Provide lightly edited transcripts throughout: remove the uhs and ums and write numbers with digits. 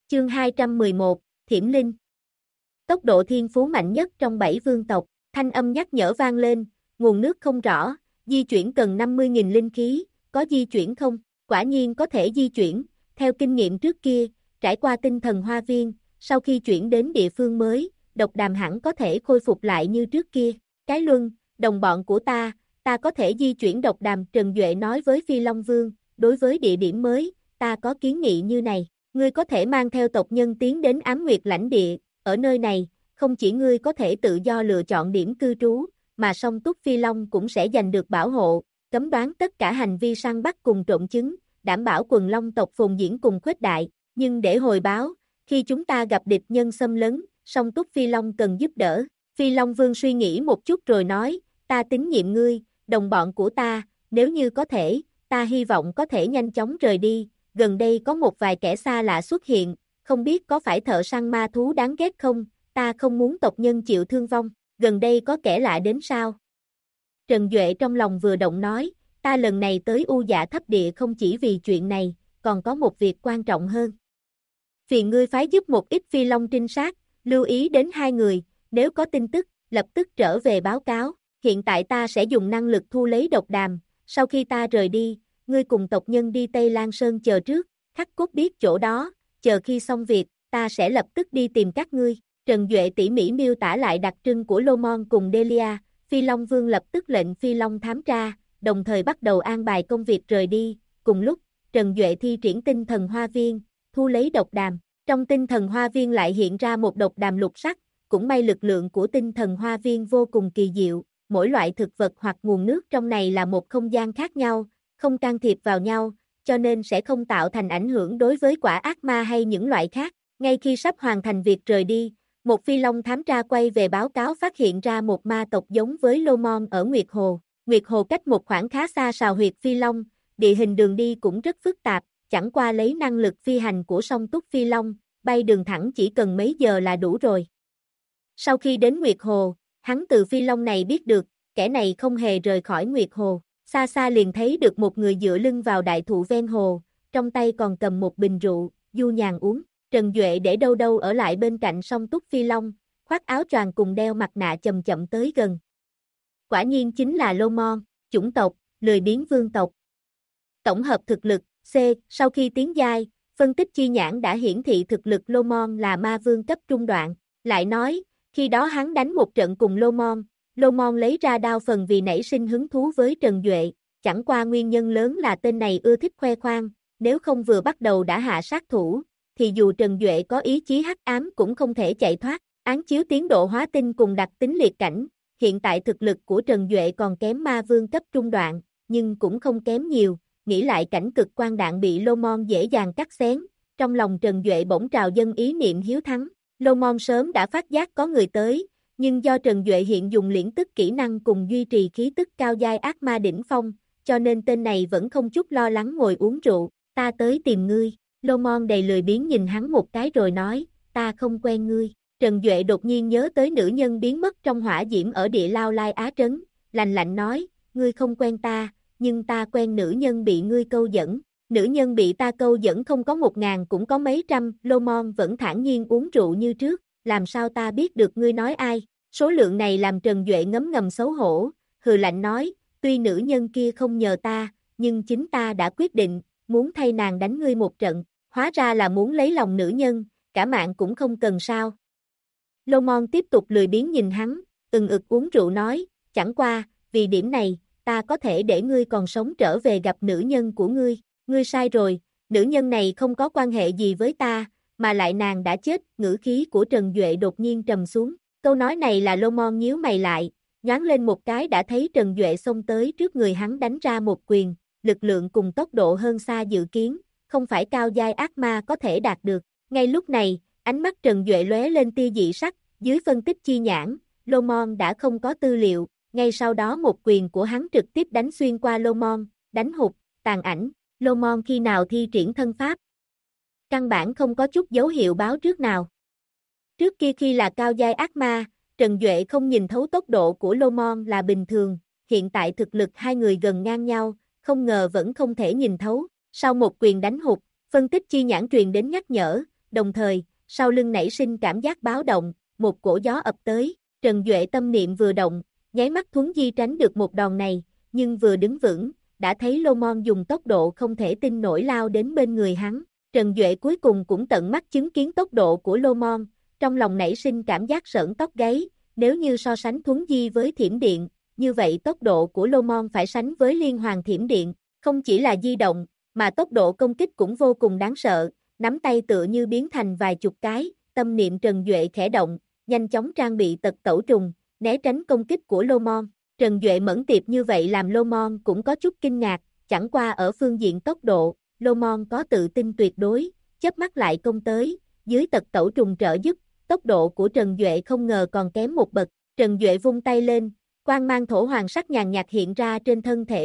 Chương 211, Thiểm Linh. Tốc độ thiên phú mạnh nhất trong 7 vương tộc, thanh âm nhắc nhở vang lên, nguồn nước không rõ, di chuyển cần 50.000 linh khí, có di chuyển không? Quả nhiên có thể di chuyển, theo kinh nghiệm trước kia, trải qua tinh thần hoa viên, sau khi chuyển đến địa phương mới, độc đàm hẳn có thể khôi phục lại như trước kia. Cái Luân, đồng bọn của ta có thể di chuyển độc đàm, Trần Duệ nói với Phi Long Vương, đối với địa điểm mới, ta có kiến nghị như này, ngươi có thể mang theo tộc nhân tiến đến Ám Nguyệt lãnh địa, ở nơi này, không chỉ ngươi có thể tự do lựa chọn điểm cư trú, mà song túc Phi Long cũng sẽ giành được bảo hộ, cấm đoán tất cả hành vi săn bắt cùng trộn chứng, đảm bảo quần Long tộc phồn diễn cùng khuếch đại, nhưng để hồi báo, khi chúng ta gặp địch nhân xâm lấn, song túc Phi Long cần giúp đỡ. Phi Long Vương suy nghĩ một chút rồi nói, ta tín nhiệm ngươi, đồng bọn của ta, nếu như có thể, ta hy vọng có thể nhanh chóng rời đi, gần đây có một vài kẻ xa lạ xuất hiện, không biết có phải thợ săn ma thú đáng ghét không, ta không muốn tộc nhân chịu thương vong, gần đây có kẻ lạ đến sao? Trần Duệ trong lòng vừa động nói, ta lần này tới U Dạ Thấp Địa không chỉ vì chuyện này, còn có một việc quan trọng hơn. Phiền ngươi phái giúp một ít Phi Long trinh sát, lưu ý đến 2 người, nếu có tin tức, lập tức trở về báo cáo, hiện tại ta sẽ dùng năng lực thu lấy độc đàm, sau khi ta rời đi, ngươi cùng tộc nhân đi Tây Lan Sơn chờ trước, Khắc Cốt biết chỗ đó, chờ khi xong việc, ta sẽ lập tức đi tìm các ngươi. Trần Duệ tỉ mỉ miêu tả lại đặc trưng của Lomon cùng Delia, Phi Long Vương lập tức lệnh Phi Long thám tra, đồng thời bắt đầu an bài công việc rời đi, cùng lúc, Trần Duệ thi triển tinh thần hoa viên, thu lấy độc đàm, trong tinh thần hoa viên lại hiện ra một độc đàm lục sắc, cũng may lực lượng của tinh thần hoa viên vô cùng kỳ diệu, mỗi loại thực vật hoặc nguồn nước trong này là một không gian khác nhau, không can thiệp vào nhau, cho nên sẽ không tạo thành ảnh hưởng đối với quả ác ma hay những loại khác. Ngay khi sắp hoàn thành việc rời đi, một Phi Long thám tra quay về báo cáo phát hiện ra một ma tộc giống với Lomon ở Nguyệt Hồ. Nguyệt Hồ cách một khoảng khá xa sào huyệt Phi Long, địa hình đường đi cũng rất phức tạp, chẳng qua lấy năng lực phi hành của song túc Phi Long, bay đường thẳng chỉ cần mấy giờ là đủ rồi. Sau khi đến Nguyệt Hồ, hắn từ Phi Long này biết được, kẻ này không hề rời khỏi Nguyệt Hồ, xa xa liền thấy được một người dựa lưng vào đại thụ ven hồ, trong tay còn cầm một bình rượu, du nhàn uống. Trần Duệ để đâu đâu ở lại bên cạnh song túc Phi Long, khoác áo choàng cùng đeo mặt nạ chậm chậm tới gần. Quả nhiên chính là Lomon, chủng tộc, lười biếng vương tộc. Tổng hợp thực lực, C, sau khi tiến giai, phân tích chi nhãn đã hiển thị thực lực Lomon là ma vương cấp trung đoạn, lại nói, khi đó hắn đánh một trận cùng Lomon lấy ra đao phần vì nảy sinh hứng thú với Trần Duệ, chẳng qua nguyên nhân lớn là tên này ưa thích khoe khoang, nếu không vừa bắt đầu đã hạ sát thủ, thì dù Trần Duệ có ý chí hắc ám cũng không thể chạy thoát, án chiếu tiến độ hóa tinh cùng đặc tính liệt cảnh, hiện tại thực lực của Trần Duệ còn kém ma vương cấp trung đoạn, nhưng cũng không kém nhiều, nghĩ lại cảnh cực quang đạn bị Lomon dễ dàng cắt xén, trong lòng Trần Duệ bỗng trào dâng ý niệm hiếu thắng, Lomon sớm đã phát giác có người tới, nhưng do Trần Duệ hiện dùng liễn tức kỹ năng cùng duy trì khí tức cao giai ác ma đỉnh phong, cho nên tên này vẫn không chút lo lắng ngồi uống rượu, ta tới tìm ngươi. Lomon đầy lười biếng nhìn hắn một cái rồi nói, ta không quen ngươi. Trần Duệ đột nhiên nhớ tới nữ nhân biến mất trong hỏa diễm ở địa Lao Lai Á Trấn, lạnh lạnh nói, ngươi không quen ta, nhưng ta quen nữ nhân bị ngươi câu dẫn. Nữ nhân bị ta câu dẫn không có 1.000 cũng có mấy trăm, Lomon vẫn thản nhiên uống rượu như trước, làm sao ta biết được ngươi nói ai. Số lượng này làm Trần Duệ ngấm ngầm xấu hổ, hừ lạnh nói, tuy nữ nhân kia không nhờ ta, nhưng chính ta đã quyết định, muốn thay nàng đánh ngươi một trận, hóa ra là muốn lấy lòng nữ nhân, cả mạng cũng không cần sao. Lomon tiếp tục lười biếng nhìn hắn, ực uống rượu nói, chẳng qua, vì điểm này, ta có thể để ngươi còn sống trở về gặp nữ nhân của ngươi sai rồi, nữ nhân này không có quan hệ gì với ta, mà lại nàng đã chết, ngữ khí của Trần Duệ đột nhiên trầm xuống, câu nói này là Lomon nhíu mày lại, nhoáng lên một cái đã thấy Trần Duệ xông tới trước người hắn đánh ra một quyền, lực lượng cùng tốc độ hơn xa dự kiến, không phải cao giai ác ma có thể đạt được. Ngay lúc này, ánh mắt Trần Duệ lóe lên tia dị sắc, dưới phân tích chi nhãn, Lomon đã không có tư liệu, ngay sau đó một quyền của hắn trực tiếp đánh xuyên qua Lomon, đánh hụt, tàn ảnh, Lomon khi nào thi triển thân pháp. Căn bản không có chút dấu hiệu báo trước nào. Trước kia khi là cao giai ác ma, Trần Duệ không nhìn thấu tốc độ của Lomon là bình thường, hiện tại thực lực hai người gần ngang nhau, không ngờ vẫn không thể nhìn thấu. Sau một quyền đánh hụt, phân tích chi nhãn truyền đến nhắc nhở, đồng thời, sau lưng nảy sinh cảm giác báo động, một cổ gió ập tới, Trần Duệ tâm niệm vừa động, nháy mắt thuấn di tránh được một đòn này, nhưng vừa đứng vững, đã thấy Lô Mon dùng tốc độ không thể tin nổi lao đến bên người hắn. Trần Duệ cuối cùng cũng tận mắt chứng kiến tốc độ của Lô Mon, trong lòng nảy sinh cảm giác sởn tóc gáy, nếu như so sánh thuấn di với thiểm điện, như vậy tốc độ của Lô Mon phải sánh với liên hoàng thiểm điện, không chỉ là di động, mà tốc độ công kích cũng vô cùng đáng sợ, nắm tay tựa như biến thành vài chục cái, tâm niệm Trần Duệ khẽ động, nhanh chóng trang bị tật tẩu trùng, né tránh công kích của Lô Mon. Trần Duệ mẫn tiệp như vậy làm Lô Mon cũng có chút kinh ngạc, chẳng qua ở phương diện tốc độ, Lô Mon có tự tin tuyệt đối, chớp mắt lại công tới, dưới tật tẩu trùng trợ giúp, tốc độ của Trần Duệ không ngờ còn kém một bậc. Trần Duệ vung tay lên, quang mang thổ hoàng sắc nhàn nhạt hiện ra trên thân thể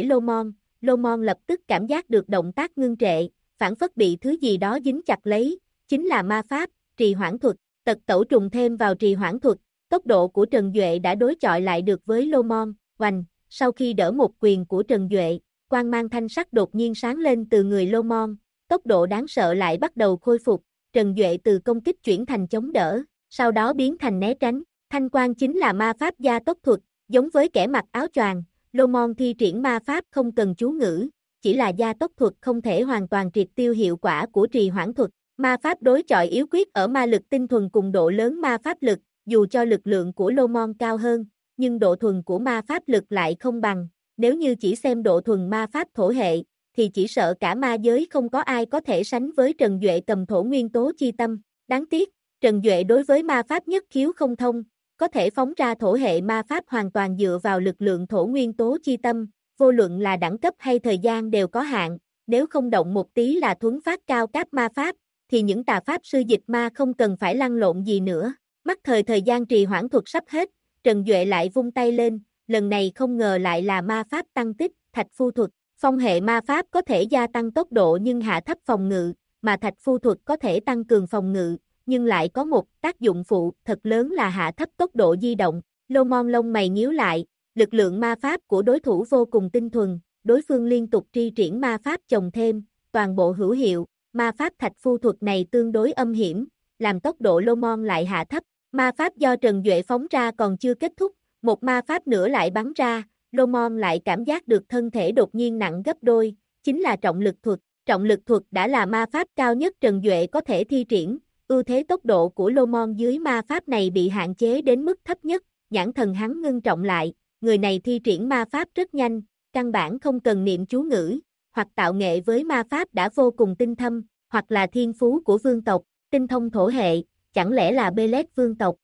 Lô Mon lập tức cảm giác được động tác ngưng trệ, phản phất bị thứ gì đó dính chặt lấy, chính là ma pháp, trì hoãn thuật, tật tẩu trùng thêm vào trì hoãn thuật, tốc độ của Trần Duệ đã đối chọi lại được với Lô Mon, oành, sau khi đỡ một quyền của Trần Duệ, quang mang thanh sắc đột nhiên sáng lên từ người Lô Mon, tốc độ đáng sợ lại bắt đầu khôi phục, Trần Duệ từ công kích chuyển thành chống đỡ, sau đó biến thành né tránh, thanh quang chính là ma pháp gia tốc thuật, giống với kẻ mặc áo choàng, Lô Mon thi triển ma pháp không cần chú ngữ, chỉ là gia tốc thuật không thể hoàn toàn triệt tiêu hiệu quả của trì hoãn thuật, ma pháp đối chọi yếu quyết ở ma lực tinh thuần cùng độ lớn ma pháp lực, dù cho lực lượng của Lô Mon cao hơn, nhưng độ thuần của ma pháp lực lại không bằng, nếu như chỉ xem độ thuần ma pháp thổ hệ, thì chỉ sợ cả ma giới không có ai có thể sánh với Trần Duệ cầm thổ nguyên tố chi tâm, đáng tiếc, Trần Duệ đối với ma pháp nhất khiếu không thông, có thể phóng ra thổ hệ ma pháp hoàn toàn dựa vào lực lượng thổ nguyên tố chi tâm, vô luận là đẳng cấp hay thời gian đều có hạn, nếu không động một tí là thuấn phát cao cấp ma pháp, thì những tà pháp sư dịch ma không cần phải lăn lộn gì nữa. Mắt thời gian trì hoãn thuật sắp hết, Trần Duệ lại vung tay lên, lần này không ngờ lại là ma pháp tăng tích, thạch phu thuật, phong hệ ma pháp có thể gia tăng tốc độ nhưng hạ thấp phòng ngự, mà thạch phu thuật có thể tăng cường phòng ngự, nhưng lại có một tác dụng phụ thật lớn là hạ thấp tốc độ di động. Lô Mon lông mày nhíu lại, lực lượng ma pháp của đối thủ vô cùng tinh thuần, đối phương liên tục tri triển ma pháp chồng thêm, toàn bộ hữu hiệu, ma pháp thạch phu thuật này tương đối âm hiểm, làm tốc độ Lô Mon lại hạ thấp, ma pháp do Trần Duệ phóng ra còn chưa kết thúc, một ma pháp nữa lại bắn ra, Lô Mon lại cảm giác được thân thể đột nhiên nặng gấp đôi, chính là trọng lực thuật đã là ma pháp cao nhất Trần Duệ có thể thi triển, ưu thế tốc độ của Lô Mon dưới ma pháp này bị hạn chế đến mức thấp nhất, nhãn thần hắn ngưng trọng lại, người này thi triển ma pháp rất nhanh, căn bản không cần niệm chú ngữ, hoặc tạo nghệ với ma pháp đã vô cùng tinh thâm, hoặc là thiên phú của vương tộc, tinh thông thổ hệ, chẳng lẽ là Belet vương tộc.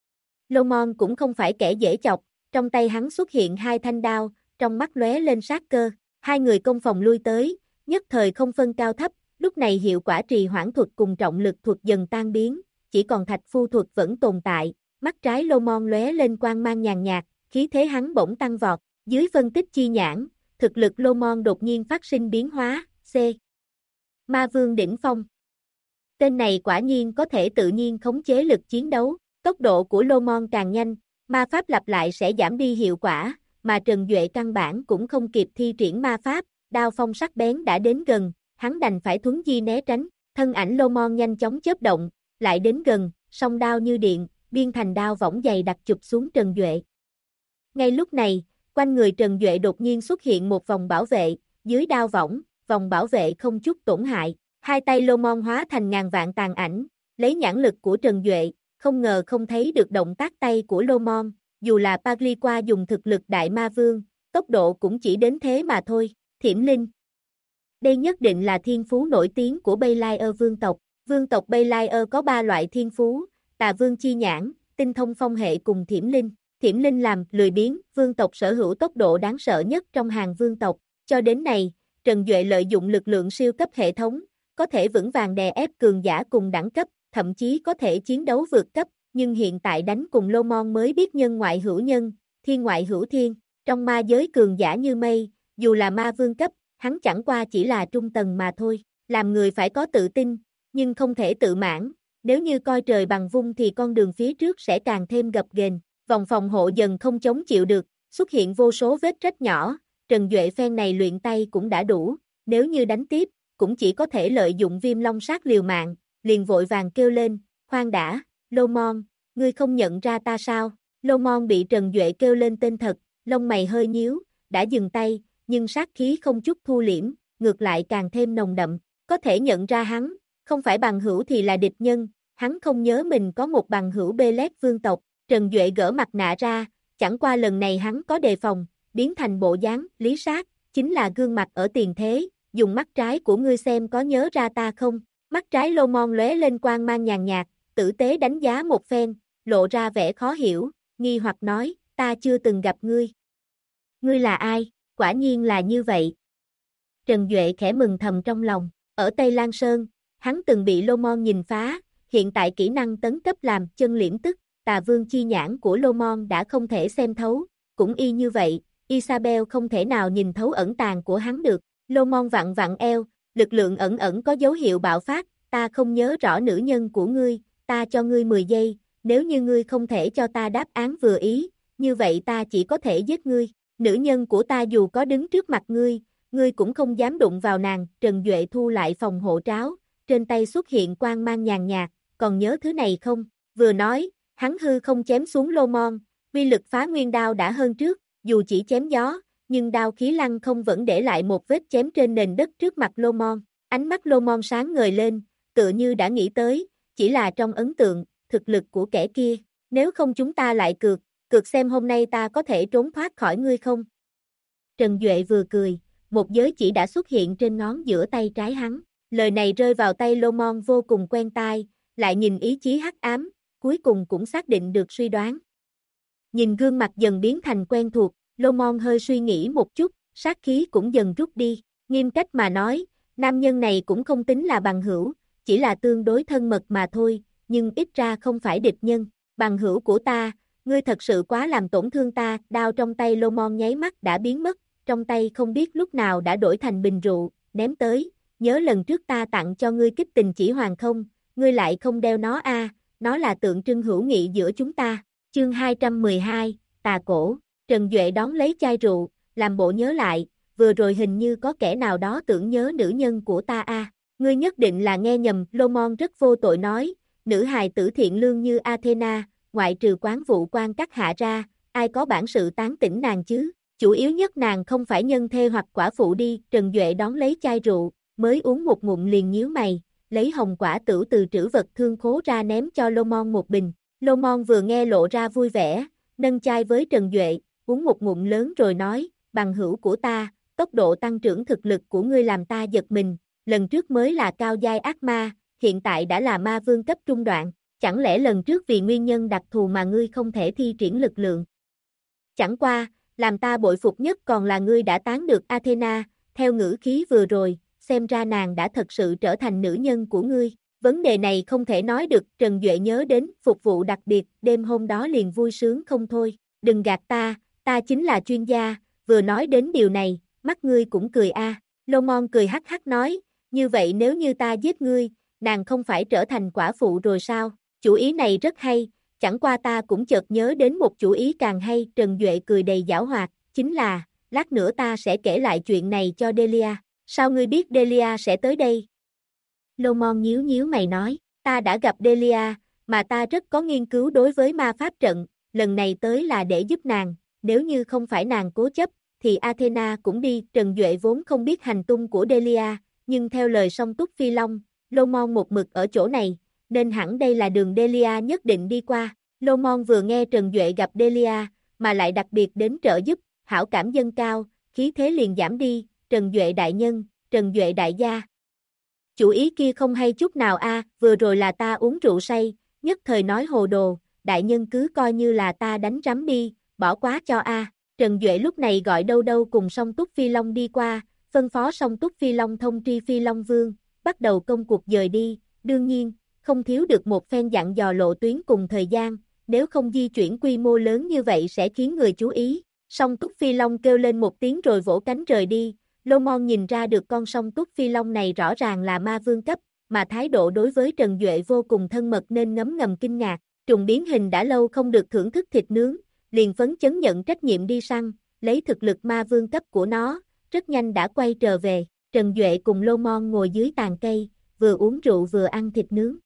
Lô Mon cũng không phải kẻ dễ chọc, trong tay hắn xuất hiện hai thanh đao, trong mắt lóe lên sát cơ, hai người công phòng lui tới, nhất thời không phân cao thấp, lúc này hiệu quả trì hoãn thuật cùng trọng lực thuật dần tan biến, chỉ còn thạch phu thuật vẫn tồn tại, mắt trái Lô Mon lóe lên quang mang nhàn nhạt, khí thế hắn bỗng tăng vọt, dưới phân tích chi nhãn, thực lực Lô Mon đột nhiên phát sinh biến hóa, C. Ma Vương đỉnh phong. Tên này quả nhiên có thể tự nhiên khống chế lực chiến đấu, tốc độ của Lô Mon càng nhanh, ma pháp lặp lại sẽ giảm đi hiệu quả, mà Trần Duệ căn bản cũng không kịp thi triển ma pháp, đao phong sắc bén đã đến gần, hắn đành phải thuấn di né tránh, thân ảnh Lô Mon nhanh chóng chớp động, lại đến gần, song đao như điện, biên thành đao võng dày đặc chụp xuống Trần Duệ. Ngay lúc này, quanh người Trần Duệ đột nhiên xuất hiện một vòng bảo vệ, dưới đao võng, vòng bảo vệ không chút tổn hại, hai tay Lô Mon hóa thành ngàn vạn tàn ảnh, lấy nhãn lực của Trần Duệ, không ngờ không thấy được động tác tay của Lô Mon, dù là Pagliqua dùng thực lực đại ma vương, tốc độ cũng chỉ đến thế mà thôi, Thiểm Linh. Đây nhất định là thiên phú nổi tiếng của Belial vương tộc. Vương tộc Belial có 3 loại thiên phú, Tà Vương chi nhãn, tinh thông phong hệ cùng Thiểm Linh. Thiểm Linh làm lười biếng, vương tộc sở hữu tốc độ đáng sợ nhất trong hàng vương tộc. Cho đến nay, Trần Duệ lợi dụng lực lượng siêu cấp hệ thống, có thể vững vàng đè ép cường giả cùng đẳng cấp, thậm chí có thể chiến đấu vượt cấp, nhưng hiện tại đánh cùng Lô Mon mới biết nhân ngoại hữu nhân, thiên ngoại hữu thiên. Trong ma giới cường giả như mây, dù là ma vương cấp, hắn chẳng qua chỉ là trung tầng mà thôi. Làm người phải có tự tin, nhưng không thể tự mãn, nếu như coi trời bằng vung thì con đường phía trước sẽ càng thêm gập ghềnh. Vòng phòng hộ dần không chống chịu được, xuất hiện vô số vết rách nhỏ, Trần Duệ phen này luyện tay cũng đã đủ, nếu như đánh tiếp, cũng chỉ có thể lợi dụng viêm long sát liều mạng, liền vội vàng kêu lên, khoan đã, Lô Mon, ngươi không nhận ra ta sao? Lô Mon bị Trần Duệ kêu lên tên thật, lông mày hơi nhíu, đã dừng tay, nhưng sát khí không chút thu liễm, ngược lại càng thêm nồng đậm, có thể nhận ra hắn, không phải bằng hữu thì là địch nhân, hắn không nhớ mình có một bằng hữu Bê-lét vương tộc, Trần Duệ gỡ mặt nạ ra, chẳng qua lần này hắn có đề phòng, biến thành bộ dáng, lý sát, chính là gương mặt ở tiền thế, dùng mắt trái của ngươi xem có nhớ ra ta không, mắt trái Lô Mon lóe lên quang mang nhàn nhạt, tử tế đánh giá một phen, lộ ra vẻ khó hiểu, nghi hoặc nói, ta chưa từng gặp ngươi. Ngươi là ai? Quả nhiên là như vậy. Trần Duệ khẽ mừng thầm trong lòng, ở Tây Lan Sơn, hắn từng bị Lô Mon nhìn phá, hiện tại kỹ năng tấn cấp làm chân liễm tức, Tà Vương chi nhãn của Lô Mon đã không thể xem thấu, cũng y như vậy, Isabel không thể nào nhìn thấu ẩn tàng của hắn được. Lô Mon vặn vặn eo, lực lượng ẩn ẩn có dấu hiệu bạo phát, ta không nhớ rõ nữ nhân của ngươi, ta cho ngươi 10 giây, nếu như ngươi không thể cho ta đáp án vừa ý, như vậy ta chỉ có thể giết ngươi. Nữ nhân của ta dù có đứng trước mặt ngươi cũng không dám đụng vào nàng. Trần Duệ thu lại phòng hộ tráo, trên tay xuất hiện quang mang nhàn nhạt, còn nhớ thứ này không? Vừa nói, hắn hư không chém xuống Lô Mon, uy lực phá nguyên đao đã hơn trước, dù chỉ chém gió, nhưng đao khí lăng không vẫn để lại một vết chém trên nền đất trước mặt Lô Mon. Ánh mắt Lô Mon sáng ngời lên, tựa như đã nghĩ tới, chỉ là trong ấn tượng, thực lực của kẻ kia, nếu không chúng ta lại cược xem hôm nay ta có thể trốn thoát khỏi ngươi không? Trần Duệ vừa cười, một giới chỉ đã xuất hiện trên ngón giữa tay trái hắn, lời này rơi vào tay Lô Mon vô cùng quen tai, lại nhìn ý chí hắc ám, cuối cùng cũng xác định được suy đoán. Nhìn gương mặt dần biến thành quen thuộc, Lô Mon hơi suy nghĩ một chút, sát khí cũng dần rút đi, nghiêm cách mà nói, nam nhân này cũng không tính là bằng hữu, chỉ là tương đối thân mật mà thôi, nhưng ít ra không phải địch nhân. Bằng hữu của ta, ngươi thật sự quá làm tổn thương ta. Đao trong tay Lô Mon nháy mắt đã biến mất, trong tay không biết lúc nào đã đổi thành bình rượu, ném tới, nhớ lần trước ta tặng cho ngươi kích tình chỉ hoàng không, ngươi lại không đeo nó a, nó là tượng trưng hữu nghị giữa chúng ta. Chương 212, Tà Cổ. Trần Duệ đón lấy chai rượu, làm bộ nhớ lại, vừa rồi hình như có kẻ nào đó tưởng nhớ nữ nhân của ta a. Ngươi nhất định là nghe nhầm. Lô Mon rất vô tội nói, nữ hài tử thiện lương như Athena, ngoại trừ quán vụ quan các hạ ra, ai có bản sự tán tỉnh nàng chứ, chủ yếu nhất nàng không phải nhân thê hoặc quả phụ đi. Trần Duệ đón lấy chai rượu, mới uống một ngụm liền nhíu mày, lấy hồng quả tửu từ trữ vật thương khố ra ném cho Lô Mon một bình. Lô Mon vừa nghe lộ ra vui vẻ, nâng chai với Trần Duệ, uống một ngụm lớn rồi nói, bằng hữu của ta, tốc độ tăng trưởng thực lực của ngươi làm ta giật mình, lần trước mới là cao giai ác ma, hiện tại đã là ma vương cấp trung đoạn, chẳng lẽ lần trước vì nguyên nhân đặc thù mà ngươi không thể thi triển lực lượng? Chẳng qua, làm ta bội phục nhất còn là ngươi đã tán được Athena, theo ngữ khí vừa rồi, xem ra nàng đã thật sự trở thành nữ nhân của ngươi. Vấn đề này không thể nói được. Trần Duệ nhớ đến phục vụ đặc biệt, đêm hôm đó liền vui sướng không thôi. Đừng gạt ta chính là chuyên gia. Vừa nói đến điều này, mắt ngươi cũng cười a. Lô Mon cười hắc hắc nói, như vậy nếu như ta giết ngươi, nàng không phải trở thành quả phụ rồi sao? Chủ ý này rất hay, chẳng qua ta cũng chợt nhớ đến một chủ ý càng hay. Trần Duệ cười đầy giảo hoạt, chính là, lát nữa ta sẽ kể lại chuyện này cho Delia. Sao ngươi biết Delia sẽ tới đây? Lô Mon nhíu nhíu mày nói, ta đã gặp Delia, mà ta rất có nghiên cứu đối với ma pháp trận, lần này tới là để giúp nàng, nếu như không phải nàng cố chấp, thì Athena cũng đi. Trần Duệ vốn không biết hành tung của Delia, nhưng theo lời Song Túc Phi Long, Lô Mon một mực ở chỗ này, nên hẳn đây là đường Delia nhất định đi qua. Lô Mon vừa nghe Trần Duệ gặp Delia, mà lại đặc biệt đến trợ giúp, hảo cảm dâng cao, khí thế liền giảm đi. Trần Duệ đại nhân, Trần Duệ đại gia. Chủ ý kia không hay chút nào a, vừa rồi là ta uống rượu say, nhất thời nói hồ đồ, đại nhân cứ coi như là ta đánh rắm đi, bỏ quá cho a. Trần Duệ lúc này gọi Đâu Đâu cùng Song Túc Phi Long đi qua, phân phó Song Túc Phi Long thông tri Phi Long Vương, bắt đầu công cuộc dời đi, đương nhiên, không thiếu được một phen dặn dò lộ tuyến cùng thời gian, nếu không di chuyển quy mô lớn như vậy sẽ khiến người chú ý. Song Túc Phi Long kêu lên một tiếng rồi vỗ cánh rời đi. Lô Mon nhìn ra được con Song Túc Phi Long này rõ ràng là ma vương cấp, mà thái độ đối với Trần Duệ vô cùng thân mật nên ngấm ngầm kinh ngạc. Trùng biến hình đã lâu không được thưởng thức thịt nướng, liền phấn chấn nhận trách nhiệm đi săn, lấy thực lực ma vương cấp của nó, rất nhanh đã quay trở về. Trần Duệ cùng Lô Mon ngồi dưới tàn cây, vừa uống rượu vừa ăn thịt nướng.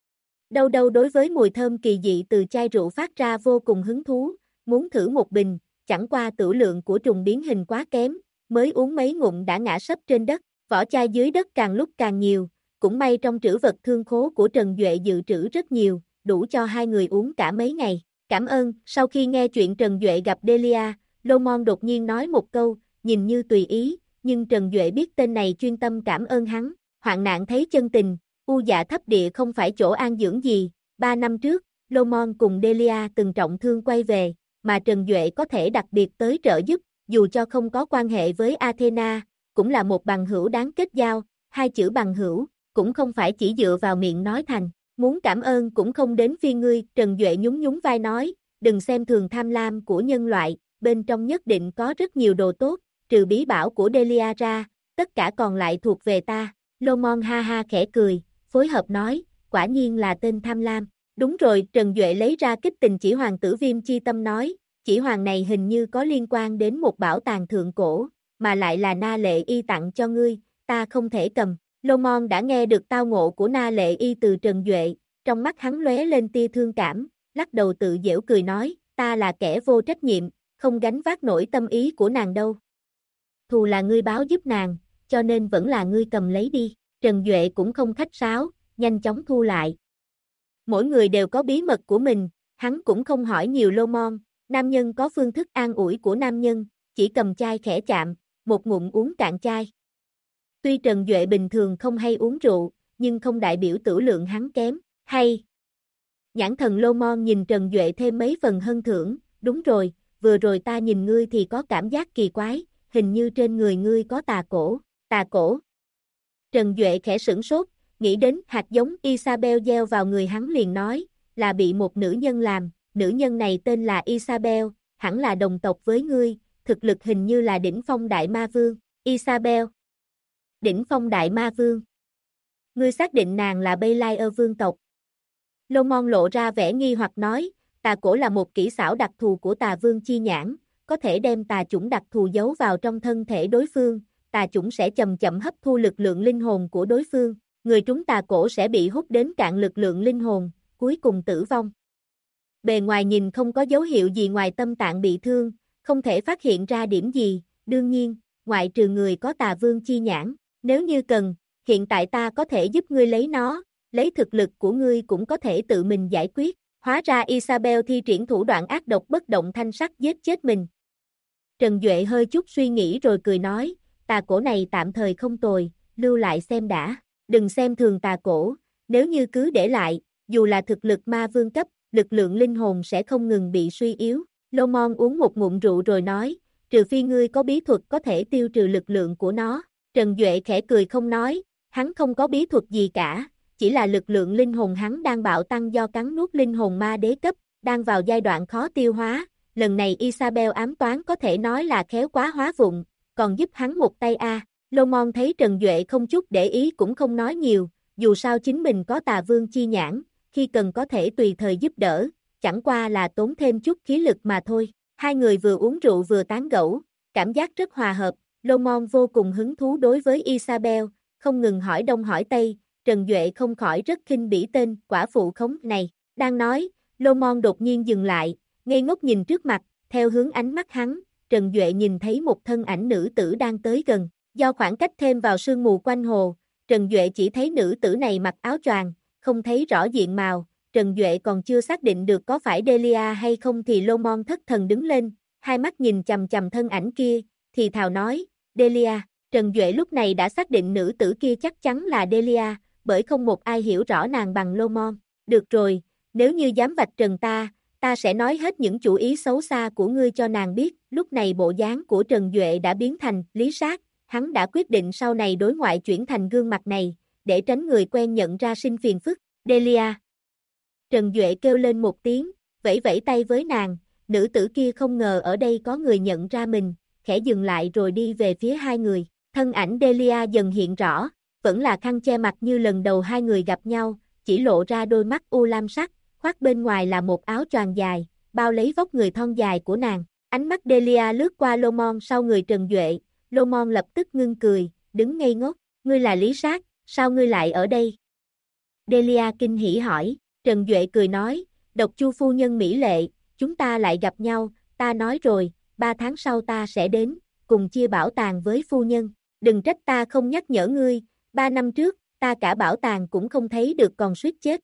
Đâu đâu đối với mùi thơm kỳ dị từ chai rượu phát ra vô cùng hứng thú, muốn thử một bình, chẳng qua tửu lượng của trùng biến hình quá kém, mới uống mấy ngụm đã ngã sấp trên đất, vỏ chai dưới đất càng lúc càng nhiều, cũng may trong trữ vật thương khố của Trần Duệ dự trữ rất nhiều, đủ cho hai người uống cả mấy ngày. Cảm ơn, sau khi nghe chuyện Trần Duệ gặp Delia, Lomon đột nhiên nói một câu, nhìn như tùy ý, nhưng Trần Duệ biết tên này chuyên tâm cảm ơn hắn, hoạn nạn thấy chân tình, u dạ thấp địa không phải chỗ an dưỡng gì, 3 năm trước, Lomon cùng Delia từng trọng thương quay về, mà Trần Duệ có thể đặc biệt tới trợ giúp, dù cho không có quan hệ với Athena, cũng là một bằng hữu đáng kết giao, hai chữ bằng hữu, cũng không phải chỉ dựa vào miệng nói thành, muốn cảm ơn cũng không đến phiên ngươi, Trần Duệ nhún nhún vai nói, đừng xem thường tham lam của nhân loại, bên trong nhất định có rất nhiều đồ tốt, trừ bí bảo của Delia ra, tất cả còn lại thuộc về ta, Lomon ha ha khẽ cười, phối hợp nói, quả nhiên là tên tham lam, đúng rồi, Trần Duệ lấy ra kích tình chỉ hoàng tử Viêm Chi Tâm nói, chỉ hoàng này hình như có liên quan đến một bảo tàng thượng cổ, mà lại là Na Lệ Y tặng cho ngươi, ta không thể cầm. Lomon đã nghe được tao ngộ của Na Lệ Y từ Trần Duệ, trong mắt hắn lóe lên tia thương cảm, lắc đầu tự giễu cười nói, ta là kẻ vô trách nhiệm, không gánh vác nổi tâm ý của nàng đâu. Thù là ngươi báo giúp nàng, cho nên vẫn là ngươi cầm lấy đi, Trần Duệ cũng không khách sáo, nhanh chóng thu lại. Mỗi người đều có bí mật của mình, hắn cũng không hỏi nhiều Lomon, nam nhân có phương thức an ủi của nam nhân, chỉ cầm chai khẽ chạm, một ngụm uống cạn chai. Tuy Trần Duệ bình thường không hay uống rượu, nhưng không đại biểu tửu lượng hắn kém, hay. Nhãn thần Lomon nhìn Trần Duệ thêm mấy phần hân thưởng, đúng rồi, vừa rồi ta nhìn ngươi thì có cảm giác kỳ quái, hình như trên người ngươi có tà cổ. Trần Duệ khẽ sửng sốt, nghĩ đến hạt giống Isabel gieo vào người hắn liền nói, là bị một nữ nhân làm, nữ nhân này tên là Isabel, hẳn là đồng tộc với ngươi, thực lực hình như là đỉnh phong đại ma vương, Isabel. Đỉnh phong đại ma vương. Ngươi xác định nàng là Belair vương tộc. Lomon lộ ra vẻ nghi hoặc nói, tà cổ là một kỹ xảo đặc thù của tà vương chi nhãn, có thể đem tà chủng đặc thù giấu vào trong thân thể đối phương, tà chủng sẽ chậm chậm hấp thu lực lượng linh hồn của đối phương, người trúng tà cổ sẽ bị hút đến cạn lực lượng linh hồn, cuối cùng tử vong. Bề ngoài nhìn không có dấu hiệu gì ngoài tâm tạng bị thương, không thể phát hiện ra điểm gì, đương nhiên, ngoại trừ người có tà vương chi nhãn, nếu như cần, hiện tại ta có thể giúp ngươi lấy nó, lấy thực lực của ngươi cũng có thể tự mình giải quyết, hóa ra Isabel thi triển thủ đoạn ác độc bất động thanh sắc giết chết mình. Trần Duệ hơi chút suy nghĩ rồi cười nói, tà cổ này tạm thời không tồi, lưu lại xem đã, đừng xem thường tà cổ, nếu như cứ để lại, dù là thực lực ma vương cấp, lực lượng linh hồn sẽ không ngừng bị suy yếu. Lomon uống một ngụm rượu rồi nói, trừ phi ngươi có bí thuật có thể tiêu trừ lực lượng của nó. Trần Duệ khẽ cười không nói, hắn không có bí thuật gì cả, chỉ là lực lượng linh hồn hắn đang bạo tăng do cắn nuốt linh hồn ma đế cấp, đang vào giai đoạn khó tiêu hóa. Lần này Isabel ám toán có thể nói là khéo quá hóa vụng, còn giúp hắn một tay a. Lomon thấy Trần Duệ không chút để ý cũng không nói nhiều, dù sao chính mình có tà vương chi nhãn, khi cần có thể tùy thời giúp đỡ, chẳng qua là tốn thêm chút khí lực mà thôi. Hai người vừa uống rượu vừa tán gẫu, cảm giác rất hòa hợp, Lomon vô cùng hứng thú đối với Isabel, không ngừng hỏi đông hỏi tây, Trần Duệ không khỏi rất khinh bỉ tên quả phụ khống này. Đang nói, Lomon đột nhiên dừng lại, ngây ngốc nhìn trước mặt, theo hướng ánh mắt hắn, Trần Duệ nhìn thấy một thân ảnh nữ tử đang tới gần, do khoảng cách thêm vào sương mù quanh hồ, Trần Duệ chỉ thấy nữ tử này mặc áo choàng, không thấy rõ diện mạo, Trần Duệ còn chưa xác định được có phải Delia hay không thì Lomon thất thần đứng lên, hai mắt nhìn chằm chằm thân ảnh kia, thì thào nói, Delia, Trần Duệ lúc này đã xác định nữ tử kia chắc chắn là Delia, bởi không một ai hiểu rõ nàng bằng Lomon. Được rồi, nếu như dám vạch trần ta sẽ nói hết những chủ ý xấu xa của ngươi cho nàng biết. Lúc này bộ dáng của Trần Duệ đã biến thành lý sát, hắn đã quyết định sau này đối ngoại chuyển thành gương mặt này, để tránh người quen nhận ra sinh phiền phức. Delia. Trần Duệ kêu lên một tiếng, vẫy vẫy tay với nàng, nữ tử kia không ngờ ở đây có người nhận ra mình, khẽ dừng lại rồi đi về phía hai người. Thân ảnh Delia dần hiện rõ, vẫn là khăn che mặt như lần đầu hai người gặp nhau, chỉ lộ ra đôi mắt u lam sắc, khoác bên ngoài là một áo choàng dài, bao lấy vóc người thon dài của nàng. Ánh mắt Delia lướt qua Lomon sau người Trần Duệ, Lomon lập tức ngưng cười, đứng ngây ngốc, ngươi là Lý Sát, sao ngươi lại ở đây? Delia kinh hỉ hỏi, Trần Duệ cười nói, Độc Chu phu nhân mỹ lệ, chúng ta lại gặp nhau, ta nói rồi, 3 tháng sau ta sẽ đến, cùng chia bảo tàng với phu nhân, đừng trách ta không nhắc nhở ngươi, 3 năm trước, ta cả bảo tàng cũng không thấy được còn suýt chết.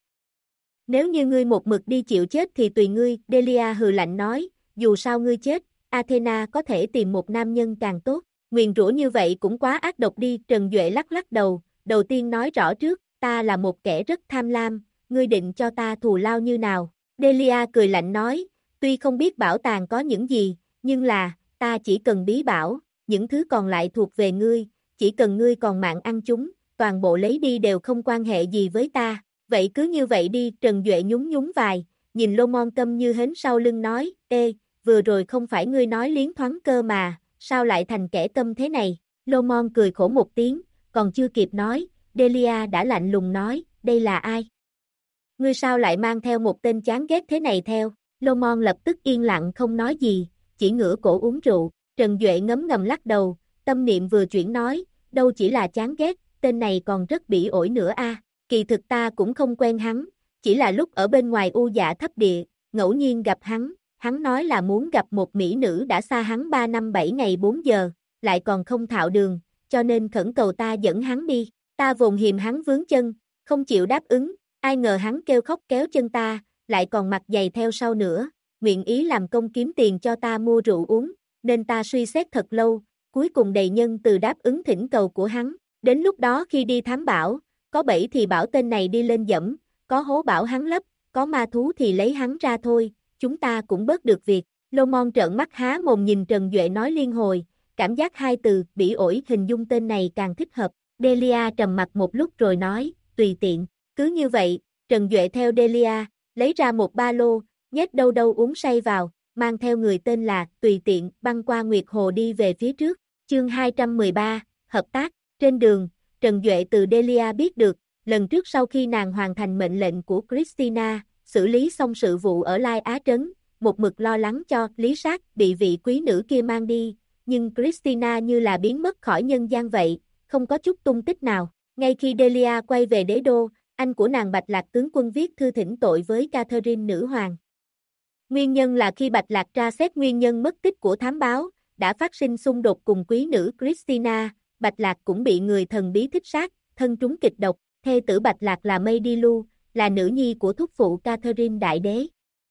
Nếu như ngươi một mực đi chịu chết thì tùy ngươi, Delia hừ lạnh nói, dù sao ngươi chết, Athena có thể tìm một nam nhân càng tốt, nguyền rủa như vậy cũng quá ác độc đi, Trần Duệ lắc lắc đầu, đầu tiên nói rõ trước, ta là một kẻ rất tham lam, ngươi định cho ta thù lao như nào? Delia cười lạnh nói, tuy không biết bảo tàng có những gì, nhưng là, ta chỉ cần bí bảo, những thứ còn lại thuộc về ngươi, chỉ cần ngươi còn mạng ăn chúng, toàn bộ lấy đi đều không quan hệ gì với ta, vậy cứ như vậy đi, Trần Duệ nhún nhún vai, nhìn Lô Mon câm như hến sau lưng nói, ê, vừa rồi không phải ngươi nói liến thoáng cơ mà, sao lại thành kẻ câm thế này? Lô Mon cười khổ một tiếng, còn chưa kịp nói, Delia đã lạnh lùng nói, đây là ai? Ngươi sao lại mang theo một tên chán ghét thế này theo? Lô Mon lập tức yên lặng không nói gì, chỉ ngửa cổ uống rượu, Trần Duệ ngấm ngầm lắc đầu, tâm niệm vừa chuyển nói, đâu chỉ là chán ghét, tên này còn rất bỉ ổi nữa a. Kỳ thực ta cũng không quen hắn, chỉ là lúc ở bên ngoài u dạ thấp địa, ngẫu nhiên gặp hắn nói là muốn gặp một mỹ nữ đã xa hắn 3 năm 7 ngày 4 giờ, lại còn không thạo đường, cho nên khẩn cầu ta dẫn hắn đi, ta vồn hiềm hắn vướng chân, không chịu đáp ứng, ai ngờ hắn kêu khóc kéo chân ta, lại còn mặt dày theo sau nữa, nguyện ý làm công kiếm tiền cho ta mua rượu uống, nên ta suy xét thật lâu, cuối cùng đầy nhân từ đáp ứng thỉnh cầu của hắn, đến lúc đó khi đi thám bảo, có bẫy thì bảo tên này đi lên dẫm, có hố bảo hắn lấp, có ma thú thì lấy hắn ra thôi, chúng ta cũng bớt được việc. Lô Mon trợn mắt há mồm nhìn Trần Duệ nói liên hồi, cảm giác hai từ, bỉ ổi hình dung tên này càng thích hợp. Delia trầm mặt một lúc rồi nói, tùy tiện, cứ như vậy, Trần Duệ theo Delia, lấy ra một ba lô, nhét đâu đâu uống say vào, mang theo người tên là Tùy Tiện băng qua Nguyệt Hồ đi về phía trước. Chương 213, hợp tác, trên đường, Trần Duệ từ Delia biết được, lần trước sau khi nàng hoàn thành mệnh lệnh của Christina, xử lý xong sự vụ ở Lai Á Trấn, một mực lo lắng cho Lý Sát bị vị quý nữ kia mang đi, nhưng Christina như là biến mất khỏi nhân gian vậy, không có chút tung tích nào. Ngay khi Delia quay về đế đô, anh của nàng Bạch Lạc tướng quân viết thư thỉnh tội với Catherine nữ hoàng. Nguyên nhân là khi Bạch Lạc tra xét nguyên nhân mất tích của thám báo, đã phát sinh xung đột cùng quý nữ Christina, Bạch Lạc cũng bị người thần bí thích sát, thân trúng kịch độc, thê tử Bạch Lạc là Meidilu, là nữ nhi của thúc phụ Catherine đại đế.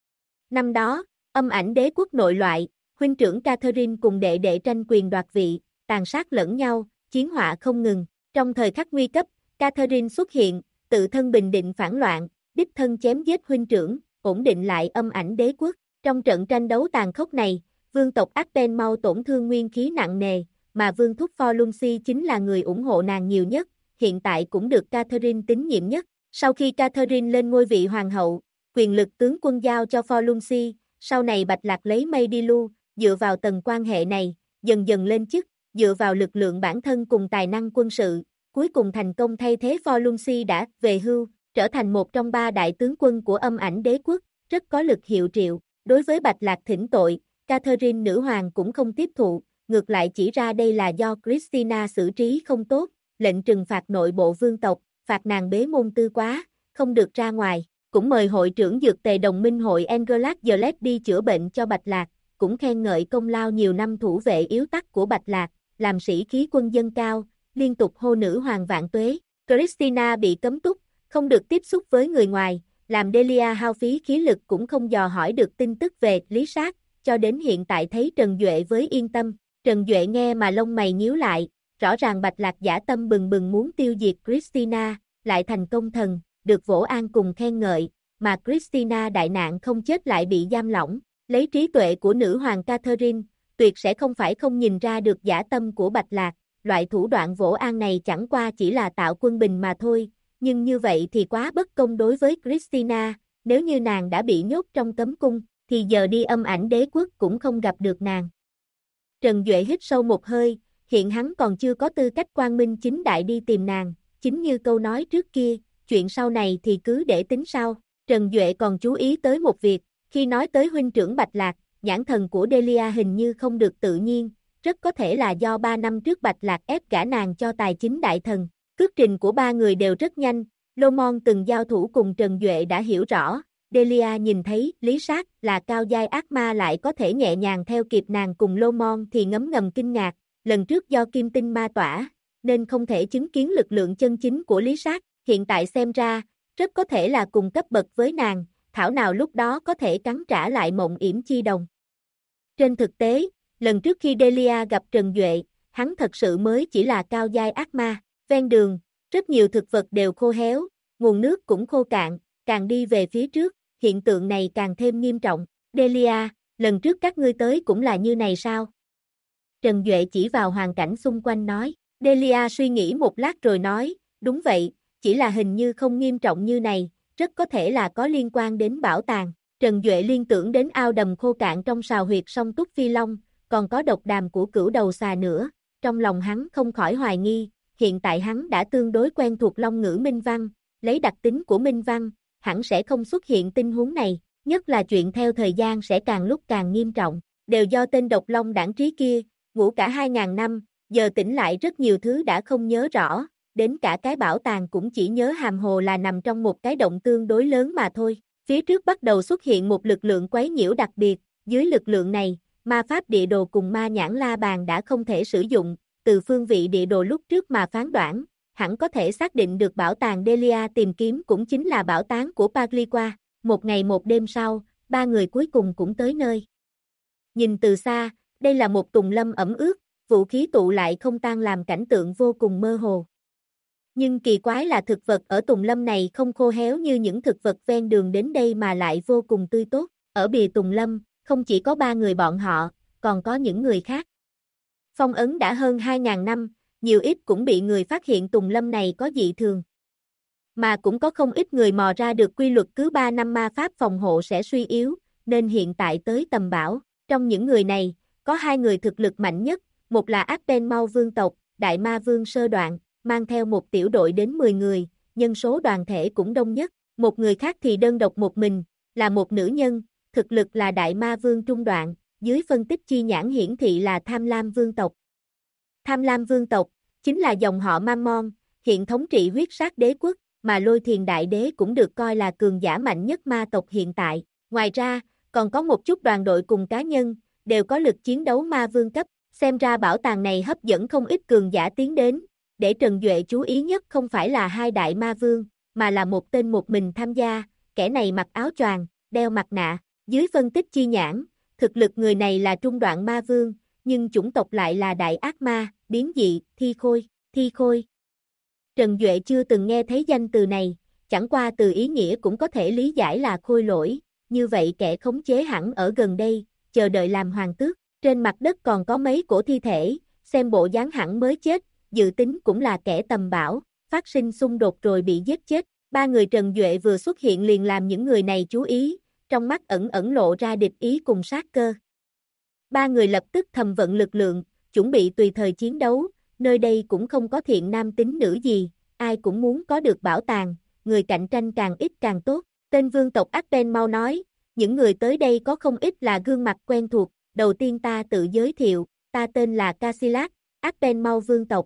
Năm đó, âm ảnh đế quốc nội loại, huynh trưởng Catherine cùng đệ đệ tranh quyền đoạt vị, tàn sát lẫn nhau, chiến họa không ngừng. Trong thời khắc nguy cấp, Catherine xuất hiện, tự thân bình định phản loạn, đích thân chém giết huynh trưởng, ổn định lại âm ảnh đế quốc. Trong trận tranh đấu tàn khốc này, vương tộc Arpen mau tổn thương nguyên khí nặng nề, mà vương thúc Forlunsi chính là người ủng hộ nàng nhiều nhất, hiện tại cũng được Catherine tín nhiệm nhất. Sau khi Catherine lên ngôi vị hoàng hậu, quyền lực tướng quân giao cho Forlunsi, sau này Bạch Lạc lấy Meidilu, dựa vào tầng quan hệ này, dần dần lên chức, dựa vào lực lượng bản thân cùng tài năng quân sự, cuối cùng thành công thay thế Forlunsi đã về hưu, trở thành một trong 3 đại tướng quân của âm ảnh đế quốc, rất có lực hiệu triệu. Đối với Bạch Lạc thỉnh tội, Catherine nữ hoàng cũng không tiếp thụ, ngược lại chỉ ra đây là do Christina xử trí không tốt, lệnh trừng phạt nội bộ vương tộc, phạt nàng bế môn tư quá, không được ra ngoài, cũng mời hội trưởng dược tề đồng minh hội Engelak Gillette đi chữa bệnh cho Bạch Lạc, cũng khen ngợi công lao nhiều năm thủ vệ yếu tắc của Bạch Lạc, làm sĩ khí quân dân cao, liên tục hô nữ hoàng vạn tuế. Christina bị cấm túc, không được tiếp xúc với người ngoài, làm Delia hao phí khí lực cũng không dò hỏi được tin tức về Lý Sát, cho đến hiện tại thấy Trần Duệ với yên tâm. Trần Duệ nghe mà lông mày nhíu lại, rõ ràng Bạch Lạc dã tâm bừng bừng muốn tiêu diệt Christina, lại thành công thần, được vỗ an cùng khen ngợi, mà Christina đại nạn không chết lại bị giam lỏng, lấy trí tuệ của nữ hoàng Catherine, tuyệt sẽ không phải không nhìn ra được dã tâm của Bạch Lạc, loại thủ đoạn vỗ an này chẳng qua chỉ là tạo quân bình mà thôi, nhưng như vậy thì quá bất công đối với Christina, nếu như nàng đã bị nhốt trong cấm cung, thì giờ đi âm ảnh đế quốc cũng không gặp được nàng. Trần Duệ hít sâu một hơi, hiện hắn còn chưa có tư cách quang minh chính đại đi tìm nàng, chính như câu nói trước kia, chuyện sau này thì cứ để tính sau. Trần Duệ còn chú ý tới một việc, khi nói tới huynh trưởng Bạch Lạc, nhãn thần của Delia hình như không được tự nhiên, rất có thể là do 3 năm trước Bạch Lạc ép gả nàng cho tài chính đại thần. Cước trình của ba người đều rất nhanh, Lô Mon từng giao thủ cùng Trần Duệ đã hiểu rõ, Delia nhìn thấy Lý Sát là cao giai ác ma lại có thể nhẹ nhàng theo kịp nàng cùng Lô Mon thì ngấm ngầm kinh ngạc, lần trước do kim tinh ma tỏa, nên không thể chứng kiến lực lượng chân chính của Lý Sát, hiện tại xem ra, rất có thể là cùng cấp bậc với nàng, thảo nào lúc đó có thể cắn trả lại Mộng Yểm Chi Đồng. Trên thực tế, lần trước khi Delia gặp Trần Duệ, hắn thật sự mới chỉ là cao giai ác ma, ven đường, rất nhiều thực vật đều khô héo, nguồn nước cũng khô cạn, càng đi về phía trước, hiện tượng này càng thêm nghiêm trọng. Delia, lần trước các ngươi tới cũng là như này sao? Trần Duệ chỉ vào hoàn cảnh xung quanh nói. Delia suy nghĩ một lát rồi nói, đúng vậy, chỉ là hình như không nghiêm trọng như này, rất có thể là có liên quan đến bảo tàng. Trần Duệ liên tưởng đến ao đầm khô cạn trong sào huyệt sông Túc Phi Long, còn có độc đàm của cửu đầu xà nữa, trong lòng hắn không khỏi hoài nghi, hiện tại hắn đã tương đối quen thuộc Long ngữ Minh Văn, lấy đặc tính của Minh Văn, hẳn sẽ không xuất hiện tình huống này, nhất là chuyện theo thời gian sẽ càng lúc càng nghiêm trọng, đều do tên độc long đảng trí kia, ngủ cả 2.000 năm, giờ tỉnh lại rất nhiều thứ đã không nhớ rõ, đến cả cái bảo tàng cũng chỉ nhớ hàm hồ là nằm trong một cái động tương đối lớn mà thôi. Phía trước bắt đầu xuất hiện một lực lượng quấy nhiễu đặc biệt, dưới lực lượng này, ma pháp địa đồ cùng ma nhãn la bàn đã không thể sử dụng, từ phương vị địa đồ lúc trước mà phán đoán, hẳn có thể xác định được bảo tàng Delia tìm kiếm cũng chính là bảo táng của Pagliqua. Một ngày một đêm sau, ba người cuối cùng cũng tới nơi. Nhìn từ xa, đây là một tùng lâm ẩm ướt, vũ khí tụ lại không tan làm cảnh tượng vô cùng mơ hồ. Nhưng kỳ quái là thực vật ở tùng lâm này không khô héo như những thực vật ven đường đến đây mà lại vô cùng tươi tốt. Ở bìa tùng lâm, không chỉ có ba người bọn họ, còn có những người khác. Phong ấn đã hơn 2.000 năm, nhiều ít cũng bị người phát hiện tùng lâm này có dị thường. Mà cũng có không ít người mò ra được quy luật cứ 3 năm ma pháp phòng hộ sẽ suy yếu, nên hiện tại tới tầm bão. Trong những người này, có 2 người thực lực mạnh nhất, một là Arpenmau vương tộc, Đại Ma Vương sơ đoạn, mang theo một tiểu đội đến 10 người, nhân số đoàn thể cũng đông nhất. Một người khác thì đơn độc một mình, là một nữ nhân, thực lực là Đại Ma Vương trung đoạn, dưới phân tích chi nhãn hiển thị là Tham Lam vương tộc. Tham Lam vương tộc, chính là dòng họ Mammon, hiện thống trị huyết sát đế quốc, mà Lôi Thiền Đại Đế cũng được coi là cường giả mạnh nhất ma tộc hiện tại. Ngoài ra, còn có một chút đoàn đội cùng cá nhân, đều có lực chiến đấu ma vương cấp, xem ra bảo tàng này hấp dẫn không ít cường giả tiến đến, để Trần Duệ chú ý nhất không phải là 2 đại ma vương, mà là một tên một mình tham gia, kẻ này mặc áo choàng, đeo mặt nạ, dưới phân tích chi nhãn, thực lực người này là trung đoạn ma vương, nhưng chủng tộc lại là đại ác ma, biến dị, thi khôi. Trần Duệ chưa từng nghe thấy danh từ này, chẳng qua từ ý nghĩa cũng có thể lý giải là khôi lỗi, như vậy kẻ khống chế hẳn ở gần đây, chờ đợi làm hoàng tước, trên mặt đất còn có mấy cổ thi thể, xem bộ dáng hẳn mới chết, dự tính cũng là kẻ tầm bão, phát sinh xung đột rồi bị giết chết. Ba người Trần Duệ vừa xuất hiện liền làm những người này chú ý, trong mắt ẩn lộ ra địch ý cùng sát cơ. Ba người lập tức thầm vận lực lượng, chuẩn bị tùy thời chiến đấu, nơi đây cũng không có thiện nam tín nữ gì, ai cũng muốn có được bảo tàng, người cạnh tranh càng ít càng tốt. Tên vương tộc Arpenmau nói, những người tới đây có không ít là gương mặt quen thuộc, đầu tiên ta tự giới thiệu, ta tên là Casillas, Arpenmau vương tộc.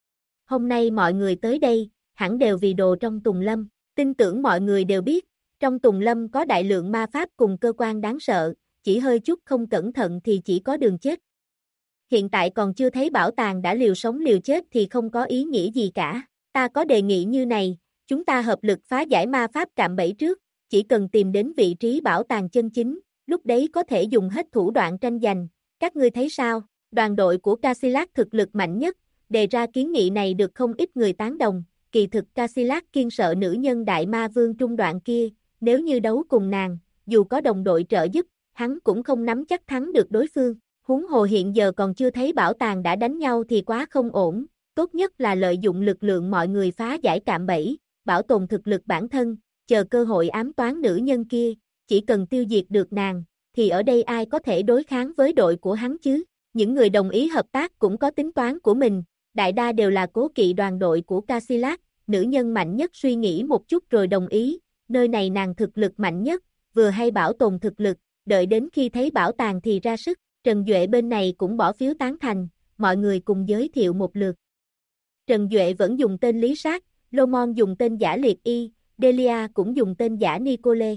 Hôm nay mọi người tới đây, hẳn đều vì đồ trong Tùng Lâm, tin tưởng mọi người đều biết, trong Tùng Lâm có đại lượng ma pháp cùng cơ quan đáng sợ, chỉ hơi chút không cẩn thận thì chỉ có đường chết. Hiện tại còn chưa thấy bảo tàng đã liều sống liều chết thì không có ý nghĩa gì cả. Ta có đề nghị như này, chúng ta hợp lực phá giải ma pháp cạm bẫy trước, chỉ cần tìm đến vị trí bảo tàng chân chính, lúc đấy có thể dùng hết thủ đoạn tranh giành, các ngươi thấy sao? Đoàn đội của Casillas thực lực mạnh nhất, đề ra kiến nghị này được không ít người tán đồng, kỳ thực Casillas kiêng sợ nữ nhân đại ma vương trung đoạn kia, nếu như đấu cùng nàng, dù có đồng đội trợ giúp, hắn cũng không nắm chắc thắng được đối phương. Huống hồ hiện giờ còn chưa thấy bảo tàng đã đánh nhau thì quá không ổn, tốt nhất là lợi dụng lực lượng mọi người phá giải cạm bẫy, bảo tồn thực lực bản thân, chờ cơ hội ám toán nữ nhân kia, chỉ cần tiêu diệt được nàng, thì ở đây ai có thể đối kháng với đội của hắn chứ? Những người đồng ý hợp tác cũng có tính toán của mình, đại đa đều là cố kỵ đoàn đội của Casillas, nữ nhân mạnh nhất suy nghĩ một chút rồi đồng ý, nơi này nàng thực lực mạnh nhất, vừa hay bảo tồn thực lực, đợi đến khi thấy bảo tàng thì ra sức. Trần Duệ bên này cũng bỏ phiếu tán thành, mọi người cùng giới thiệu một lượt. Trần Duệ vẫn dùng tên Lý Sát, Lomon dùng tên giả Liệt Y, Delia cũng dùng tên giả Nicole.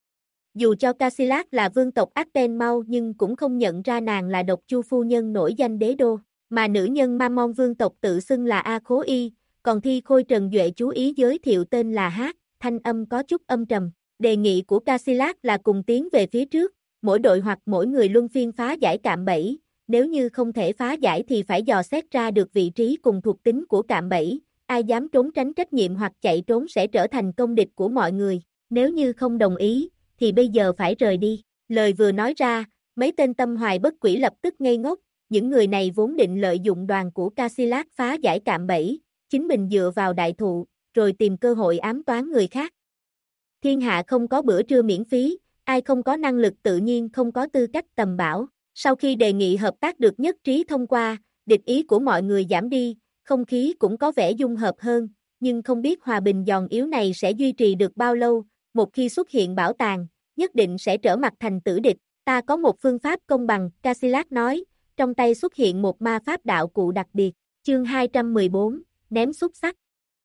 Dù cho Casillas là vương tộc Artenmau nhưng cũng không nhận ra nàng là độc chu phu nhân nổi danh đế đô, mà nữ nhân Mammon vương tộc tự xưng là A Khố Y, còn Thi Khôi Trần Duệ chú ý giới thiệu tên là Hát, thanh âm có chút âm trầm. Đề nghị của Casillas là cùng tiến về phía trước, mỗi đội hoặc mỗi người luân phiên phá giải cạm bẫy, nếu như không thể phá giải thì phải dò xét ra được vị trí cùng thuộc tính của cạm bẫy, ai dám trốn tránh trách nhiệm hoặc chạy trốn sẽ trở thành công địch của mọi người, nếu như không đồng ý, thì bây giờ phải rời đi. Lời vừa nói ra, mấy tên tâm hoài bất quỷ lập tức ngây ngốc, những người này vốn định lợi dụng đoàn của Casillas phá giải cạm bẫy, chính mình dựa vào đại thụ, rồi tìm cơ hội ám toán người khác. Thiên hạ không có bữa trưa miễn phí, ai không có năng lực tự nhiên không có tư cách tầm bảo. Sau khi đề nghị hợp tác được nhất trí thông qua, địch ý của mọi người giảm đi, không khí cũng có vẻ dung hợp hơn, nhưng không biết hòa bình giòn yếu này sẽ duy trì được bao lâu, một khi xuất hiện bảo tàng, nhất định sẽ trở mặt thành tử địch. Ta có một phương pháp công bằng, Casillas nói, trong tay xuất hiện một ma pháp đạo cụ đặc biệt. Chương 214, ném xúc xắc.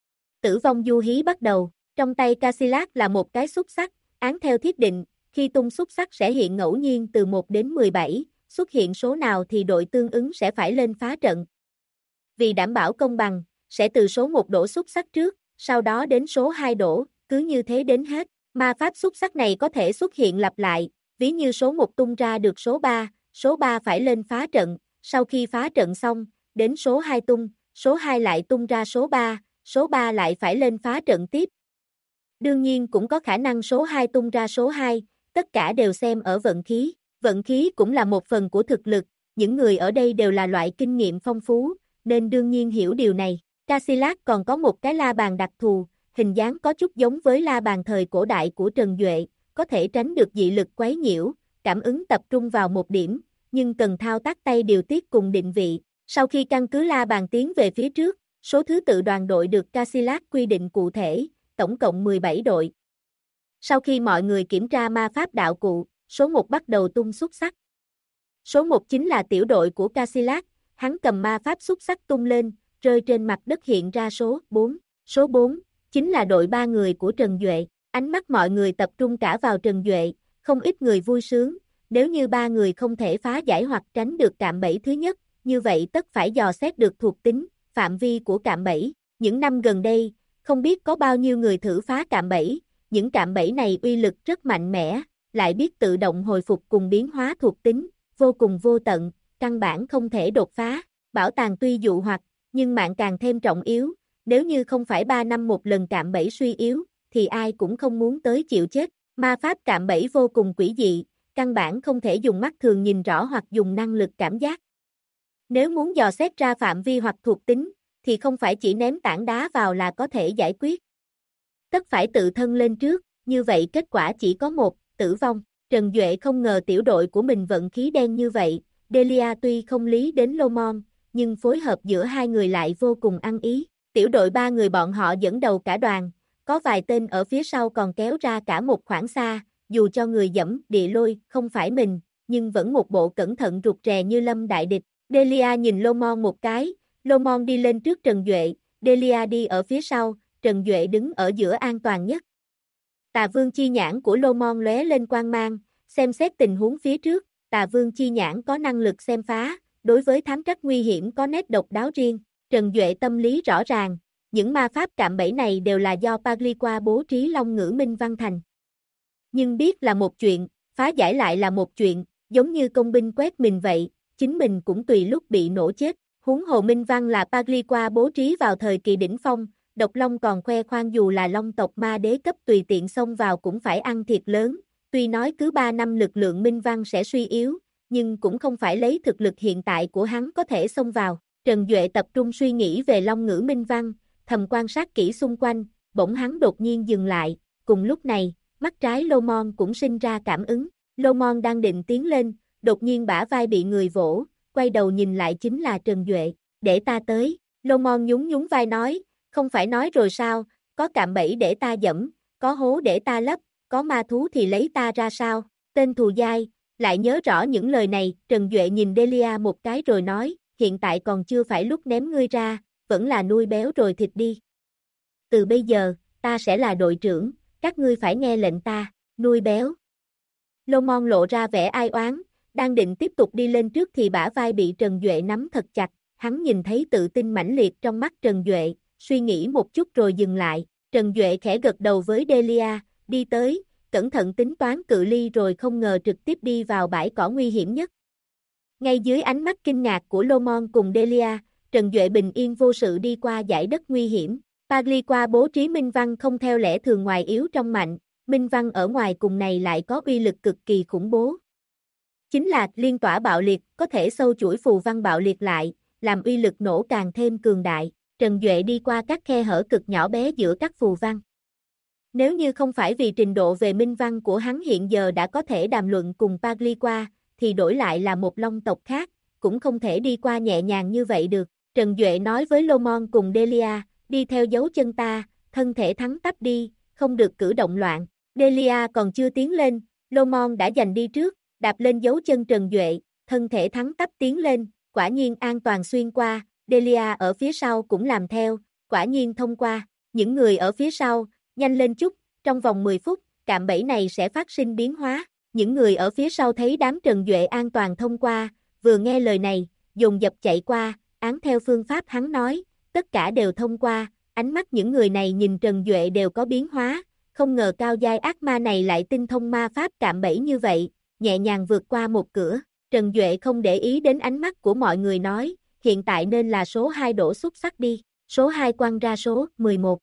Tử vong du hí bắt đầu, trong tay Casillas là một cái xúc xắc, án theo thiết định, khi tung xúc xắc sẽ hiện ngẫu nhiên từ 1 đến 17, xuất hiện số nào thì đội tương ứng sẽ phải lên phá trận. Vì đảm bảo công bằng, sẽ từ số 1 đổ xúc xắc trước, sau đó đến số 2 đổ, cứ như thế đến hết. Ma pháp xúc xắc này có thể xuất hiện lặp lại, ví như số 1 tung ra được số 3 phải lên phá trận, sau khi phá trận xong, đến số 2 tung, số 2 lại tung ra số 3 lại phải lên phá trận tiếp. Đương nhiên cũng có khả năng số 2 tung ra số 2, tất cả đều xem ở vận khí. Vận khí cũng là một phần của thực lực, những người ở đây đều là loại kinh nghiệm phong phú, nên đương nhiên hiểu điều này. Casillas còn có một cái la bàn đặc thù, hình dáng có chút giống với la bàn thời cổ đại của Trần Duệ, có thể tránh được dị lực quấy nhiễu, cảm ứng tập trung vào một điểm, nhưng cần thao tác tay điều tiết cùng định vị. Sau khi căn cứ la bàn tiến về phía trước, số thứ tự đoàn đội được Casillas quy định cụ thể, tổng cộng 17 đội. Sau khi mọi người kiểm tra ma pháp đạo cụ, số 1 bắt đầu tung xúc xắc. Số 1 chính là tiểu đội của Casillas, hắn cầm ma pháp xúc xắc tung lên, rơi trên mặt đất hiện ra số 4. Số 4 chính là đội 3 người của Trần Duệ. Ánh mắt mọi người tập trung cả vào Trần Duệ, không ít người vui sướng, nếu như 3 người không thể phá giải hoặc tránh được cạm bẫy thứ nhất, như vậy tất phải dò xét được thuộc tính, phạm vi của cạm bẫy. Những năm gần đây, không biết có bao nhiêu người thử phá cạm bẫy, những cạm bẫy này uy lực rất mạnh mẽ, lại biết tự động hồi phục cùng biến hóa thuộc tính, vô cùng vô tận, căn bản không thể đột phá. Bảo tàng tuy dụ hoặc, nhưng mạng càng thêm trọng yếu, nếu như không phải 3 năm một lần cạm bẫy suy yếu, thì ai cũng không muốn tới chịu chết. Ma pháp cạm bẫy vô cùng quỷ dị, căn bản không thể dùng mắt thường nhìn rõ hoặc dùng năng lực cảm giác. Nếu muốn dò xét ra phạm vi hoặc thuộc tính, thì không phải chỉ ném tảng đá vào là có thể giải quyết. Tất phải tự thân lên trước, như vậy kết quả chỉ có một, tử vong. Trần Duệ không ngờ tiểu đội của mình vận khí đen như vậy, Delia tuy không lý đến Lomon, nhưng phối hợp giữa hai người lại vô cùng ăn ý. Tiểu đội 3 người bọn họ dẫn đầu cả đoàn, có vài tên ở phía sau còn kéo ra cả một khoảng xa, dù cho người dẫm địa lôi không phải mình, nhưng vẫn một bộ cẩn thận rụt rè như lâm đại địch. Delia nhìn Lomon một cái, Lomon đi lên trước Trần Duệ, Delia đi ở phía sau, Trần Duệ đứng ở giữa an toàn nhất. Tà Vương chi nhãn của Lomon lóe lên quang mang, xem xét tình huống phía trước, Tà Vương chi nhãn có năng lực xem phá, đối với thám trắc nguy hiểm có nét độc đáo riêng. Trần Duệ tâm lý rõ ràng, những ma pháp cạm bẫy này đều là do Pagliqua bố trí Long Ngữ Minh Văn thành. Nhưng biết là một chuyện, phá giải lại là một chuyện, giống như công binh quét mình vậy, chính mình cũng tùy lúc bị nổ chết. Huống hồ Minh Văn là Pagliqua bố trí vào thời kỳ đỉnh phong, Độc Long còn khoe khoang dù là Long tộc ma đế cấp tùy tiện xông vào cũng phải ăn thiệt lớn, tuy nói cứ 3 năm lực lượng Minh Văn sẽ suy yếu, nhưng cũng không phải lấy thực lực hiện tại của hắn có thể xông vào. Trần Duệ tập trung suy nghĩ về Long Ngữ Minh Văn, thầm quan sát kỹ xung quanh, bỗng hắn đột nhiên dừng lại, cùng lúc này, mắt trái Lomon cũng sinh ra cảm ứng. Lomon đang định tiến lên, đột nhiên bả vai bị người vỗ, quay đầu nhìn lại chính là Trần Duệ. Để ta tới, Lomon nhún nhún vai nói, không phải nói rồi sao, có cạm bẫy để ta dẫm, có hố để ta lấp, có ma thú thì lấy ta ra sao, tên thù dai, lại nhớ rõ những lời này. Trần Duệ nhìn Delia một cái rồi nói, hiện tại còn chưa phải lúc ném ngươi ra, vẫn là nuôi béo rồi thịt đi. Từ bây giờ, ta sẽ là đội trưởng, các ngươi phải nghe lệnh ta, nuôi béo. Lomon lộ ra vẻ ai oán, đang định tiếp tục đi lên trước thì bả vai bị Trần Duệ nắm thật chặt, hắn nhìn thấy tự tin mãnh liệt trong mắt Trần Duệ, suy nghĩ một chút rồi dừng lại, Trần Duệ khẽ gật đầu với Delia, đi tới, cẩn thận tính toán cự ly rồi không ngờ trực tiếp đi vào bãi cỏ nguy hiểm nhất. Ngay dưới ánh mắt kinh ngạc của Lomon cùng Delia, Trần Duệ bình yên vô sự đi qua dải đất nguy hiểm. Pagliqua bố trí minh văn không theo lẽ thường ngoài yếu trong mạnh, minh văn ở ngoài cùng này lại có uy lực cực kỳ khủng bố. Chính là liên tỏa bạo liệt, có thể sâu chuỗi phù văn bạo liệt lại, làm uy lực nổ càng thêm cường đại. Trần Duệ đi qua các khe hở cực nhỏ bé giữa các phù văn. Nếu như không phải vì trình độ về minh văn của hắn hiện giờ đã có thể đàm luận cùng Pagliqua, thì đổi lại là một long tộc khác, cũng không thể đi qua nhẹ nhàng như vậy được. Trần Duệ nói với Lomon cùng Delia, đi theo dấu chân ta, thân thể thắng tắp đi, không được cử động loạn. Delia còn chưa tiến lên, Lomon đã giành đi trước, đạp lên dấu chân Trần Duệ, thân thể thắng tắp tiến lên, quả nhiên an toàn xuyên qua, Delia ở phía sau cũng làm theo, quả nhiên thông qua. Những người ở phía sau, nhanh lên chút, trong vòng 10 phút, cạm bẫy này sẽ phát sinh biến hóa. Những người ở phía sau thấy đám Trần Duệ an toàn thông qua, vừa nghe lời này, dồn dập chạy qua, án theo phương pháp hắn nói, tất cả đều thông qua, ánh mắt những người này nhìn Trần Duệ đều có biến hóa, không ngờ cao giai ác ma này lại tinh thông ma pháp cạm bẫy như vậy, nhẹ nhàng vượt qua một cửa. Trần Duệ không để ý đến ánh mắt của mọi người nói, hiện tại nên là số 2 đổ xúc sắc đi, số 2 quăng ra số 11.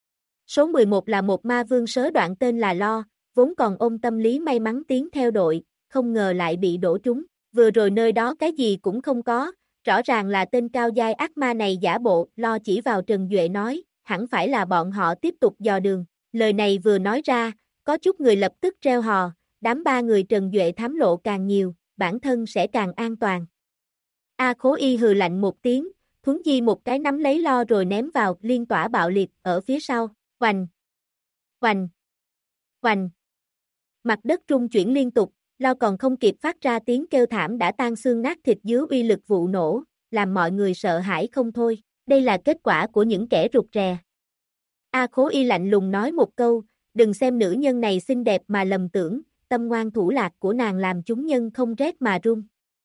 Số 11 là một ma vương sớ đoạn tên là Lo, vốn còn ôm tâm lý may mắn tiến theo đội, không ngờ lại bị đổ trúng, vừa rồi nơi đó cái gì cũng không có, rõ ràng là tên cao giai ác ma này giả bộ, Lo chỉ vào Trần Duệ nói, hẳn phải là bọn họ tiếp tục dò đường, lời này vừa nói ra, có chút người lập tức reo hò, đám 3 người Trần Duệ thám lộ càng nhiều, bản thân sẽ càng an toàn. A Khố Y hừ lạnh một tiếng, thuấn di một cái nắm lấy Lo rồi ném vào liên tỏa bạo liệt ở phía sau, oành, oành, oành. Mặt đất rung chuyển liên tục, Lo còn không kịp phát ra tiếng kêu thảm đã tan xương nát thịt dưới uy lực vụ nổ, làm mọi người sợ hãi không thôi. Đây là kết quả của những kẻ rụt rè. A Khố Y lạnh lùng nói một câu, đừng xem nữ nhân này xinh đẹp mà lầm tưởng, tâm ngoan thủ lạc của nàng làm chúng nhân không rét mà run.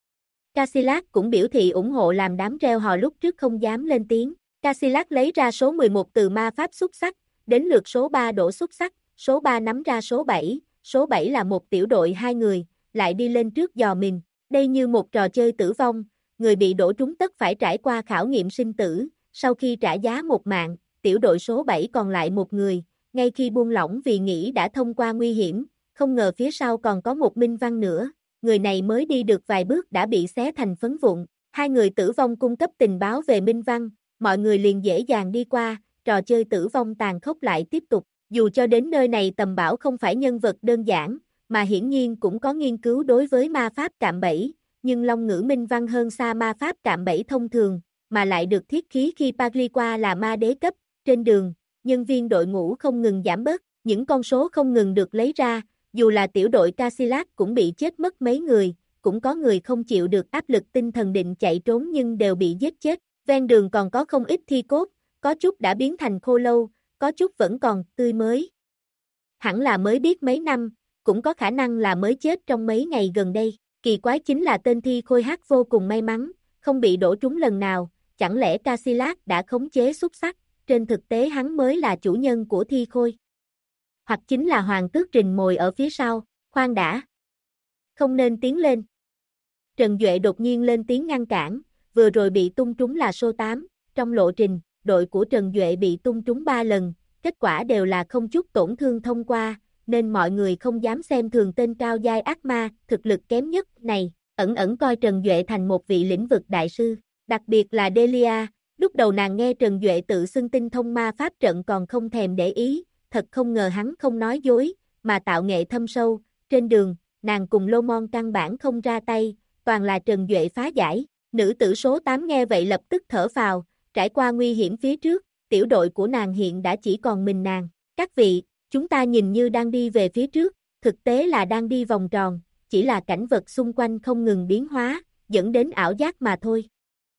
Casillas cũng biểu thị ủng hộ làm đám reo hò lúc trước không dám lên tiếng. Casillas lấy ra số 11 từ ma pháp xúc sắc, đến lượt số 3 đổ xúc sắc, số 3 nắm ra số 7, số 7 là một tiểu đội 2 người, lại đi lên trước dò mình. Đây như một trò chơi tử vong, người bị đổ trúng tất phải trải qua khảo nghiệm sinh tử, sau khi trả giá một mạng, tiểu đội số 7 còn lại một người, ngay khi buông lỏng vì nghĩ đã thông qua nguy hiểm, không ngờ phía sau còn có một minh văn nữa, người này mới đi được vài bước đã bị xé thành phấn vụn. 2 người tử vong cung cấp tình báo về minh văn, mọi người liền dễ dàng đi qua, trò chơi tử vong tàn khốc lại tiếp tục. Dù cho đến nơi này Tầm Bảo không phải nhân vật đơn giản, mà hiển nhiên cũng có nghiên cứu đối với ma pháp cạm bẫy, nhưng Long Ngữ minh văn hơn xa ma pháp cạm bẫy thông thường, mà lại được thiết khí khi Pagliqua là ma đế cấp. Trên đường, nhân viên đội ngũ không ngừng giảm bớt, những con số không ngừng được lấy ra, dù là tiểu đội Casillas cũng bị chết mất mấy người, cũng có người không chịu được áp lực tinh thần định chạy trốn nhưng đều bị giết chết. Ven đường còn có không ít thi cốt, có chút đã biến thành khô lâu, có chút vẫn còn tươi mới. Hẳn là mới biết mấy năm, cũng có khả năng là mới chết trong mấy ngày gần đây. Kỳ quái chính là tên thi khôi hát vô cùng may mắn, không bị đổ trúng lần nào, chẳng lẽ Casillas đã khống chế xúc sắc, trên thực tế hắn mới là chủ nhân của thi khôi. Hoặc chính là hoàng tước rình mồi ở phía sau, khoan đã. Không nên tiến lên. Trần Duệ đột nhiên lên tiếng ngăn cản, vừa rồi bị tung trúng là số 8, trong lộ trình, đội của Trần Duệ bị tung trúng 3 lần, kết quả đều là không chút tổn thương thông qua, nên mọi người không dám xem thường tên cao giai ác ma, thực lực kém nhất này, ẩn ẩn coi Trần Duệ thành một vị lĩnh vực đại sư, đặc biệt là Delia, lúc đầu nàng nghe Trần Duệ tự xưng tinh thông ma pháp trận còn không thèm để ý, thật không ngờ hắn không nói dối, mà tạo nghệ thâm sâu, trên đường, nàng cùng Lomon căn bản không ra tay, toàn là Trần Duệ phá giải, nữ tử số 8 nghe vậy lập tức thở phào, trải qua nguy hiểm phía trước, tiểu đội của nàng hiện đã chỉ còn mình nàng, các vị, chúng ta nhìn như đang đi về phía trước, thực tế là đang đi vòng tròn, chỉ là cảnh vật xung quanh không ngừng biến hóa, dẫn đến ảo giác mà thôi.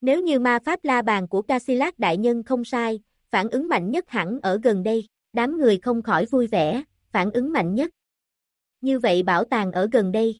Nếu như ma pháp la bàn của Casillas đại nhân không sai, phản ứng mạnh nhất hẳn ở gần đây, đám người không khỏi vui vẻ, phản ứng mạnh nhất. Như vậy bảo tàng ở gần đây.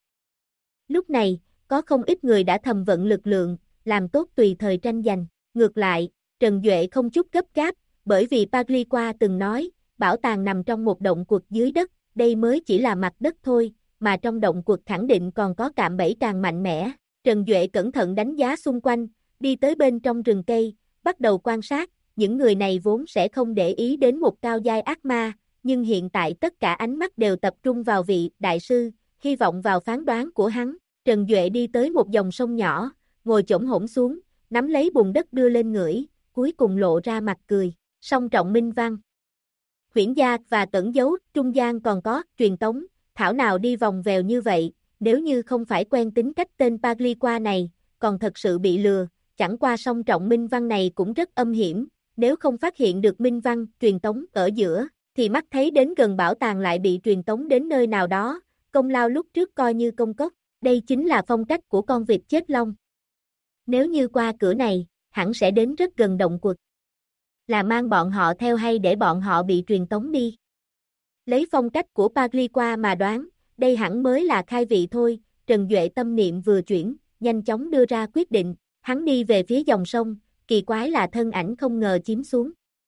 Lúc này, có không ít người đã thầm vận lực lượng, làm tốt tùy thời tranh giành. Ngược lại, Trần Duệ không chút gấp gáp, bởi vì Pagliqua từng nói, bảo tàng nằm trong một động quật dưới đất, đây mới chỉ là mặt đất thôi, mà trong động quật khẳng định còn có cạm bẫy càng mạnh mẽ. Trần Duệ cẩn thận đánh giá xung quanh, đi tới bên trong rừng cây, bắt đầu quan sát, những người này vốn sẽ không để ý đến một cao giai ác ma, nhưng hiện tại tất cả ánh mắt đều tập trung vào vị đại sư, hy vọng vào phán đoán của hắn. Trần Duệ đi tới một dòng sông nhỏ, ngồi chổng hổm xuống, nắm lấy bùn đất đưa lên ngửi, cuối cùng lộ ra mặt cười. Song trọng minh văn. Huyễn gia và tẩn dấu, trung gian còn có truyền tống, thảo nào đi vòng vèo như vậy, nếu như không phải quen tính cách tên Pagliqua này, còn thật sự bị lừa, chẳng qua song trọng minh văn này cũng rất âm hiểm, nếu không phát hiện được minh văn truyền tống ở giữa, thì mắt thấy đến gần bảo tàng lại bị truyền tống đến nơi nào đó, công lao lúc trước coi như công cốc, đây chính là phong cách của con vịt chết lông. Nếu như qua cửa này, hẳn sẽ đến rất gần động quật. Là mang bọn họ theo hay để bọn họ bị truyền tống đi? Lấy phong cách của Pagliqua mà đoán, đây hẳn mới là khai vị thôi, Trần Duệ tâm niệm vừa chuyển, nhanh chóng đưa ra quyết định, hắn đi về phía dòng sông, kỳ quái là thân ảnh không ngờ chiếm xuống.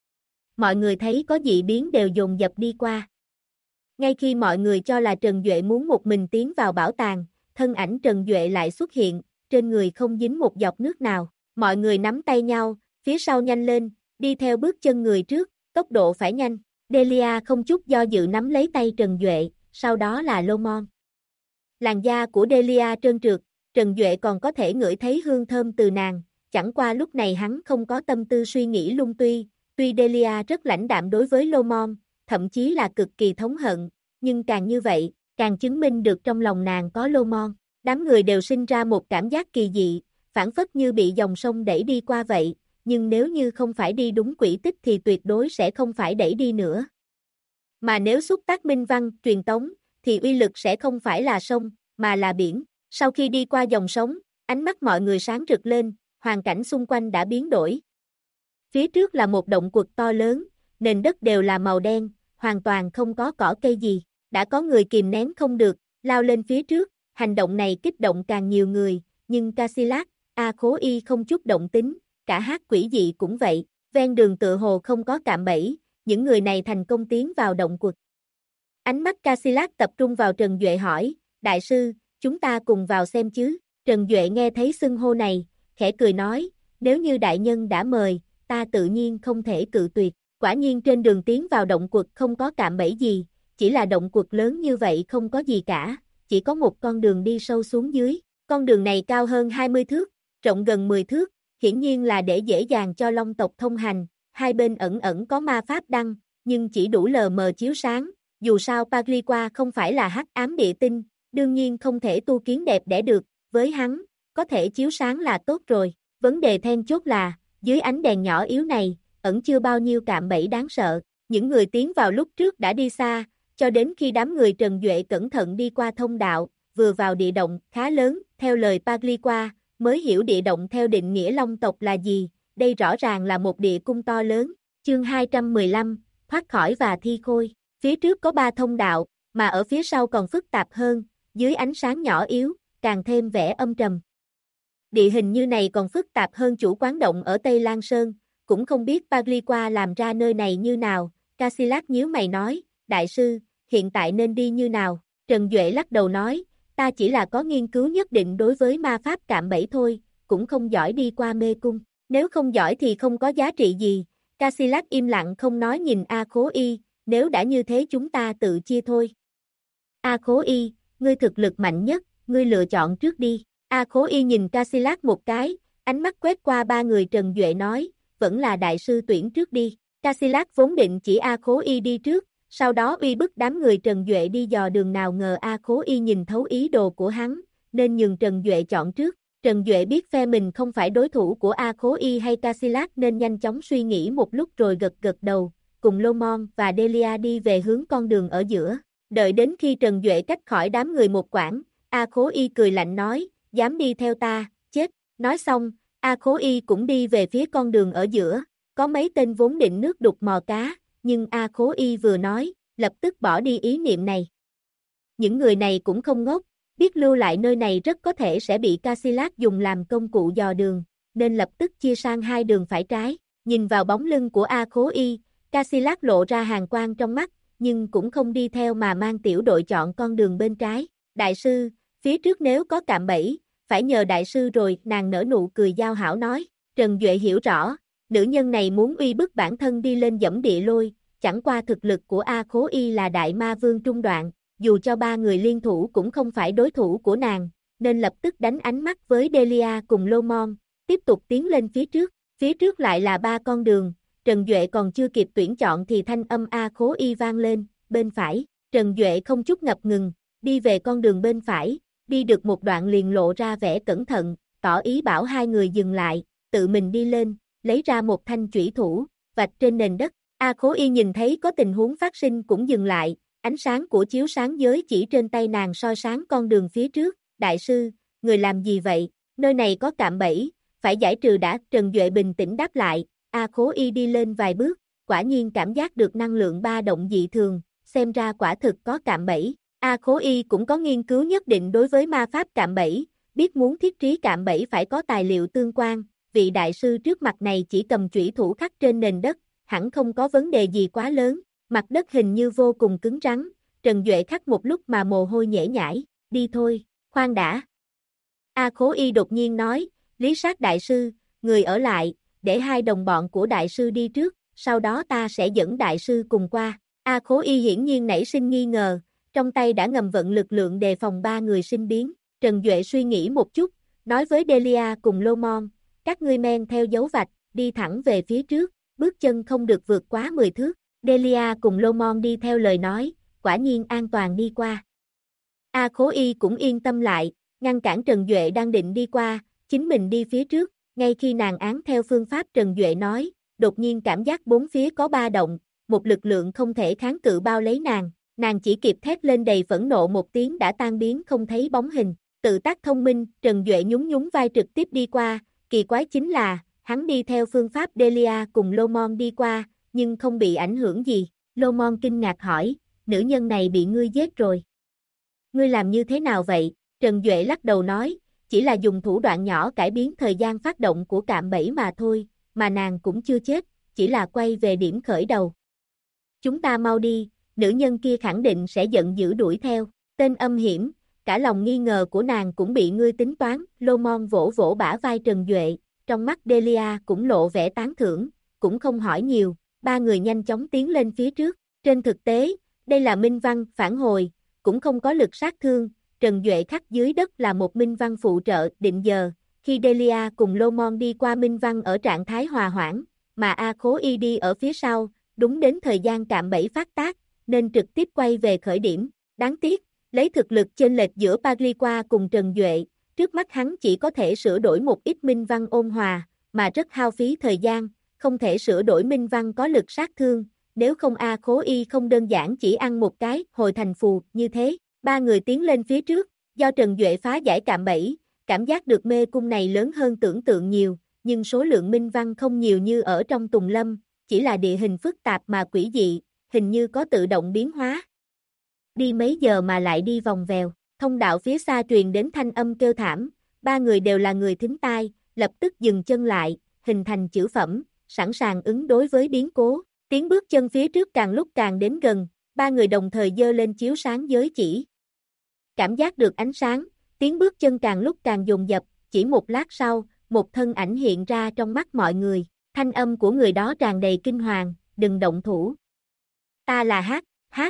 Mọi người thấy có dị biến đều dồn dập đi qua. Ngay khi mọi người cho là Trần Duệ muốn một mình tiến vào bảo tàng, thân ảnh Trần Duệ lại xuất hiện, trên người không dính một giọt nước nào, mọi người nắm tay nhau, phía sau nhanh lên, đi theo bước chân người trước, tốc độ phải nhanh. Delia không chút do dự nắm lấy tay Trần Duệ, sau đó là Lomon. Làn da của Delia trơn trượt, Trần Duệ còn có thể ngửi thấy hương thơm từ nàng, chẳng qua lúc này hắn không có tâm tư suy nghĩ lung tuy Delia rất lãnh đạm đối với Lomon, thậm chí là cực kỳ thống hận, nhưng càng như vậy, càng chứng minh được trong lòng nàng có Lomon. Đám người đều sinh ra một cảm giác kỳ dị, phản phất như bị dòng sông đẩy đi qua vậy, nhưng nếu như không phải đi đúng quỹ tích thì tuyệt đối sẽ không phải đẩy đi nữa. Mà nếu xúc tác minh văn, truyền tống, thì uy lực sẽ không phải là sông, mà là biển. Sau khi đi qua dòng sông, ánh mắt mọi người sáng rực lên, hoàn cảnh xung quanh đã biến đổi. Phía trước là một động quật to lớn, nền đất đều là màu đen, hoàn toàn không có cỏ cây gì. Đã có người kìm nén không được, lao lên phía trước, hành động này kích động càng nhiều người, nhưng Casillas, A Khố Y không chút động tính, cả hát quỷ dị cũng vậy, ven đường tựa hồ không có cạm bẫy, những người này thành công tiến vào động quật. Ánh mắt Casillas tập trung vào Trần Duệ hỏi, đại sư, chúng ta cùng vào xem chứ, Trần Duệ nghe thấy xưng hô này, khẽ cười nói, nếu như đại nhân đã mời, ta tự nhiên không thể cự tuyệt, quả nhiên trên đường tiến vào động quật không có cạm bẫy gì, chỉ là động quật lớn như vậy không có gì cả, chỉ có một con đường đi sâu xuống dưới, con đường này cao hơn 20 thước, rộng gần 10 thước, hiển nhiên là để dễ dàng cho Long tộc thông hành, hai bên ẩn ẩn có ma pháp đăng, nhưng chỉ đủ lờ mờ chiếu sáng, dù sao Pagliqua không phải là hắc ám địa tinh, đương nhiên không thể tu kiến đẹp đẽ được, với hắn, có thể chiếu sáng là tốt rồi, vấn đề then chốt là, dưới ánh đèn nhỏ yếu này, ẩn chưa bao nhiêu cạm bẫy đáng sợ, những người tiến vào lúc trước đã đi xa, cho đến khi đám người Trần Duệ cẩn thận đi qua thông đạo, vừa vào địa động khá lớn, theo lời Pagliqua, mới hiểu địa động theo định nghĩa Long tộc là gì, đây rõ ràng là một địa cung to lớn, chương 215, thoát khỏi và thi khôi, phía trước có 3 thông đạo, mà ở phía sau còn phức tạp hơn, dưới ánh sáng nhỏ yếu, càng thêm vẻ âm trầm. Địa hình như này còn phức tạp hơn chủ quán động ở Tây Lan Sơn, cũng không biết Pagliqua làm ra nơi này như nào, Casillas nhíu mày nói, đại sư, hiện tại nên đi như nào, Trần Duệ lắc đầu nói, ta chỉ là có nghiên cứu nhất định đối với ma pháp cạm bẫy thôi, cũng không giỏi đi qua mê cung, nếu không giỏi thì không có giá trị gì, Casillas im lặng không nói nhìn A Khố Y, nếu đã như thế chúng ta tự chia thôi. A Khố Y, ngươi thực lực mạnh nhất, ngươi lựa chọn trước đi, A Khố Y nhìn Casillas một cái, ánh mắt quét qua 3 người Trần Duệ nói, vẫn là đại sư tuyển trước đi, Casillas vốn định chỉ A Khố Y đi trước, sau đó uy bức đám người Trần Duệ đi dò đường nào ngờ A Khố Y nhìn thấu ý đồ của hắn, nên nhường Trần Duệ chọn trước. Trần Duệ biết phe mình không phải đối thủ của A Khố Y hay Casillas nên nhanh chóng suy nghĩ một lúc rồi gật gật đầu, cùng Lomon và Delia đi về hướng con đường ở giữa. Đợi đến khi Trần Duệ cách khỏi đám người một quãng, A Khố Y cười lạnh nói, dám đi theo ta, chết. Nói xong, A Khố Y cũng đi về phía con đường ở giữa, có mấy tên vốn định nước đục mò cá, nhưng A Khố Y vừa nói, lập tức bỏ đi ý niệm này. Những người này cũng không ngốc, biết lưu lại nơi này rất có thể sẽ bị Casillas dùng làm công cụ dò đường, nên lập tức chia sang hai đường phải trái. Nhìn vào bóng lưng của A Khố Y, Casillas lộ ra hàn quang trong mắt, nhưng cũng không đi theo mà mang tiểu đội chọn con đường bên trái. Đại sư, phía trước nếu có cạm bẫy, phải nhờ đại sư rồi, nàng nở nụ cười giao hảo nói. Trần Duệ hiểu rõ, nữ nhân này muốn uy bức bản thân đi lên dẫm địa lôi, chẳng qua thực lực của A Khố Y là đại ma vương trung đoạn, dù cho ba người liên thủ cũng không phải đối thủ của nàng, nên lập tức đánh ánh mắt với Delia cùng Lomon, tiếp tục tiến lên phía trước lại là ba con đường. Trần Duệ còn chưa kịp tuyển chọn thì thanh âm A Khố Y vang lên, bên phải. Trần Duệ không chút ngập ngừng, đi về con đường bên phải, đi được một đoạn liền lộ ra vẻ cẩn thận, tỏ ý bảo hai người dừng lại, tự mình đi lên, lấy ra một thanh chủy thủ, vạch trên nền đất. A Khố Y nhìn thấy có tình huống phát sinh cũng dừng lại, ánh sáng của chiếu sáng giới chỉ trên tay nàng soi sáng con đường phía trước. Đại sư, người làm gì vậy? Nơi này có cạm bẫy, phải giải trừ đã. Trần Duệ bình tĩnh đáp lại. A Khố Y đi lên vài bước, quả nhiên cảm giác được năng lượng ba động dị thường, xem ra quả thực có cạm bẫy. A Khố Y cũng có nghiên cứu nhất định đối với ma pháp cạm bẫy, biết muốn thiết trí cạm bẫy phải có tài liệu tương quan, vị đại sư trước mặt này chỉ cầm chủy thủ khắc trên nền đất, hẳn không có vấn đề gì quá lớn, mặt đất hình như vô cùng cứng rắn. Trần Duệ khắc một lúc mà mồ hôi nhễ nhãi, đi thôi, khoan đã. A Khố Y đột nhiên nói, Lý Sát đại sư, người ở lại, để hai đồng bọn của đại sư đi trước, sau đó ta sẽ dẫn đại sư cùng qua. A Khố Y hiển nhiên nảy sinh nghi ngờ, trong tay đã ngầm vận lực lượng đề phòng ba người sinh biến. Trần Duệ suy nghĩ một chút, nói với Delia cùng Lomon, các ngươi men theo dấu vạch, đi thẳng về phía trước, bước chân không được vượt quá 10 thước. Delia cùng Lomon đi theo lời nói, quả nhiên an toàn đi qua. A Khố Y cũng yên tâm lại, ngăn cản Trần Duệ đang định đi qua, chính mình đi phía trước. Ngay khi nàng án theo phương pháp Trần Duệ nói, đột nhiên cảm giác bốn phía có ba động, một lực lượng không thể kháng cự bao lấy nàng chỉ kịp thét lên đầy phẫn nộ một tiếng đã tan biến không thấy bóng hình. Tự tác thông minh, Trần Duệ nhún nhún vai trực tiếp đi qua, kỳ quái chính là, hắn đi theo phương pháp Delia cùng Lomon đi qua, nhưng không bị ảnh hưởng gì. Lomon kinh ngạc hỏi, nữ nhân này bị ngươi giết rồi. Ngươi làm như thế nào vậy? Trần Duệ lắc đầu nói, chỉ là dùng thủ đoạn nhỏ cải biến thời gian phát động của cạm bẫy mà thôi, mà nàng cũng chưa chết, chỉ là quay về điểm khởi đầu. Chúng ta mau đi, nữ nhân kia khẳng định sẽ giận dữ đuổi theo. Tên âm hiểm, cả lòng nghi ngờ của nàng cũng bị ngươi tính toán. Lomon vỗ vỗ bả vai Trần Duệ, trong mắt Delia cũng lộ vẻ tán thưởng, cũng không hỏi nhiều, ba người nhanh chóng tiến lên phía trước. Trên thực tế, đây là minh văn phản hồi, cũng không có lực sát thương. Trần Duệ khắc dưới đất là một minh văn phụ trợ định giờ, khi Delia cùng Lomon đi qua minh văn ở trạng thái hòa hoãn, mà A Khố Y đi ở phía sau, đúng đến thời gian cạm bẫy phát tác, nên trực tiếp quay về khởi điểm. Đáng tiếc, lấy thực lực chênh lệch giữa Pagliqua cùng Trần Duệ, trước mắt hắn chỉ có thể sửa đổi một ít minh văn ôn hòa, mà rất hao phí thời gian, không thể sửa đổi minh văn có lực sát thương, nếu không A Khố Y không đơn giản chỉ ăn một cái hồi thành phù như thế. Ba người tiến lên phía trước, do Trần Duệ phá giải cạm bẫy, cảm giác được mê cung này lớn hơn tưởng tượng nhiều, nhưng số lượng minh văn không nhiều như ở trong Tùng Lâm, chỉ là địa hình phức tạp mà quỷ dị, hình như có tự động biến hóa. Đi mấy giờ mà lại đi vòng vèo, thông đạo phía xa truyền đến thanh âm kêu thảm, ba người đều là người thính tai, lập tức dừng chân lại, hình thành chữ phẩm, sẵn sàng ứng đối với biến cố. Tiếng bước chân phía trước càng lúc càng đến gần, ba người đồng thời giơ lên chiếu sáng giới chỉ. Cảm giác được ánh sáng, tiếng bước chân càng lúc càng dồn dập, chỉ một lát sau, một thân ảnh hiện ra trong mắt mọi người, thanh âm của người đó tràn đầy kinh hoàng, đừng động thủ. Ta là Hát.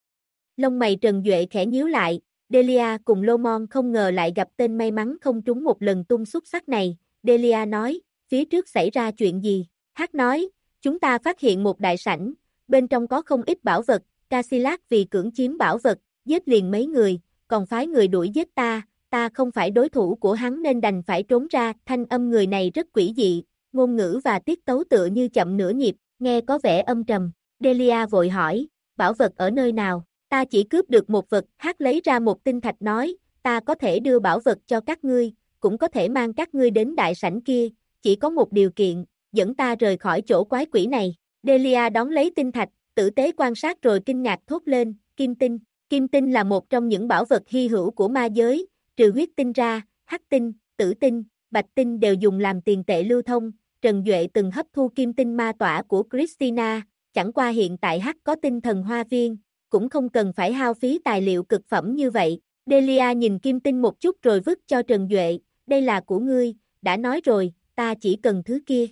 Lông mày Trần Duệ khẽ nhíu lại, Delia cùng Lomon không ngờ lại gặp tên may mắn không trúng một lần tung xúc sắc này. Delia nói, phía trước xảy ra chuyện gì? Hát nói, chúng ta phát hiện một đại sảnh, bên trong có không ít bảo vật, Casillas vì cưỡng chiếm bảo vật, giết liền mấy người, còn phái người đuổi giết ta không phải đối thủ của hắn nên đành phải trốn ra. Thanh âm người này rất quỷ dị, ngôn ngữ và tiết tấu tựa như chậm nửa nhịp, nghe có vẻ âm trầm. Delia vội hỏi, bảo vật ở nơi nào? Ta chỉ cướp được một vật. Hát lấy ra một tinh thạch nói, ta có thể đưa bảo vật cho các ngươi, cũng có thể mang các ngươi đến đại sảnh kia, chỉ có một điều kiện, dẫn ta rời khỏi chỗ quái quỷ này. Delia đón lấy tinh thạch, tử tế quan sát rồi kinh ngạc thốt lên, kim tinh. Kim tinh là một trong những bảo vật hy hữu của ma giới, trừ huyết tinh ra, hắc tinh, tử tinh, bạch tinh đều dùng làm tiền tệ lưu thông. Trần Duệ từng hấp thu kim tinh ma tỏa của Christina, chẳng qua hiện tại hắc có tinh thần hoa viên, cũng không cần phải hao phí tài liệu cực phẩm như vậy. Delia nhìn kim tinh một chút rồi vứt cho Trần Duệ, đây là của ngươi, đã nói rồi, ta chỉ cần thứ kia.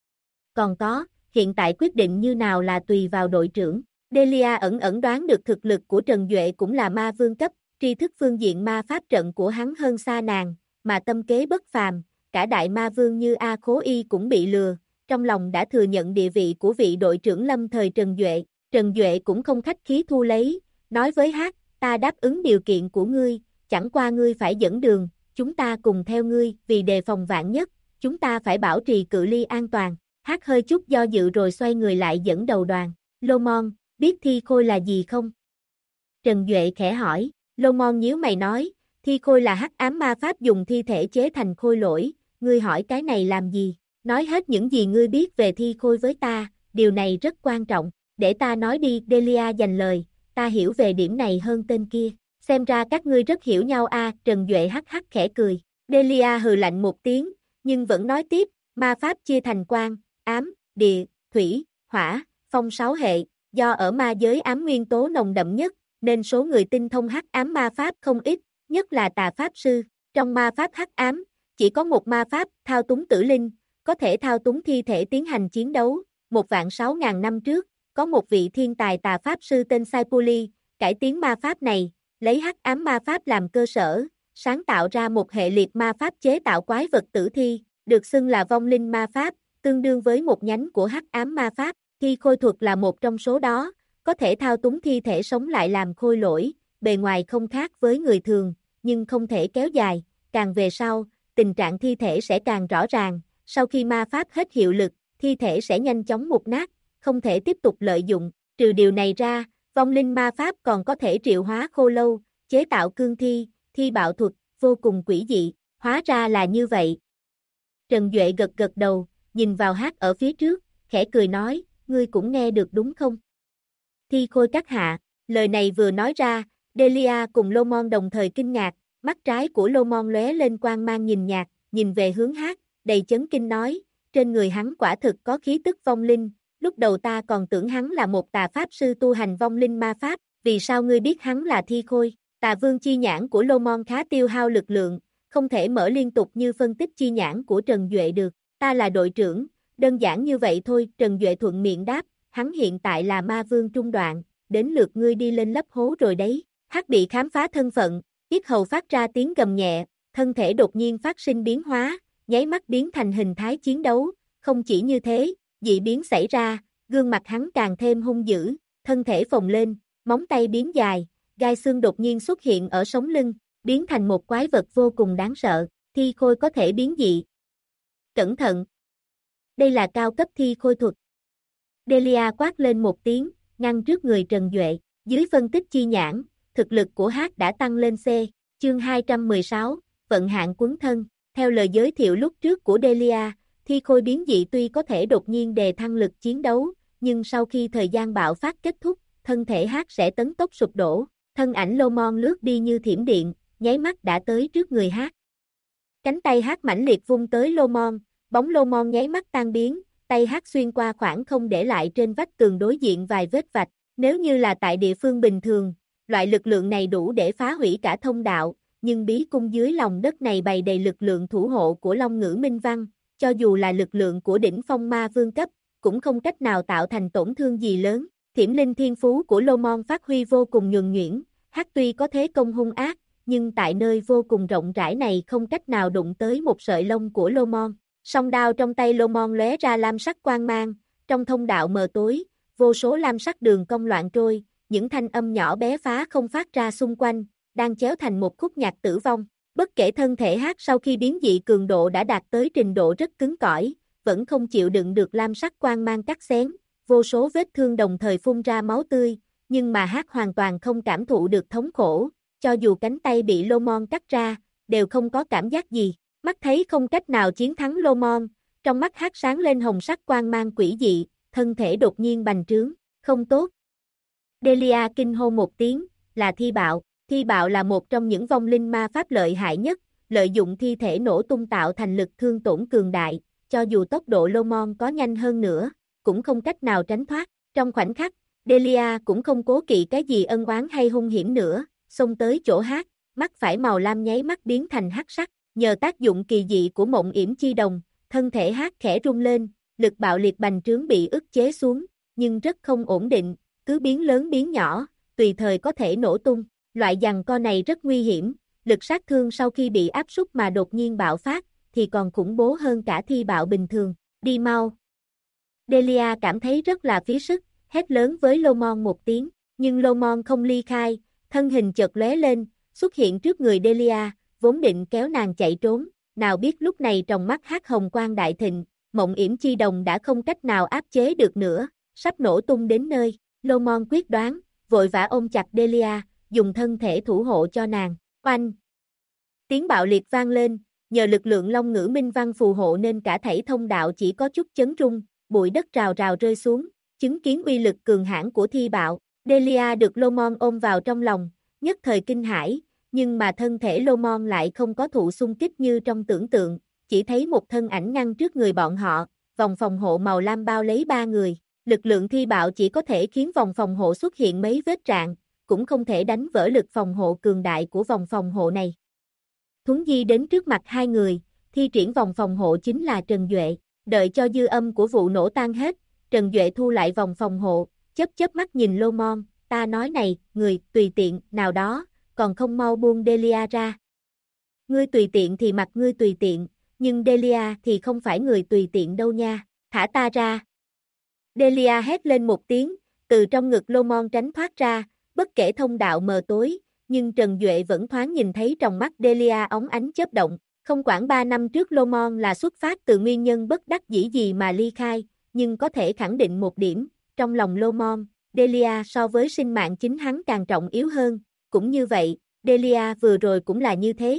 Còn có, hiện tại quyết định như nào là tùy vào đội trưởng. Delia ẩn đoán được thực lực của Trần Duệ cũng là ma vương cấp, tri thức phương diện ma pháp trận của hắn hơn xa nàng, mà tâm kế bất phàm, cả đại ma vương như A Khố Y cũng bị lừa, trong lòng đã thừa nhận địa vị của vị đội trưởng lâm thời Trần Duệ. Trần Duệ cũng không khách khí thu lấy, nói với Hát, ta đáp ứng điều kiện của ngươi, chẳng qua ngươi phải dẫn đường, chúng ta cùng theo ngươi, vì đề phòng vạn nhất, chúng ta phải bảo trì cự ly an toàn. Hát hơi chút do dự rồi xoay người lại dẫn đầu đoàn. Lô Mon, biết thi khôi là gì không? Trần Duệ khẽ hỏi. Lô Mon nhíu mày nói, thi khôi là hắc ám ma pháp dùng thi thể chế thành khôi lỗi, ngươi hỏi cái này làm gì? Nói hết những gì ngươi biết về thi khôi với ta, điều này rất quan trọng. Để ta nói đi, Delia dành lời, ta hiểu về điểm này hơn tên kia. Xem ra các ngươi rất hiểu nhau a. Trần Duệ hắc hắc khẽ cười. Delia hừ lạnh một tiếng, nhưng vẫn nói tiếp, ma pháp chia thành quang, ám, địa, thủy, hỏa, phong 6 hệ, do ở ma giới ám nguyên tố nồng đậm nhất, nên số người tinh thông hắc ám ma pháp không ít, nhất là tà pháp sư. Trong ma pháp hắc ám, chỉ có một ma pháp, thao túng tử linh, có thể thao túng thi thể tiến hành chiến đấu. 1.600.000 năm trước, có một vị thiên tài tà pháp sư tên Saipuli, cải tiến ma pháp này, lấy hắc ám ma pháp làm cơ sở, sáng tạo ra một hệ liệt ma pháp chế tạo quái vật tử thi, được xưng là vong linh ma pháp, tương đương với một nhánh của hắc ám ma pháp. Thi khôi thuật là một trong số đó, có thể thao túng thi thể sống lại làm khôi lỗi, bề ngoài không khác với người thường, nhưng không thể kéo dài, càng về sau, tình trạng thi thể sẽ càng rõ ràng, sau khi ma pháp hết hiệu lực, thi thể sẽ nhanh chóng mục nát, không thể tiếp tục lợi dụng. Trừ điều này ra, vong linh ma pháp còn có thể triệu hóa khô lâu, chế tạo cương thi, thi bạo thuật, vô cùng quỷ dị, hóa ra là như vậy. Trần Duệ gật đầu, nhìn vào Hát ở phía trước, khẽ cười nói, ngươi cũng nghe được đúng không? Thi khôi các hạ, lời này vừa nói ra, Delia cùng Lô Mon đồng thời kinh ngạc, mắt trái của Lô Mon lóe lên quang mang nhìn nhạt, nhìn về hướng Hát, đầy chấn kinh nói, trên người hắn quả thực có khí tức vong linh, lúc đầu ta còn tưởng hắn là một tà pháp sư tu hành vong linh ma pháp, vì sao ngươi biết hắn là thi khôi? Tà vương chi nhãn của Lô Mon khá tiêu hao lực lượng, không thể mở liên tục như phân tích chi nhãn của Trần Duệ được, ta là đội trưởng, đơn giản như vậy thôi. Trần Duệ thuận miệng đáp, hắn hiện tại là ma vương trung đoạn, đến lượt ngươi đi lên lấp hố rồi đấy. Hát bị khám phá thân phận, yết hầu phát ra tiếng gầm nhẹ, thân thể đột nhiên phát sinh biến hóa, nháy mắt biến thành hình thái chiến đấu, không chỉ như thế, dị biến xảy ra, gương mặt hắn càng thêm hung dữ, thân thể phồng lên, móng tay biến dài, gai xương đột nhiên xuất hiện ở sống lưng, biến thành một quái vật vô cùng đáng sợ. Thi khôi có thể biến dị. Cẩn thận! Đây là cao cấp thi khôi thuật. Delia quát lên một tiếng, ngăn trước người Trần Duệ. Dưới phân tích chi nhãn, thực lực của Hát đã tăng lên C. Chương 216, vận hạn quấn thân. Theo lời giới thiệu lúc trước của Delia, thi khôi biến dị tuy có thể đột nhiên đề thăng lực chiến đấu, nhưng sau khi thời gian bạo phát kết thúc, thân thể Hát sẽ tấn tốc sụp đổ. Thân ảnh Lô Mon lướt đi như thiểm điện, nháy mắt đã tới trước người Hát. Cánh tay Hát mãnh liệt vung tới Lô Mon, bóng Lô Mon nháy mắt tan biến, tay Hát xuyên qua khoảng không để lại trên vách tường đối diện vài vết vạch. Nếu như là tại địa phương bình thường, loại lực lượng này đủ để phá hủy cả thông đạo, nhưng bí cung dưới lòng đất này bày đầy lực lượng thủ hộ của Long Ngữ Minh Văn, cho dù là lực lượng của đỉnh phong ma vương cấp, cũng không cách nào tạo thành tổn thương gì lớn. Thiểm linh thiên phú của Lô Mon phát huy vô cùng nhuần nhuyễn, Hát tuy có thế công hung ác, nhưng tại nơi vô cùng rộng rãi này không cách nào đụng tới một sợi lông của Lô Mon. Song đao trong tay Lô Mon lóe ra lam sắc quang mang, trong thông đạo mờ tối, vô số lam sắc đường cong loạn trôi, những thanh âm nhỏ bé phá không phát ra xung quanh, đang chéo thành một khúc nhạc tử vong. Bất kể thân thể Hát sau khi biến dị cường độ đã đạt tới trình độ rất cứng cỏi, vẫn không chịu đựng được lam sắc quang mang cắt xén, vô số vết thương đồng thời phun ra máu tươi, nhưng mà Hát hoàn toàn không cảm thụ được thống khổ, cho dù cánh tay bị Lô Mon cắt ra, đều không có cảm giác gì. Mắt thấy không cách nào chiến thắng Lô Mon, Trong mắt hắn sáng lên hồng sắc quang mang quỷ dị, thân thể đột nhiên bành trướng, không tốt. Delia kinh hô một tiếng, là thi bạo. Thi bạo là một trong những vong linh ma pháp lợi hại nhất, lợi dụng thi thể nổ tung tạo thành lực thương tổn cường đại, cho dù tốc độ Lomon có nhanh hơn nữa, cũng không cách nào tránh thoát. Trong khoảnh khắc, Delia cũng không cố kỵ cái gì ân oán hay hung hiểm nữa, xông tới chỗ hát, mắt phải màu lam nháy mắt biến thành hắc sắc, nhờ tác dụng kỳ dị của mộng yểm chi đồng, thân thể hát khẽ rung lên, lực bạo liệt bành trướng bị ức chế xuống, nhưng rất không ổn định, cứ biến lớn biến nhỏ, tùy thời có thể nổ tung. Loại giằng co này rất nguy hiểm, lực sát thương sau khi bị áp súc mà đột nhiên bạo phát, thì còn khủng bố hơn cả thi bạo bình thường. Đi mau. Delia cảm thấy rất là phí sức, hét lớn với Lomon một tiếng, nhưng Lomon không ly khai, thân hình chợt lóe lên, xuất hiện trước người Delia, vốn định kéo nàng chạy trốn, nào biết lúc này trong mắt hắc hồng quang đại thịnh, mộng yểm chi đồng đã không cách nào áp chế được nữa, sắp nổ tung đến nơi. Lomon quyết đoán, vội vã ôm chặt Delia, dùng thân thể thủ hộ cho nàng. Oanh! Tiếng bạo liệt vang lên, nhờ lực lượng long ngữ minh văn phù hộ nên cả thảy thông đạo chỉ có chút chấn rung, bụi đất rào rào rơi xuống, chứng kiến uy lực cường hãn của thi bạo. Delia được Lomon ôm vào trong lòng, nhất thời kinh hãi, nhưng mà thân thể Lomon lại không có thụ xung kích như trong tưởng tượng, chỉ thấy một thân ảnh ngăn trước người bọn họ, vòng phòng hộ màu lam bao lấy ba người. Lực lượng thi bạo chỉ có thể khiến vòng phòng hộ xuất hiện mấy vết rạn, cũng không thể đánh vỡ lực phòng hộ cường đại của vòng phòng hộ này. Thuấn di đến trước mặt hai người, thi triển vòng phòng hộ chính là Trần Duệ. Đợi cho dư âm của vụ nổ tan hết, Trần Duệ thu lại vòng phòng hộ, chớp mắt nhìn Lomon, ta nói này, người tùy tiện nào đó, còn không mau buông Delia ra. Ngươi tùy tiện thì mặc ngươi tùy tiện, nhưng Delia thì không phải người tùy tiện đâu nha, thả ta ra. Delia hét lên một tiếng, từ trong ngực Lomon tránh thoát ra, bất kể thông đạo mờ tối, nhưng Trần Duệ vẫn thoáng nhìn thấy trong mắt Delia óng ánh chớp động. Không quản 3 năm trước Lomon là xuất phát từ nguyên nhân bất đắc dĩ gì mà ly khai, nhưng có thể khẳng định một điểm, trong lòng Lomon, Delia so với sinh mạng chính hắn càng trọng yếu hơn, cũng như vậy, Delia vừa rồi cũng là như thế.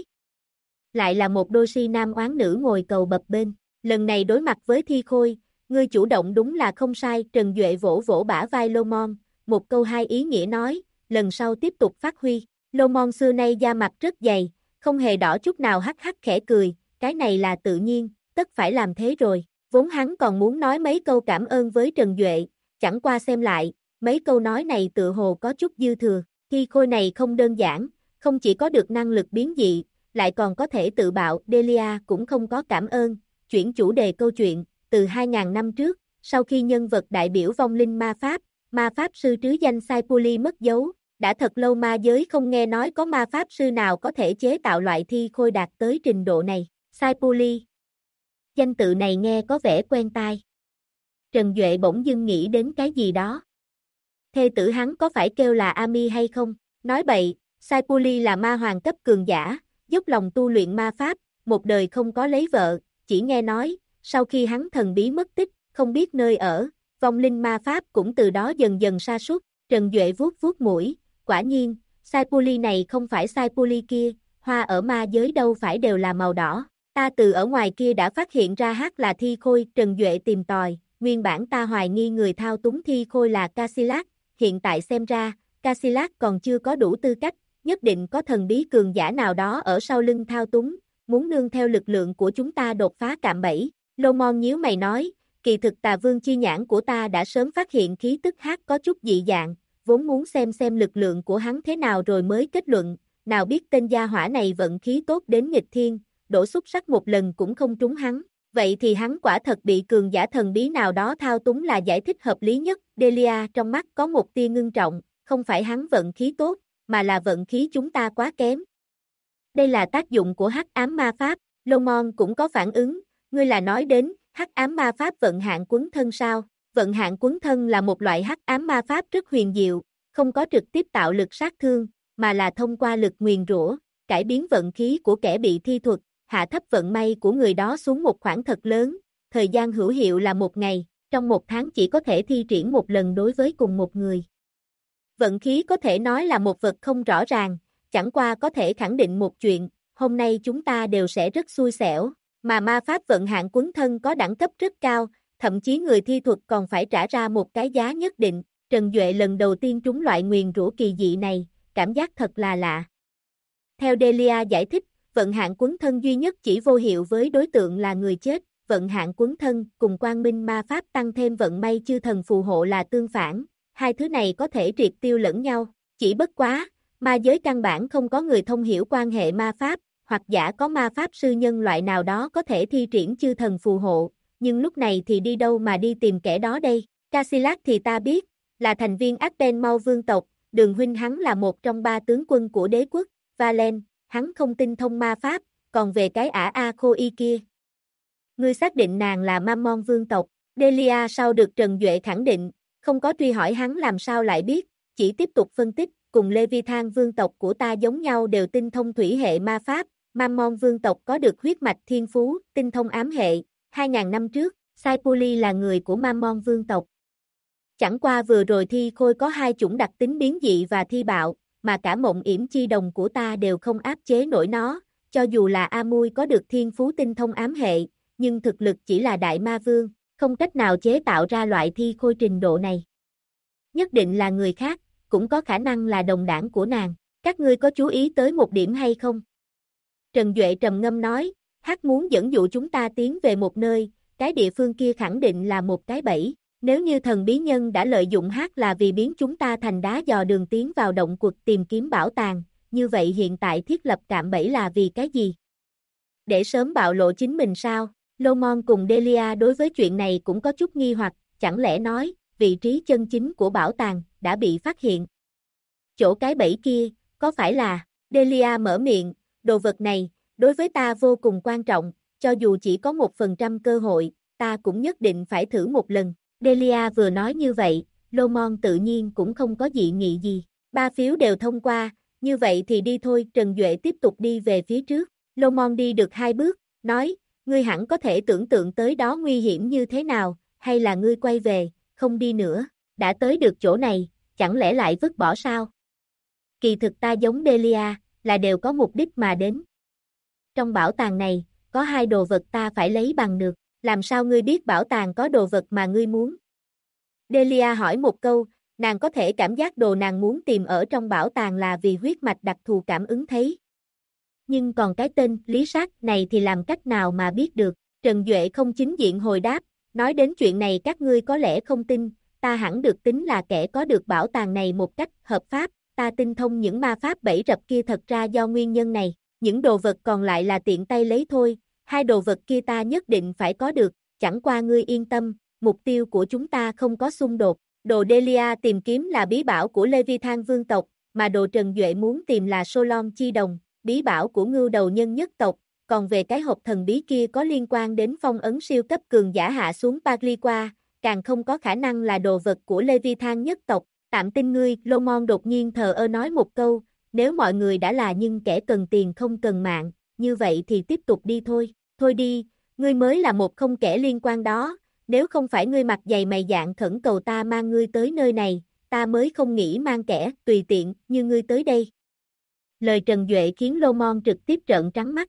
Lại là một đôi si nam oán nữ ngồi cầu bập bên, lần này đối mặt với Thi Khôi, ngươi chủ động đúng là không sai. Trần Duệ vỗ vỗ bả vai Lomon, một câu hai ý nghĩa nói, lần sau tiếp tục phát huy. Lomon xưa nay da mặt rất dày, không hề đỏ chút nào, hắc hắc khẽ cười, cái này là tự nhiên, tất phải làm thế rồi. Vốn hắn còn muốn nói mấy câu cảm ơn với Trần Duệ, chẳng qua xem lại, mấy câu nói này tựa hồ có chút dư thừa. Thi Khôi này không đơn giản, không chỉ có được năng lực biến dị, lại còn có thể tự bạo. Delia cũng không có cảm ơn, chuyển chủ đề câu chuyện, từ 2000 năm trước, sau khi nhân vật đại biểu vong linh ma pháp sư trứ danh Saipuli mất dấu, đã thật lâu ma giới không nghe nói có ma pháp sư nào có thể chế tạo loại thi khôi đạt tới trình độ này. Saipuli. Danh tự này nghe có vẻ quen tai. Trần Duệ bỗng dưng nghĩ đến cái gì đó. Thê tử hắn có phải kêu là Ami hay không? Nói bậy, Saipuli là ma hoàng cấp cường giả, dốc lòng tu luyện ma pháp, một đời không có lấy vợ, chỉ nghe nói, sau khi hắn thần bí mất tích, không biết nơi ở, vong linh ma pháp cũng từ đó dần dần sa sút. Trần Duệ vuốt vuốt mũi, quả nhiên, Saipuli này không phải Saipuli kia, hoa ở ma giới đâu phải đều là màu đỏ. Ta từ ở ngoài kia đã phát hiện ra hát là thi khôi. Trần Duệ tìm tòi, nguyên bản ta hoài nghi người thao túng thi khôi là Casillas, hiện tại xem ra, Casillas còn chưa có đủ tư cách, nhất định có thần bí cường giả nào đó ở sau lưng thao túng, muốn nương theo lực lượng của chúng ta đột phá cạm bẫy. Lomon nhíu mày nói, kỳ thực Tà Vương chi nhãn của ta đã sớm phát hiện khí tức hát có chút dị dạng, vốn muốn xem lực lượng của hắn thế nào rồi mới kết luận, nào biết tên gia hỏa này vận khí tốt đến nghịch thiên, đổ xúc sắc một lần cũng không trúng hắn, vậy thì hắn quả thật bị cường giả thần bí nào đó thao túng là giải thích hợp lý nhất. Delia trong mắt có một tia ngưng trọng, không phải hắn vận khí tốt, mà là vận khí chúng ta quá kém. Đây là tác dụng của hắc ám ma pháp. Lomon cũng có phản ứng, ngươi là nói đến hắc ám ma pháp vận hạn quấn thân sao? Vận hạn quấn thân là một loại hắc ám ma pháp rất huyền diệu, không có trực tiếp tạo lực sát thương, mà là thông qua lực nguyền rủa, cải biến vận khí của kẻ bị thi thuật, hạ thấp vận may của người đó xuống một khoảng thật lớn. Thời gian hữu hiệu là 1 ngày, trong 1 tháng chỉ có thể thi triển 1 lần đối với cùng một người. Vận khí có thể nói là một vật không rõ ràng, chẳng qua có thể khẳng định một chuyện, hôm nay chúng ta đều sẽ rất xui xẻo. Mà ma pháp vận hạn quấn thân có đẳng cấp rất cao, thậm chí người thi thuật còn phải trả ra một cái giá nhất định. Trần Duệ lần đầu tiên trúng loại nguyền rủa kỳ dị này, cảm giác thật là lạ. Theo Delia giải thích, vận hạn quấn thân duy nhất chỉ vô hiệu với đối tượng là người chết, vận hạn quấn thân cùng quang minh ma pháp tăng thêm vận may chư thần phù hộ là tương phản, hai thứ này có thể triệt tiêu lẫn nhau, chỉ bất quá, ma giới căn bản không có người thông hiểu quan hệ ma pháp, hoặc giả có ma pháp sư nhân loại nào đó có thể thi triển chư thần phù hộ, nhưng lúc này thì đi đâu mà đi tìm kẻ đó đây? Casillas thì ta biết, là thành viên Ardenmau vương tộc, Đường huynh hắn là một trong 3 tướng quân của đế quốc, Valen, hắn không tinh thông ma pháp, còn về cái ả A Khô Y kia. Ngươi xác định nàng là Mammon vương tộc, Delia sau được Trần Duệ khẳng định, không có truy hỏi hắn làm sao lại biết, chỉ tiếp tục phân tích, cùng Leviathan vương tộc của ta giống nhau đều tinh thông thủy hệ ma pháp, Mammon vương tộc có được huyết mạch thiên phú, tinh thông ám hệ, 2000 năm trước, Saipuli là người của Mammon vương tộc. Chẳng qua vừa rồi thi khôi có 2 chủng đặc tính biến dị và thi bạo, mà cả mộng yểm chi đồng của ta đều không áp chế nổi nó, cho dù là Amui có được thiên phú tinh thông ám hệ, nhưng thực lực chỉ là đại ma vương, không cách nào chế tạo ra loại thi khôi trình độ này. Nhất định là người khác, cũng có khả năng là đồng đảng của nàng, các ngươi có chú ý tới một điểm hay không? Trần Duệ trầm ngâm nói, hắn muốn dẫn dụ chúng ta tiến về một nơi, cái địa phương kia khẳng định là một cái bẫy. Nếu như thần bí nhân đã lợi dụng hát là vì biến chúng ta thành đá dò đường tiến vào động quật tìm kiếm bảo tàng, như vậy hiện tại thiết lập cạm bẫy là vì cái gì? Để sớm bạo lộ chính mình sao? Lomon cùng Delia đối với chuyện này cũng có chút nghi hoặc, chẳng lẽ nói, vị trí chân chính của bảo tàng đã bị phát hiện. Chỗ cái bẫy kia, có phải là, Delia mở miệng, đồ vật này, đối với ta vô cùng quan trọng, cho dù chỉ có 1% cơ hội, ta cũng nhất định phải thử một lần. Delia vừa nói như vậy, Lomon tự nhiên cũng không có dị nghị gì. 3 phiếu đều thông qua, như vậy thì đi thôi. Trần Duệ tiếp tục đi về phía trước. Lomon đi được 2 bước, nói, ngươi hẳn có thể tưởng tượng tới đó nguy hiểm như thế nào, hay là ngươi quay về, không đi nữa, đã tới được chỗ này, chẳng lẽ lại vứt bỏ sao? Kỳ thực ta giống Delia, là đều có mục đích mà đến. Trong bảo tàng này, có 2 đồ vật ta phải lấy bằng được. Làm sao ngươi biết bảo tàng có đồ vật mà ngươi muốn? Delia hỏi một câu, nàng có thể cảm giác đồ nàng muốn tìm ở trong bảo tàng là vì huyết mạch đặc thù cảm ứng thấy. Nhưng còn cái tên Lý Sát này thì làm cách nào mà biết được? Trần Duệ không chính diện hồi đáp, nói đến chuyện này các ngươi có lẽ không tin, ta hẳn được tính là kẻ có được bảo tàng này một cách hợp pháp, ta tinh thông những ma pháp bẫy rập kia thật ra do nguyên nhân này, những đồ vật còn lại là tiện tay lấy thôi. 2 đồ vật kia ta nhất định phải có được, chẳng qua ngươi yên tâm, mục tiêu của chúng ta không có xung đột. Đồ Delia tìm kiếm là bí bảo của Leviathan vương tộc, mà đồ Trần Duệ muốn tìm là Solon chi đồng, bí bảo của ngưu đầu nhân nhất tộc, còn về cái hộp thần bí kia có liên quan đến phong ấn siêu cấp cường giả hạ xuống Pagliqua, càng không có khả năng là đồ vật của Leviathan nhất tộc. Tạm tin ngươi, Lomon đột nhiên thờ ơ nói một câu, nếu mọi người đã là nhưng kẻ cần tiền không cần mạng, như vậy thì tiếp tục đi thôi. Thôi đi, ngươi mới là một không kẻ liên quan đó, nếu không phải ngươi mặt dày mày dạn khẩn cầu ta mang ngươi tới nơi này, ta mới không nghĩ mang kẻ tùy tiện như ngươi tới đây. Lời Trần Duệ khiến Lomon trực tiếp trợn trắng mắt.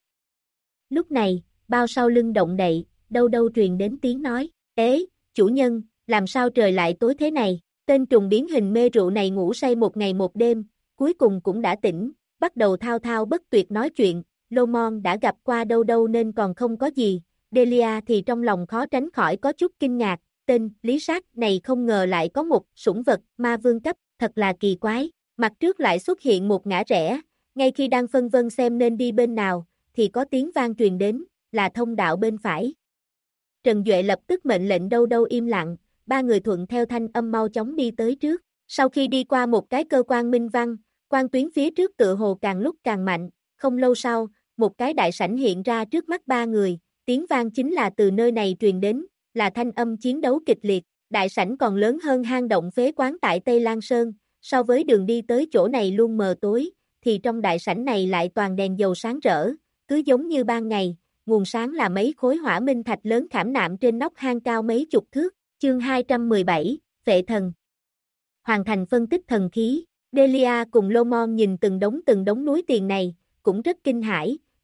Lúc này, bao sau lưng động đậy, đâu đâu truyền đến tiếng nói, ế, chủ nhân, làm sao trời lại tối thế này, tên trùng biến hình mê rượu này ngủ say một ngày một đêm, cuối cùng cũng đã tỉnh, bắt đầu thao thao bất tuyệt nói chuyện. Lomon đã gặp qua đâu đâu nên còn không có gì, Delia thì trong lòng khó tránh khỏi có chút kinh ngạc, tên Lý Sát này không ngờ lại có một sủng vật ma vương cấp, thật là kỳ quái, mặt trước lại xuất hiện một ngã rẽ, ngay khi đang phân vân xem nên đi bên nào, thì có tiếng vang truyền đến, là thông đạo bên phải. Trần Duệ lập tức mệnh lệnh đâu đâu im lặng, 3 người thuận theo thanh âm mau chóng đi tới trước, sau khi đi qua một cái cơ quan minh văn, quang tuyến phía trước tựa hồ càng lúc càng mạnh, không lâu sau, một cái đại sảnh hiện ra trước mắt 3 người, tiếng vang chính là từ nơi này truyền đến, là thanh âm chiến đấu kịch liệt, đại sảnh còn lớn hơn hang động phế quán tại Tây Lan Sơn, so với đường đi tới chỗ này luôn mờ tối, thì trong đại sảnh này lại toàn đèn dầu sáng rỡ, cứ giống như ban ngày, nguồn sáng là mấy khối hỏa minh thạch lớn khảm nạm trên nóc hang cao mấy chục thước, chương 217, Vệ thần. Hoàn thành phân tích thần khí, Delia cùng Lomon nhìn từng đống núi tiền này, cũng rất kinh hãi,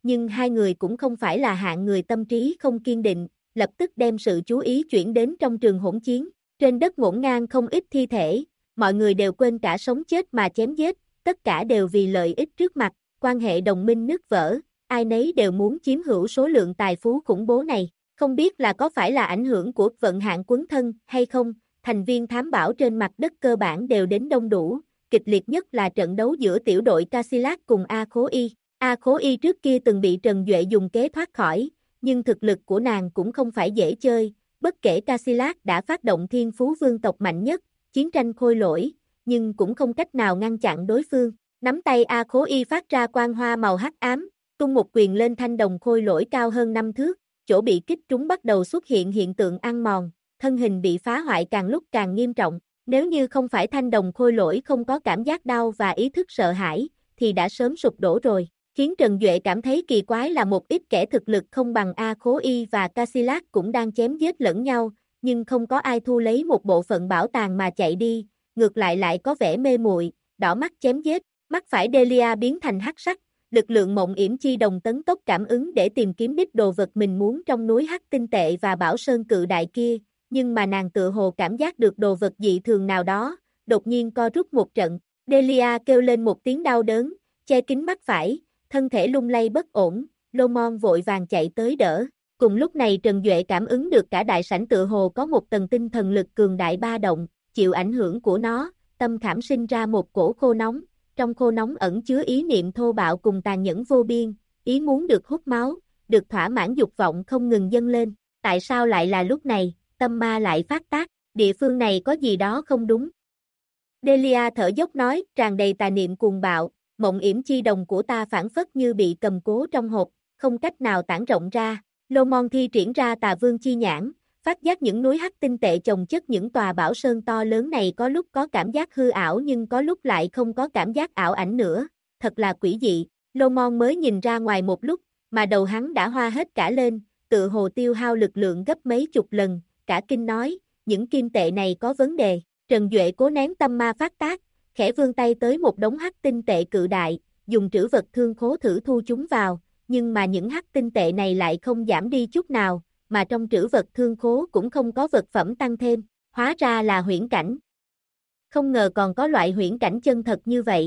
nhưng hai người cũng không phải là hạng người tâm trí không kiên định, lập tức đem sự chú ý chuyển đến trong trường hỗn chiến. Trên đất ngổn ngang không ít thi thể, mọi người đều quên cả sống chết mà chém giết, tất cả đều vì lợi ích trước mặt, quan hệ đồng minh nứt vỡ, ai nấy đều muốn chiếm hữu số lượng tài phú khủng bố này. Không biết là có phải là ảnh hưởng của vận hạn quấn thân hay không, thành viên thám bảo trên mặt đất cơ bản đều đến đông đủ, kịch liệt nhất là trận đấu giữa tiểu đội Casillas cùng A Khố Y. A Khố Y trước kia từng bị Trần Duệ dùng kế thoát khỏi, nhưng thực lực của nàng cũng không phải dễ chơi, bất kể Casillas đã phát động thiên phú vương tộc mạnh nhất, chiến tranh khôi lỗi, nhưng cũng không cách nào ngăn chặn đối phương. Nắm tay A Khố Y phát ra quang hoa màu hắc ám, tung một quyền lên thanh đồng khôi lỗi cao hơn 5 thước, chỗ bị kích trúng bắt đầu xuất hiện hiện tượng ăn mòn, thân hình bị phá hoại càng lúc càng nghiêm trọng. Nếu như không phải thanh đồng khôi lỗi không có cảm giác đau và ý thức sợ hãi, thì đã sớm sụp đổ rồi. Khiến Trần Duệ cảm thấy kỳ quái là một ít kẻ thực lực không bằng A Khố Y và Casillas cũng đang chém giết lẫn nhau, nhưng không có ai thu lấy một bộ phận bảo tàng mà chạy đi, ngược lại có vẻ mê muội, đỏ mắt chém giết. Mắt phải Delia biến thành hắc sắc, lực lượng mộng yểm chi đồng tấn tốc cảm ứng để tìm kiếm đích đồ vật mình muốn trong núi hắc tinh tệ và bảo sơn cự đại kia, nhưng mà nàng tự hồ cảm giác được đồ vật dị thường nào đó, đột nhiên co rút một trận. Delia kêu lên một tiếng đau đớn, che kín mắt phải, thân thể lung lay bất ổn, Lomon vội vàng chạy tới đỡ. Cùng lúc này Trần Duệ cảm ứng được cả đại sảnh tự hồ có một tầng tinh thần lực cường đại ba động, chịu ảnh hưởng của nó, tâm khảm sinh ra một cổ khô nóng, trong khô nóng ẩn chứa ý niệm thô bạo cùng tàn nhẫn vô biên, ý muốn được hút máu, được thỏa mãn dục vọng không ngừng dâng lên. Tại sao lại là lúc này, tâm ma lại phát tác, địa phương này có gì đó không đúng. Delia thở dốc nói, tràn đầy tà niệm cuồng bạo, mộng yểm chi đồng của ta phản phất như bị cầm cố trong hộp, không cách nào tản rộng ra. Lomon thi triển ra tà vương chi nhãn, phát giác những núi hắc tinh tệ chồng chất những tòa bảo sơn to lớn này có lúc có cảm giác hư ảo nhưng có lúc lại không có cảm giác ảo ảnh nữa, thật là quỷ dị. Lomon mới nhìn ra ngoài một lúc, mà đầu hắn đã hoa hết cả lên, tự hồ tiêu hao lực lượng gấp mấy chục lần, cả kinh nói, những kim tệ này có vấn đề. Trần Duệ cố nén tâm ma phát tác, khẽ vươn tay tới một đống hắc tinh tệ cự đại, dùng trữ vật thương khố thử thu chúng vào, nhưng mà những hắc tinh tệ này lại không giảm đi chút nào, mà trong trữ vật thương khố cũng không có vật phẩm tăng thêm, hóa ra là huyễn cảnh. Không ngờ còn có loại huyễn cảnh chân thật như vậy.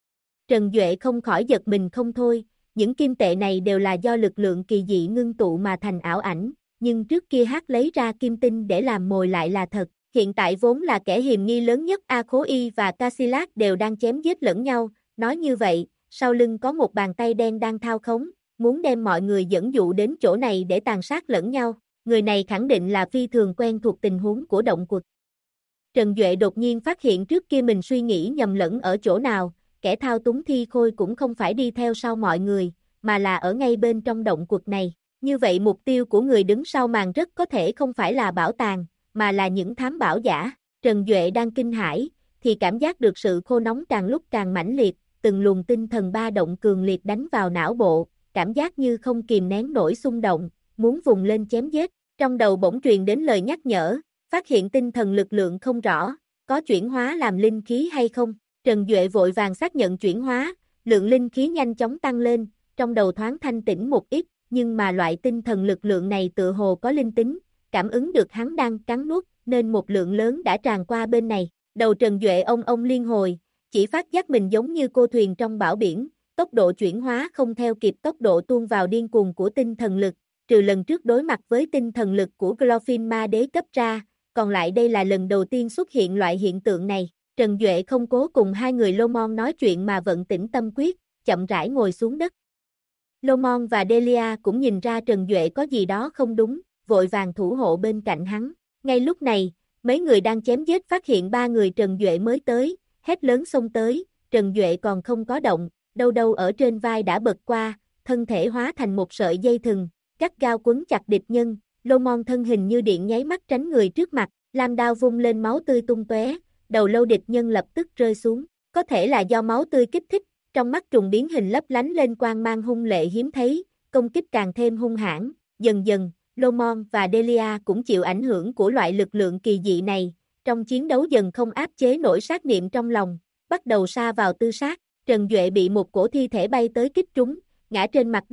Trần Duệ không khỏi giật mình không thôi, những kim tệ này đều là do lực lượng kỳ dị ngưng tụ mà thành ảo ảnh, nhưng trước kia hát lấy ra kim tinh để làm mồi lại là thật. Hiện tại vốn là kẻ hiềm nghi lớn nhất A Khố Y và Casillas đều đang chém giết lẫn nhau, nói như vậy, sau lưng có một bàn tay đen đang thao khống, muốn đem mọi người dẫn dụ đến chỗ này để tàn sát lẫn nhau, người này khẳng định là phi thường quen thuộc tình huống của động quật. Trần Duệ đột nhiên phát hiện trước kia mình suy nghĩ nhầm lẫn ở chỗ nào, kẻ thao túng thi khôi cũng không phải đi theo sau mọi người, mà là ở ngay bên trong động quật này, như vậy mục tiêu của người đứng sau màn rất có thể không phải là bảo tàng, mà là những thám bảo giả. Trần Duệ đang kinh hãi, thì cảm giác được sự khô nóng càng lúc càng mãnh liệt, từng luồng tinh thần ba động cường liệt đánh vào não bộ, cảm giác như không kìm nén nổi xung động, muốn vùng lên chém giết. Trong đầu bỗng truyền đến lời nhắc nhở, phát hiện tinh thần lực lượng không rõ, có chuyển hóa làm linh khí hay không. Trần Duệ vội vàng xác nhận chuyển hóa, lượng linh khí nhanh chóng tăng lên, trong đầu thoáng thanh tĩnh một ít, nhưng mà loại tinh thần lực lượng này tựa hồ có linh tính, cảm ứng được hắn đang cắn nuốt, nên một lượng lớn đã tràn qua bên này. Đầu Trần Duệ ông liên hồi, chỉ phát giác mình giống như cô thuyền trong bão biển, tốc độ chuyển hóa không theo kịp tốc độ tuôn vào điên cuồng của tinh thần lực, trừ lần trước đối mặt với tinh thần lực của Glorfin ma đế cấp ra, còn lại đây là lần đầu tiên xuất hiện loại hiện tượng này. Trần Duệ không cố cùng hai người Lomon nói chuyện mà vận tĩnh tâm quyết, chậm rãi ngồi xuống đất. Lomon và Delia cũng nhìn ra Trần Duệ có gì đó không đúng, vội vàng thủ hộ bên cạnh hắn. Ngay lúc này, mấy người đang chém giết phát hiện ba người Trần Duệ mới tới, hét lớn xông tới, Trần Duệ còn không có động, đâu ở trên vai đã bật qua, thân thể hóa thành một sợi dây thừng, gắt gao quấn chặt địch nhân. Lomon thân hình như điện nháy mắt tránh người trước mặt, lam đao vung lên máu tươi tung tóe, đầu lâu địch nhân lập tức rơi xuống, có thể là do máu tươi kích thích, trong mắt trùng biến hình lấp lánh lên quang mang hung lệ hiếm thấy, công kích càng thêm hung hãn. Dần dần, Lomon và Delia cũng chịu ảnh hưởng của loại lực lượng kỳ dị này, trong chiến đấu dần không áp chế nổi sát niệm trong lòng, bắt đầu sa vào tư sát. Trần Duệ bị một cổ thi thể bay tới kích trúng, ngã trên mặt đất,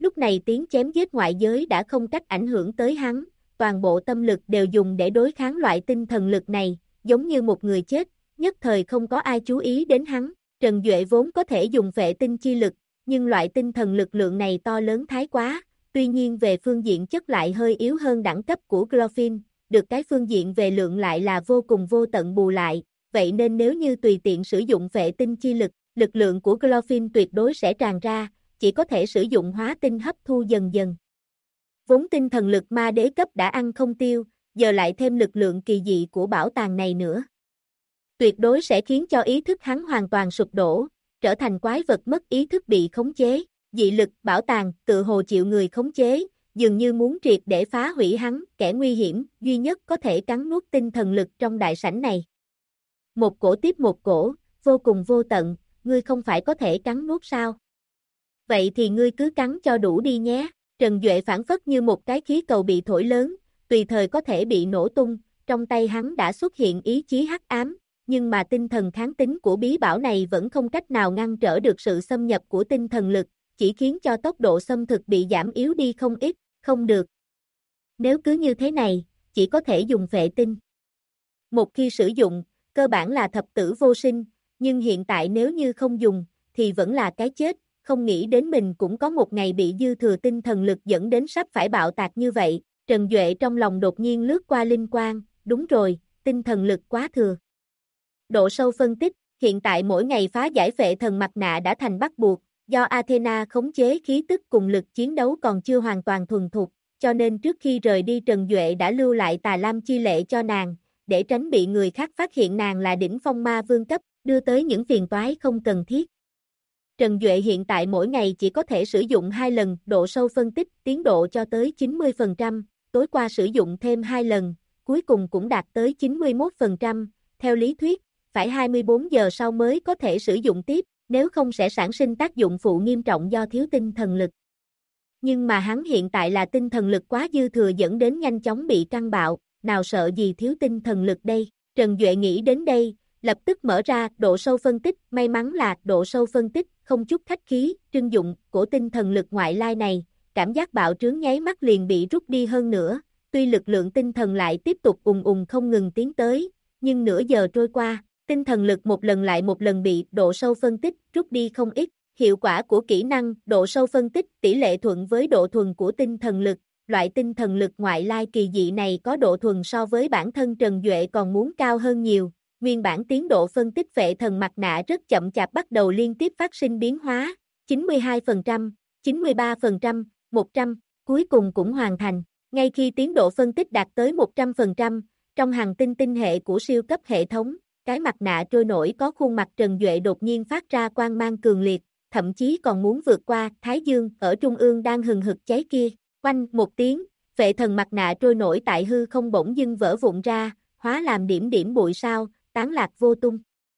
Lúc này tiếng chém giết ngoại giới đã không cách ảnh hưởng tới hắn, toàn bộ tâm lực đều dùng để đối kháng loại tinh thần lực này, giống như một người chết, nhất thời không có ai chú ý đến hắn. Trần Duệ vốn có thể dùng vệ tinh chi lực, nhưng loại tinh thần lực lượng này to lớn thái quá, tuy nhiên về phương diện chất lại hơi yếu hơn đẳng cấp của Glorfin, được cái phương diện về lượng lại là vô cùng vô tận bù lại, vậy nên nếu như tùy tiện sử dụng vệ tinh chi lực, lực lượng của Glorfin tuyệt đối sẽ tràn ra, chỉ có thể sử dụng hóa tinh hấp thu dần dần. Vốn tinh thần lực ma đế cấp đã ăn không tiêu, giờ lại thêm lực lượng kỳ dị của bảo tàng này nữa. Tuyệt đối sẽ khiến cho ý thức hắn hoàn toàn sụp đổ, trở thành quái vật mất ý thức bị khống chế. Dị lực bảo tàng tự hồ chịu người khống chế, dường như muốn triệt để phá hủy hắn, kẻ nguy hiểm duy nhất có thể cắn nuốt tinh thần lực trong đại sảnh này. Một cổ tiếp một cổ, vô cùng vô tận, ngươi không phải có thể cắn nuốt sao? Vậy thì ngươi cứ cắn cho đủ đi nhé. Trần Duệ phản phất như một cái khí cầu bị thổi lớn, tùy thời có thể bị nổ tung, trong tay hắn đã xuất hiện ý chí hắc ám, nhưng mà tinh thần kháng tính của bí bảo này vẫn không cách nào ngăn trở được sự xâm nhập của tinh thần lực, chỉ khiến cho tốc độ xâm thực bị giảm yếu đi không ít, không được. Nếu cứ như thế này, chỉ có thể dùng phệ tinh. Một khi sử dụng, cơ bản là thập tử vô sinh, nhưng hiện tại nếu như không dùng, thì vẫn là cái chết, không nghĩ đến mình cũng có một ngày bị dư thừa tinh thần lực dẫn đến sắp phải bạo tạc như vậy. Trần Duệ trong lòng đột nhiên lướt qua linh quang, đúng rồi, tinh thần lực quá thừa. Độ sâu phân tích, hiện tại mỗi ngày phá giải phệ thần mặt nạ đã thành bắt buộc, do Athena khống chế khí tức cùng lực chiến đấu còn chưa hoàn toàn thuần thục, cho nên trước khi rời đi Trần Duệ đã lưu lại tà lam chi lệ cho nàng, để tránh bị người khác phát hiện nàng là đỉnh phong ma vương cấp, đưa tới những phiền toái không cần thiết. Trần Duệ hiện tại mỗi ngày chỉ có thể sử dụng 2 lần, độ sâu phân tích tiến độ cho tới 90%, tối qua sử dụng thêm 2 lần, cuối cùng cũng đạt tới 91%, theo lý thuyết, phải 24 giờ sau mới có thể sử dụng tiếp, nếu không sẽ sản sinh tác dụng phụ nghiêm trọng do thiếu tinh thần lực. Nhưng mà hắn hiện tại là tinh thần lực quá dư thừa dẫn đến nhanh chóng bị căng bạo, nào sợ gì thiếu tinh thần lực đây. Trần Duệ nghĩ đến đây, lập tức mở ra độ sâu phân tích, may mắn là độ sâu phân tích, không chút khách khí, trưng dụng của tinh thần lực ngoại lai này, cảm giác bạo trướng nháy mắt liền bị rút đi hơn nữa, tuy lực lượng tinh thần lại tiếp tục không ngừng tiến tới, nhưng nửa giờ trôi qua, tinh thần lực một lần lại một lần bị độ sâu phân tích rút đi không ít. Hiệu quả của kỹ năng độ sâu phân tích tỷ lệ thuận với độ thuần của tinh thần lực, loại tinh thần lực ngoại lai kỳ dị này có độ thuần so với bản thân Trần Duệ còn muốn cao hơn nhiều. Nguyên bản tiến độ phân tích phệ thần mặt nạ rất chậm chạp bắt đầu liên tiếp phát sinh biến hóa, 92%, 93%, 100, cuối cùng cũng hoàn thành. Ngay khi tiến độ phân tích đạt tới 100%, trong hành tinh tinh hệ của siêu cấp hệ thống, cái mặt nạ trôi nổi có khuôn mặt Trần Duệ đột nhiên phát ra quang mang cường liệt, thậm chí còn muốn vượt qua Thái Dương ở trung ương đang hừng hực cháy kia. Oanh một tiếng, phệ thần mặt nạ trôi nổi tại hư không bỗng dưng vỡ vụn ra, hóa làm điểm điểm bụi sao, tán lạc vô tung.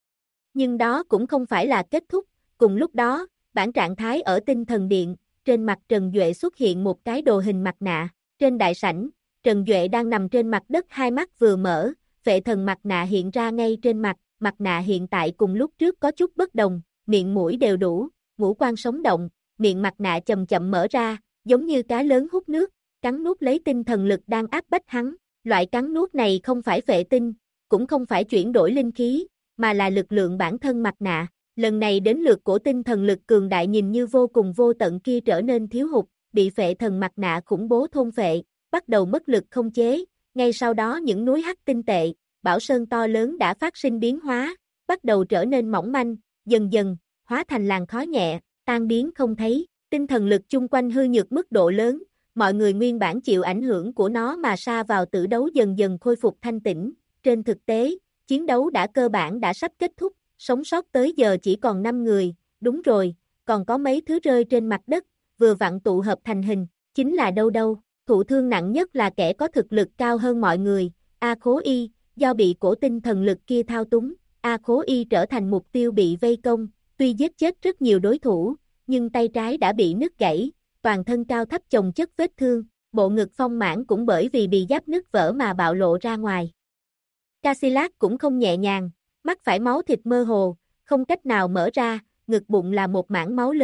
Nhưng đó cũng không phải là kết thúc, cùng lúc đó, bản trạng thái ở tinh thần điện, trên mặt Trần Duệ xuất hiện một cái đồ hình mặt nạ. Trên đại sảnh, Trần Duệ đang nằm trên mặt đất, hai mắt vừa mở, phệ thần mặt nạ hiện ra ngay trên mặt nạ hiện tại cùng lúc trước có chút bất đồng, miệng mũi đều đủ, ngũ quan sống động, miệng mặt nạ chậm chậm mở ra, giống như cá lớn hút nước, cắn nuốt lấy tinh thần lực đang áp bách hắn. Loại cắn nuốt này không phải phệ tinh, cũng không phải chuyển đổi linh khí, mà là lực lượng bản thân mặt nạ. Lần này đến lượt của tinh thần lực cường đại nhìn như vô cùng vô tận kia trở nên thiếu hụt, bị phệ thần mặt nạ khủng bố thôn phệ, bắt đầu mất lực không chế. Ngay sau đó những núi hắc tinh tệ, bảo sơn to lớn đã phát sinh biến hóa, bắt đầu trở nên mỏng manh, dần dần hóa thành làn khói nhẹ, tan biến không thấy. Tinh thần lực chung quanh hư nhược mức độ lớn, mọi người nguyên bản chịu ảnh hưởng của nó mà sa vào tử đấu dần dần khôi phục thanh tĩnh. Trên thực tế, chiến đấu đã cơ bản đã sắp kết thúc, sống sót tới giờ chỉ còn 5 người, đúng rồi, còn có mấy thứ rơi trên mặt đất, vừa vặn tụ hợp thành hình, chính là đâu, thụ thương nặng nhất là kẻ có thực lực cao hơn mọi người, A Khố Y, do bị cổ tinh thần lực kia thao túng, A Khố Y trở thành mục tiêu bị vây công, tuy giết chết rất nhiều đối thủ, nhưng tay trái đã bị nứt gãy, toàn thân cao thấp chồng chất vết thương, bộ ngực phong mãn cũng bởi vì bị giáp nứt vỡ mà bạo lộ ra ngoài. Casillas cũng không nhẹ nhàng, mắt phải máu thịt mơ hồ, không cách nào mở ra, ngực bụng là một mảng máu lớn,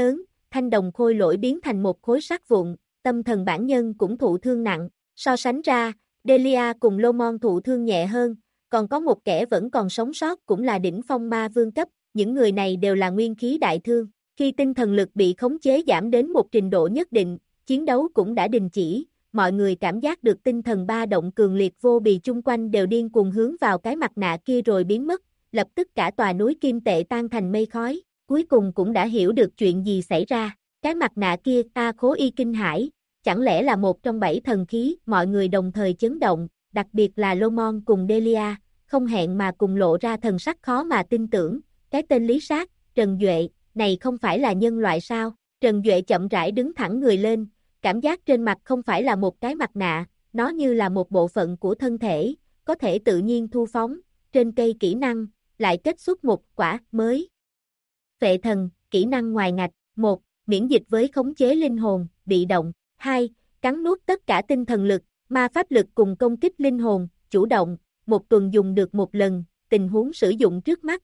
thanh đồng khôi lỗi biến thành một khối sắt vụn, tâm thần bản nhân cũng thụ thương nặng. So sánh ra, Delia cùng Lomon thụ thương nhẹ hơn, còn có một kẻ vẫn còn sống sót cũng là đỉnh phong ma vương cấp, những người này đều là nguyên khí đại thương. Khi tinh thần lực bị khống chế giảm đến một trình độ nhất định, chiến đấu cũng đã đình chỉ, mọi người cảm giác được tinh thần ba động cường liệt vô bì chung quanh đều điên cuồng hướng vào cái mặt nạ kia rồi biến mất, lập tức cả tòa núi kim tệ tan thành mây khói, cuối cùng cũng đã hiểu được chuyện gì xảy ra. Cái mặt nạ kia, A Khố Y kinh hãi, chẳng lẽ là một trong 7 thần khí, mọi người đồng thời chấn động, đặc biệt là Lomon cùng Delia, không hẹn mà cùng lộ ra thần sắc khó mà tin tưởng, cái tên Lý Sát, Trần Duệ, này không phải là nhân loại sao? Trần Duệ chậm rãi đứng thẳng người lên, cảm giác trên mặt không phải là một cái mặt nạ, nó như là một bộ phận của thân thể, có thể tự nhiên thu phóng, trên cây kỹ năng, lại kết xuất một quả mới. Phệ thần, kỹ năng ngoài ngạch, 1. Miễn dịch với khống chế linh hồn, bị động, 2. Cắn nuốt tất cả tinh thần lực, ma pháp lực cùng công kích linh hồn, chủ động, một tuần dùng được một lần, tình huống sử dụng trước mắt,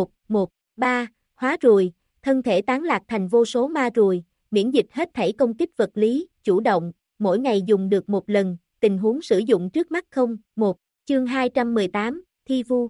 3. Hóa ruồi, thân thể tán lạc thành vô số ma ruồi, miễn dịch hết thảy công kích vật lý, chủ động, mỗi ngày dùng được một lần, tình huống sử dụng trước mắt không, 1. Chương 218, Thi Vu.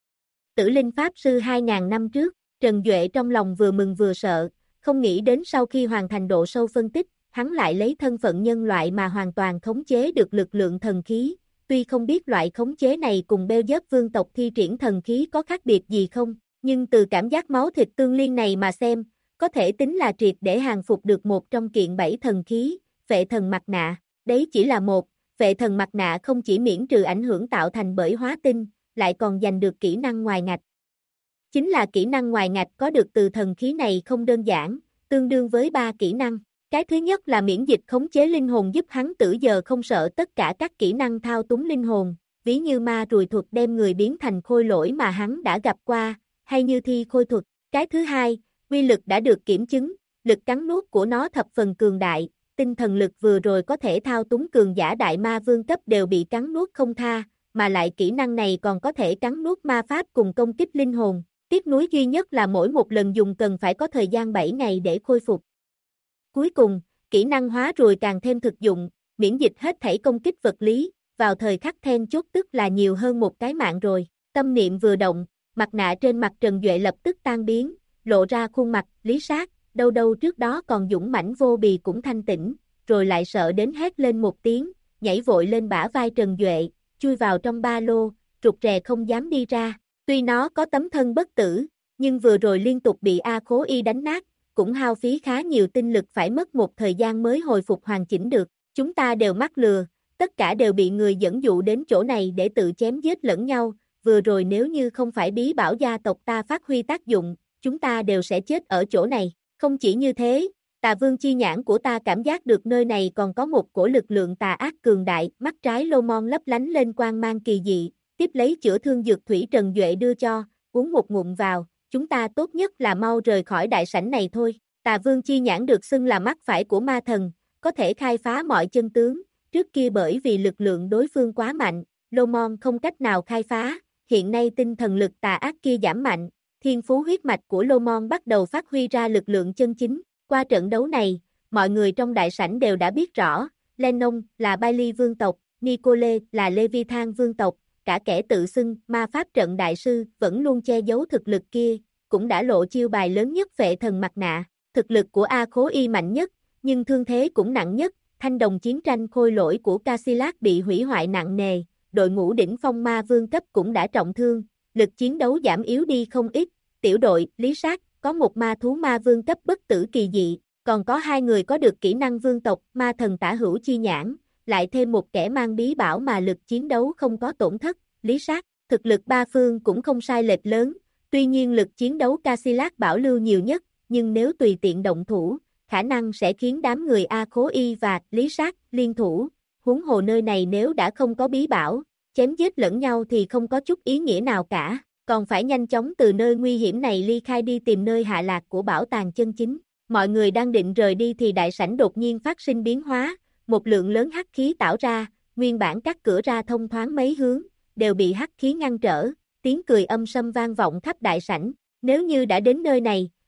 Tử linh pháp sư 2000 năm trước, Trần Duệ trong lòng vừa mừng vừa sợ, không nghĩ đến sau khi hoàn thành độ sâu phân tích, hắn lại lấy thân phận nhân loại mà hoàn toàn khống chế được lực lượng thần khí, tuy không biết loại khống chế này cùng Beo Giớp vương tộc thi triển thần khí có khác biệt gì không, nhưng từ cảm giác máu thịt tương liên này mà xem, có thể tính là triệt để hàng phục được một trong kiện 7 thần khí, phệ thần mặt nạ, đấy chỉ là một, phệ thần mặt nạ không chỉ miễn trừ ảnh hưởng tạo thành bởi hóa tinh, lại còn giành được kỹ năng ngoài ngạch. Chính là kỹ năng ngoài ngạch có được từ thần khí này không đơn giản, tương đương với 3 kỹ năng. Cái thứ nhất là miễn dịch khống chế linh hồn giúp hắn tử giờ không sợ tất cả các kỹ năng thao túng linh hồn, ví như ma ruồi thuật đem người biến thành khôi lỗi mà hắn đã gặp qua, hay như thi khôi thuật. Cái thứ hai, quy lực đã được kiểm chứng, lực cắn nuốt của nó thập phần cường đại, tinh thần lực vừa rồi có thể thao túng cường giả đại ma vương cấp đều bị cắn nuốt không tha, mà lại kỹ năng này còn có thể cắn nuốt ma pháp cùng công kích linh hồn. Tiếc nuối duy nhất là mỗi một lần dùng cần phải có thời gian 7 ngày để khôi phục. Cuối cùng, kỹ năng hóa ruồi càng thêm thực dụng, miễn dịch hết thảy công kích vật lý, vào thời khắc then chốt tức là nhiều hơn một cái mạng rồi. Tâm niệm vừa động, mặt nạ trên mặt Trần Duệ lập tức tan biến, lộ ra khuôn mặt Lý Sát, đâu đâu trước đó còn dũng mãnh vô bì cũng thanh tĩnh, rồi lại sợ đến hét lên một tiếng, nhảy vội lên bả vai Trần Duệ, chui vào trong ba lô, rụt rè không dám đi ra. Tuy nó có tấm thân bất tử, nhưng vừa rồi liên tục bị A Khố Y đánh nát, cũng hao phí khá nhiều tinh lực phải mất một thời gian mới hồi phục hoàn chỉnh được. Chúng ta đều mắc lừa, tất cả đều bị người dẫn dụ đến chỗ này để tự chém giết lẫn nhau, vừa rồi nếu như không phải bí bảo gia tộc ta phát huy tác dụng, chúng ta đều sẽ chết ở chỗ này. Không chỉ như thế, Tà Vương chi nhãn của ta cảm giác được nơi này còn có một cổ lực lượng tà ác cường đại, mắt trái Lomon lấp lánh lên quang mang kỳ dị, tiếp lấy chữa thương dược thủy Trần Duệ đưa cho, uống một ngụm vào, chúng ta tốt nhất là mau rời khỏi đại sảnh này thôi. Tà Vương chi nhãn được xưng là mắt phải của ma thần, có thể khai phá mọi chân tướng, trước kia bởi vì lực lượng đối phương quá mạnh, Lomon không cách nào khai phá, hiện nay tinh thần lực tà ác kia giảm mạnh, thiên phú huyết mạch của Lomon bắt đầu phát huy ra lực lượng chân chính. Qua trận đấu này, mọi người trong đại sảnh đều đã biết rõ, Lennon là Bailey vương tộc, Nicole là Leviathan vương tộc, cả kẻ tự xưng ma pháp trận đại sư vẫn luôn che giấu thực lực kia, cũng đã lộ chiêu bài lớn nhất phệ thần mặt nạ. Thực lực của A Khố Y mạnh nhất, nhưng thương thế cũng nặng nhất, thanh đồng chiến tranh khôi lỗi của Casillas bị hủy hoại nặng nề, đội ngũ đỉnh phong ma vương cấp cũng đã trọng thương, lực chiến đấu giảm yếu đi không ít, tiểu đội, Lý Sát, có một ma thú ma vương cấp bất tử kỳ dị, còn có 2 người có được kỹ năng vương tộc, ma thần tả hữu chi nhãn, lại thêm một kẻ mang bí bảo mà lực chiến đấu không có tổn thất, Lý Sát, thực lực ba phương cũng không sai lệch lớn, tuy nhiên lực chiến đấu Casillas bảo lưu nhiều nhất, nhưng nếu tùy tiện động thủ, khả năng sẽ khiến đám người A Khố Y và Lý Sát liên thủ, huống hồ nơi này nếu đã không có bí bảo, chém giết lẫn nhau thì không có chút ý nghĩa nào cả, còn phải nhanh chóng từ nơi nguy hiểm này ly khai đi tìm nơi hạ lạc của bảo tàng chân chính. Mọi người đang định rời đi thì đại sảnh đột nhiên phát sinh biến hóa, một lượng lớn hắc khí tạo ra, nguyên bản các cửa ra thông thoáng mấy hướng, đều bị hắc khí ngăn trở, tiếng cười âm sâm vang vọng khắp đại sảnh. Nếu như đã đến nơi này,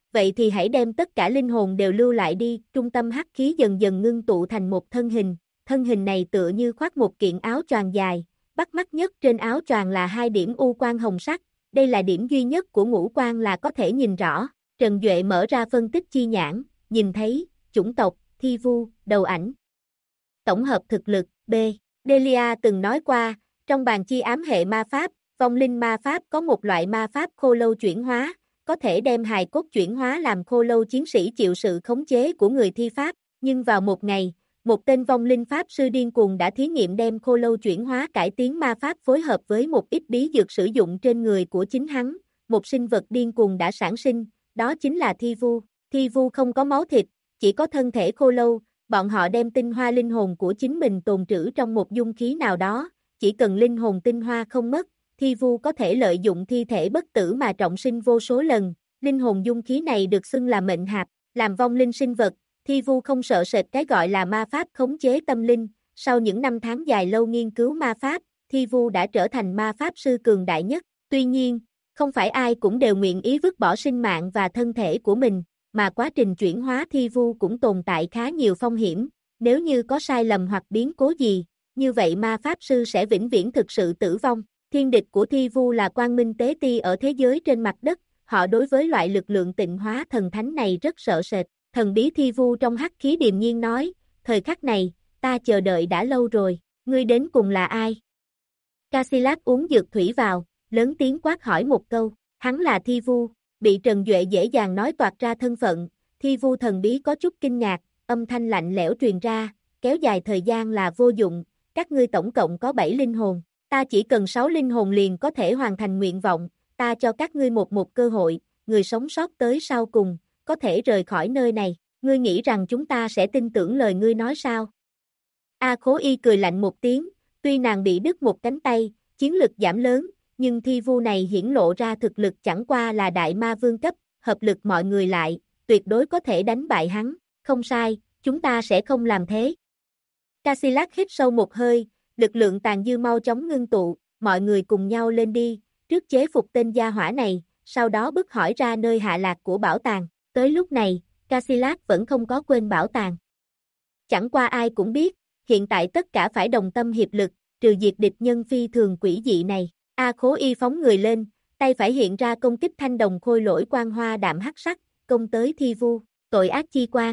vậy thì hãy đem tất cả linh hồn đều lưu lại đi. Trung tâm hắc khí dần dần ngưng tụ thành một thân hình này tựa như khoác một kiện áo choàng dài, bắt mắt nhất trên áo choàng là hai điểm u quang hồng sắc, đây là điểm duy nhất của ngũ quang là có thể nhìn rõ. Trần Duệ mở ra phân tích chi nhãn, nhìn thấy, chủng tộc, Thi Vu, đầu ảnh. Tổng hợp thực lực, B. Delia từng nói qua, trong bàn chi ám hệ ma pháp, vong linh ma pháp có một loại ma pháp khô lâu chuyển hóa, có thể đem hài cốt chuyển hóa làm khô lâu chiến sĩ chịu sự khống chế của người thi pháp, nhưng vào một ngày, một tên vong linh pháp sư điên cuồng đã thí nghiệm đem khô lâu chuyển hóa cải tiến ma pháp phối hợp với một ít bí dược sử dụng trên người của chính hắn, một sinh vật điên cuồng đã sản sinh, đó chính là Thi Vu. Thi Vu không có máu thịt, chỉ có thân thể khô lâu, bọn họ đem tinh hoa linh hồn của chính mình tồn trữ trong một dung khí nào đó, chỉ cần linh hồn tinh hoa không mất, Thi Vu có thể lợi dụng thi thể bất tử mà trọng sinh vô số lần, linh hồn dung khí này được xưng là mệnh hạp, làm vong linh sinh vật, Thi Vu không sợ sệt cái gọi là ma pháp khống chế tâm linh, sau những năm tháng dài lâu nghiên cứu ma pháp, Thi Vu đã trở thành ma pháp sư cường đại nhất, tuy nhiên, không phải ai cũng đều nguyện ý vứt bỏ sinh mạng và thân thể của mình, mà quá trình chuyển hóa Thi Vu cũng tồn tại khá nhiều phong hiểm, nếu như có sai lầm hoặc biến cố gì, như vậy ma pháp sư sẽ vĩnh viễn thực sự tử vong. Thiên địch của Thi Vu là Quang Minh Tế Ti ở thế giới trên mặt đất, họ đối với loại lực lượng tịnh hóa thần thánh này rất sợ sệt. Thần bí Thi Vu trong hắc khí điềm nhiên nói, thời khắc này, ta chờ đợi đã lâu rồi, ngươi đến cùng là ai? Casillas uống dược thủy vào, lớn tiếng quát hỏi một câu, hắn là Thi Vu, bị Trần Duệ dễ dàng nói toạc ra thân phận, Thi Vu thần bí có chút kinh ngạc, âm thanh lạnh lẽo truyền ra, kéo dài thời gian là vô dụng, các ngươi tổng cộng có 7 linh hồn, ta chỉ cần 6 linh hồn liền có thể hoàn thành nguyện vọng, ta cho các ngươi một cơ hội, người sống sót tới sau cùng, có thể rời khỏi nơi này, ngươi nghĩ rằng chúng ta sẽ tin tưởng lời ngươi nói sao? A Khố Y cười lạnh một tiếng, tuy nàng bị đứt một cánh tay, chiến lực giảm lớn, nhưng Thi Vu này hiển lộ ra thực lực chẳng qua là đại ma vương cấp, hợp lực mọi người lại, tuyệt đối có thể đánh bại hắn, không sai, chúng ta sẽ không làm thế. Casillas hít sâu một hơi, lực lượng tàn dư mau chóng ngưng tụ, mọi người cùng nhau lên đi, trước chế phục tên gia hỏa này, sau đó bức hỏi ra nơi hạ lạc của bảo tàng. Tới lúc này, Casillas vẫn không có quên bảo tàng. Chẳng qua ai cũng biết, hiện tại tất cả phải đồng tâm hiệp lực, trừ diệt địch nhân phi thường quỷ dị này. A Khố Y phóng người lên, tay phải hiện ra công kích thanh đồng khôi lỗi quang hoa đạm hắc sắc, công tới Thi Vu, tội ác chi quan.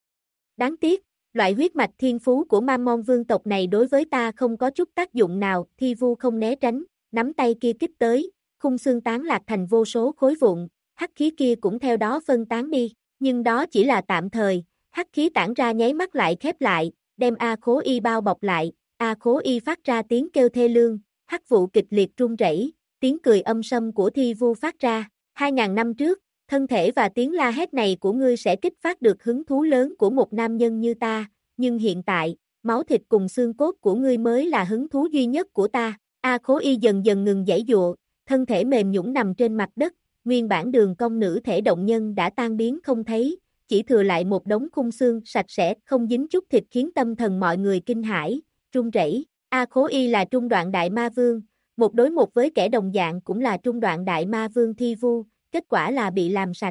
Đáng tiếc, loại huyết mạch thiên phú của Mammon vương tộc này đối với ta không có chút tác dụng nào, Thi Vu không né tránh, nắm tay kia kích tới, khung xương tán lạc thành vô số khối vụn, hắc khí kia cũng theo đó phân tán đi, nhưng đó chỉ là tạm thời, hắc khí tản ra nháy mắt lại khép lại, đem A Khố Y bao bọc lại, A Khố Y phát ra tiếng kêu thê lương, hắc vụ kịch liệt rung rẩy, tiếng cười âm sâm của Thi Vu phát ra, 2000 năm trước, thân thể và tiếng la hét này của ngươi sẽ kích phát được hứng thú lớn của một nam nhân như ta, nhưng hiện tại, máu thịt cùng xương cốt của ngươi mới là hứng thú duy nhất của ta. A Khố Y dần dần ngừng giãy giụa, thân thể mềm nhũn nằm trên mặt đất, nguyên bản đường cong nữ thể động nhân đã tan biến không thấy, chỉ thừa lại một đống khung xương sạch sẽ, không dính chút thịt khiến tâm thần mọi người kinh hãi, run rẩy. A Khố Y là trung đoạn đại ma vương, một đối một với kẻ đồng dạng cũng là trung đoạn đại ma vương Thi Vu, kết quả là bị làm sạch.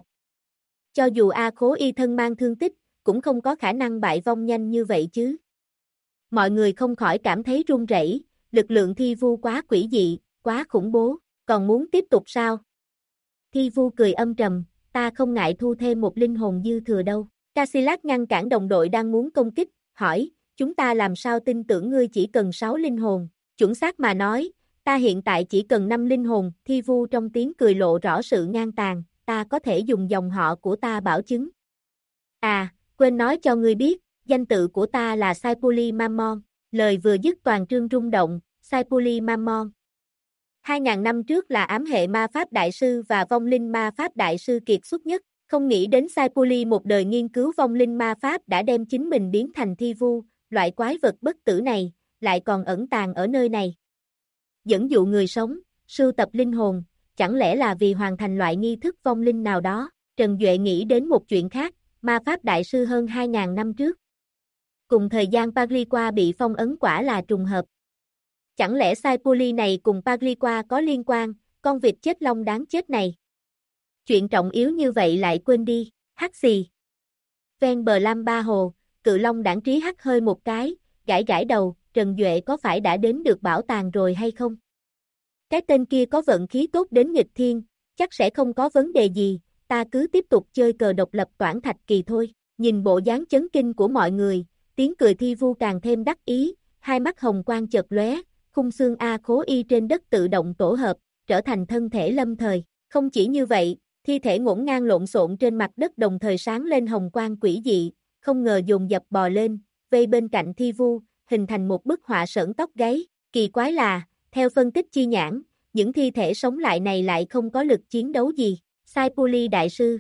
Cho dù A Khố Y thân mang thương tích, cũng không có khả năng bại vong nhanh như vậy chứ. Mọi người không khỏi cảm thấy run rẩy, lực lượng Thi Vu quá quỷ dị, quá khủng bố, còn muốn tiếp tục sao? Thi Vu cười âm trầm, ta không ngại thu thêm một linh hồn dư thừa đâu. Casillas ngăn cản đồng đội đang muốn công kích, hỏi, chúng ta làm sao tin tưởng ngươi chỉ cần 6 linh hồn, chuẩn xác mà nói, ta hiện tại chỉ cần 5 linh hồn, Thi Vu trong tiếng cười lộ rõ sự ngang tàn, ta có thể dùng dòng họ của ta bảo chứng. À, quên nói cho ngươi biết, danh tự của ta là Saipuli Mammon, lời vừa dứt toàn trương rung động, Saipuli Mammon. 2000 năm trước là ám hệ ma pháp đại sư và vong linh ma pháp đại sư kiệt xuất nhất, không nghĩ đến Saipuli một đời nghiên cứu vong linh ma pháp đã đem chính mình biến thành Thi Vu, loại quái vật bất tử này, lại còn ẩn tàng ở nơi này. Dẫn dụ người sống, sưu tập linh hồn, chẳng lẽ là vì hoàn thành loại nghi thức vong linh nào đó? Trần Duệ nghĩ đến một chuyện khác, ma pháp đại sư hơn 2000 năm trước. Cùng thời gian Pagliqua bị phong ấn quả là trùng hợp. Chẳng lẽ Saipuli này cùng Pagliqua có liên quan, con vịt chết long đáng chết này? Chuyện trọng yếu như vậy lại quên đi, hắc xì. Ven bờ Lam Ba Hồ, Cự Long đãng trí hắt hơi một cái, gãi gãi đầu, Trần Duệ có phải đã đến được bảo tàng rồi hay không? Cái tên kia có vận khí tốt đến nghịch thiên, chắc sẽ không có vấn đề gì, ta cứ tiếp tục chơi cờ độc lập toản thạch kỳ thôi. Nhìn bộ dáng chấn kinh của mọi người, tiếng cười Thi Vu càng thêm đắc ý, hai mắt hồng quang chợt lóe, khung xương A Khố Y trên đất tự động tổ hợp, trở thành thân thể lâm thời. Không chỉ như vậy, thi thể ngổn ngang lộn xộn trên mặt đất đồng thời sáng lên hồng quang quỷ dị, không ngờ dồn dập bò lên, vây bên cạnh Thi Vu, hình thành một bức họa sởn tóc gáy. Kỳ quái là, theo phân tích chi nhãn, những thi thể sống lại này lại không có lực chiến đấu gì. Sai Puli đại sư.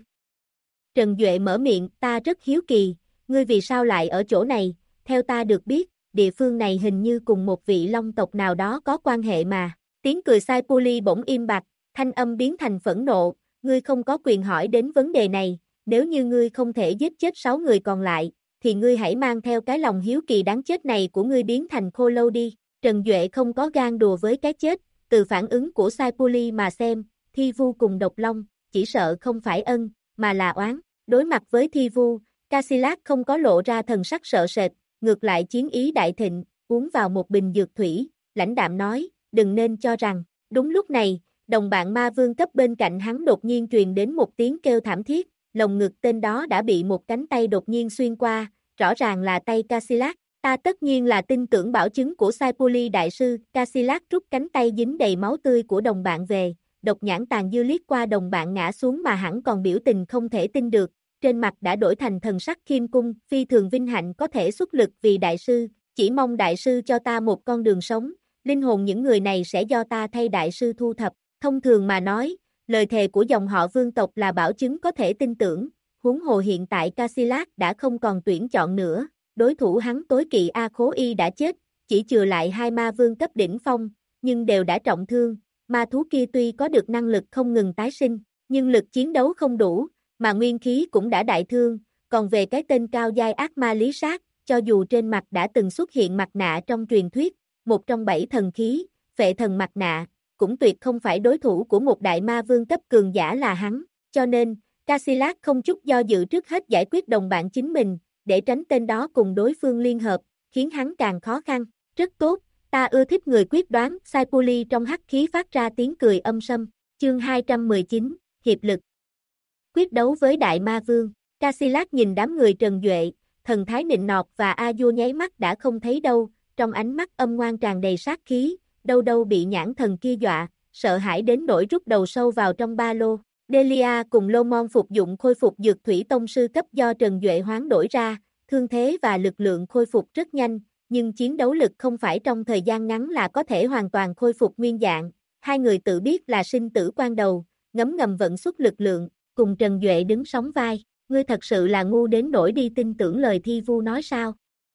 Trần Duệ mở miệng, ta rất hiếu kỳ, ngươi vì sao lại ở chỗ này, theo ta được biết, địa phương này hình như cùng một vị long tộc nào đó có quan hệ mà. Tiếng cười Sai Puli bỗng im bặt, thanh âm biến thành phẫn nộ, ngươi không có quyền hỏi đến vấn đề này, nếu như ngươi không thể giết chết 6 người còn lại, thì ngươi hãy mang theo cái lòng hiếu kỳ đáng chết này của ngươi biến thành khô lâu đi. Trần Duệ không có gan đùa với cái chết, từ phản ứng của Sai Puli mà xem, Thi Vu cùng Độc Long, chỉ sợ không phải ân, mà là oán. Đối mặt với Thi Vu, Casillas không có lộ ra thần sắc sợ sệt, ngược lại chiến ý đại thịnh, uống vào một bình dược thủy, lãnh đạm nói, đừng nên cho rằng. Đúng lúc này, đồng bạn ma vương cấp bên cạnh hắn đột nhiên truyền đến một tiếng kêu thảm thiết, lồng ngực tên đó đã bị một cánh tay đột nhiên xuyên qua, rõ ràng là tay Casillas. Ta tất nhiên là tin tưởng bảo chứng của Sai Puli đại sư. Casillas rút cánh tay dính đầy máu tươi của đồng bạn về, độc nhãn tàn dư liếc qua đồng bạn ngã xuống mà hẳn còn biểu tình không thể tin được, trên mặt đã đổi thành thần sắc khiêm cung, phi thường vinh hạnh có thể xuất lực vì đại sư, chỉ mong đại sư cho ta một con đường sống, linh hồn những người này sẽ do ta thay đại sư thu thập. Thông thường mà nói, lời thề của dòng họ vương tộc là bảo chứng có thể tin tưởng, huống hồ hiện tại Casillas đã không còn tuyển chọn nữa. Đối thủ hắn tối kỵ A Khố Y đã chết, chỉ chừa lại 2 ma vương cấp đỉnh phong, nhưng đều đã trọng thương. Ma thú kia tuy có được năng lực không ngừng tái sinh, nhưng lực chiến đấu không đủ, mà nguyên khí cũng đã đại thương. Còn về cái tên cao giai ác ma Lý Sát, cho dù trên mặt đã từng xuất hiện mặt nạ trong truyền thuyết, một trong 7 thần khí, Phệ Thần mặt nạ, cũng tuyệt không phải đối thủ của một đại ma vương cấp cường giả là hắn. Cho nên, Casillas không chút do dự trước hết giải quyết đồng bạn chính mình, để tránh tên đó cùng đối phương liên hợp, khiến hắn càng khó khăn. Rất tốt, ta ưa thích người quyết đoán. Sai Puli trong hắc khí phát ra tiếng cười âm sâm. Chương 219, Hiệp lực. Quyết đấu với Đại Ma Vương. Casillas nhìn đám người Trần Duệ, thần thái nịnh nọt và A Vua nháy mắt đã không thấy đâu, trong ánh mắt âm ngoan tràn đầy sát khí, đâu đâu bị nhãn thần kia dọa, sợ hãi đến nỗi rút đầu sâu vào trong ba lô. Delia cùng Lomon phục dụng khôi phục dược thủy tông sư cấp do Trần Duệ hoán đổi ra, thương thế và lực lượng khôi phục rất nhanh, nhưng chiến đấu lực không phải trong thời gian ngắn là có thể hoàn toàn khôi phục nguyên dạng. Hai người tự biết là sinh tử quan đầu, ngấm ngầm vận xuất lực lượng, cùng Trần Duệ đứng sóng vai. Ngươi thật sự là ngu đến nỗi đi tin tưởng lời Thi Vu nói sao?